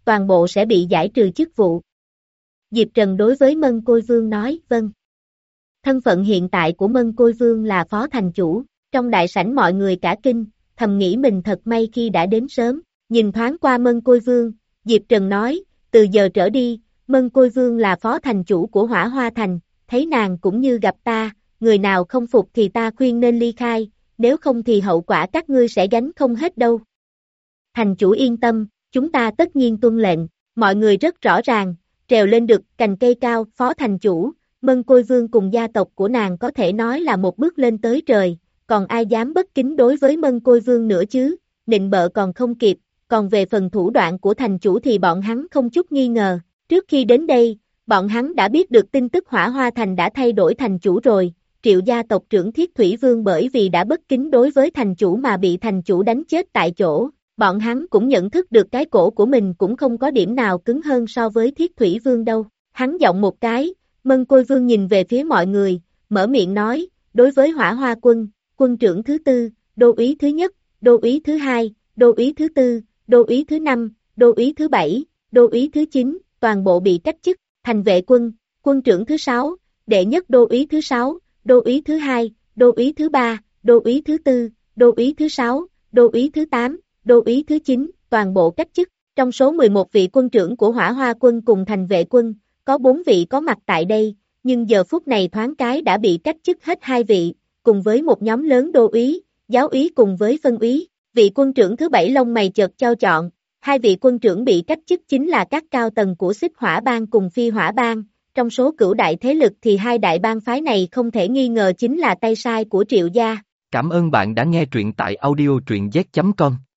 toàn bộ sẽ bị giải trừ chức vụ. Diệp Trần đối với Mân Côi Vương nói, vâng. Thân phận hiện tại của Mân Côi Vương là phó thành chủ, trong đại sảnh mọi người cả kinh, thầm nghĩ mình thật may khi đã đến sớm, nhìn thoáng qua Mân Côi Vương, Diệp Trần nói, từ giờ trở đi, Mân Côi Vương là phó thành chủ của Hỏa Hoa Thành, thấy nàng cũng như gặp ta, người nào không phục thì ta khuyên nên ly khai, nếu không thì hậu quả các ngươi sẽ gánh không hết đâu. Thành chủ yên tâm, chúng ta tất nhiên tuân lệnh, mọi người rất rõ ràng, trèo lên được cành cây cao, phó thành chủ, Mân Côi Vương cùng gia tộc của nàng có thể nói là một bước lên tới trời, còn ai dám bất kính đối với Mân Côi Vương nữa chứ, nịnh bợ còn không kịp, còn về phần thủ đoạn của thành chủ thì bọn hắn không chút nghi ngờ, trước khi đến đây, bọn hắn đã biết được tin tức Hỏa Hoa Thành đã thay đổi thành chủ rồi, Triệu gia tộc trưởng Thiết Thủy Vương bởi vì đã bất kính đối với thành chủ mà bị thành chủ đánh chết tại chỗ, bọn hắn cũng nhận thức được cái cổ của mình cũng không có điểm nào cứng hơn so với Thiết Thủy Vương đâu, hắn giọng một cái, Mân Côi Vương nhìn về phía mọi người, mở miệng nói, đối với Hỏa Hoa quân, quân trưởng thứ tư, đô úy thứ nhất, đô úy thứ hai, đô úy thứ tư, đô úy thứ năm, đô úy thứ bảy, đô úy thứ chín, toàn bộ bị cách chức, thành vệ quân, quân trưởng thứ sáu, đệ nhất đô úy thứ sáu, đô úy thứ hai, đô úy thứ ba, đô úy thứ tư, đô úy thứ sáu, đô úy thứ tám, đô úy thứ chín, toàn bộ cách chức. Trong số mười một vị quân trưởng của Hỏa Hoa quân cùng thành vệ quân, có bốn vị có mặt tại đây, nhưng giờ phút này thoáng cái đã bị cách chức hết hai vị, cùng với một nhóm lớn đô úy, giáo úy cùng với phân úy. Vị quân trưởng thứ bảy lông mày chợt chau chọn, hai vị quân trưởng bị cách chức chính là các cao tầng của Xích Hỏa Bang cùng Phi Hỏa Bang. Trong số cửu đại thế lực thì hai đại bang phái này không thể nghi ngờ chính là tay sai của Triệu gia. Cảm ơn bạn đã nghe truyện tại audio truyện z chấm com.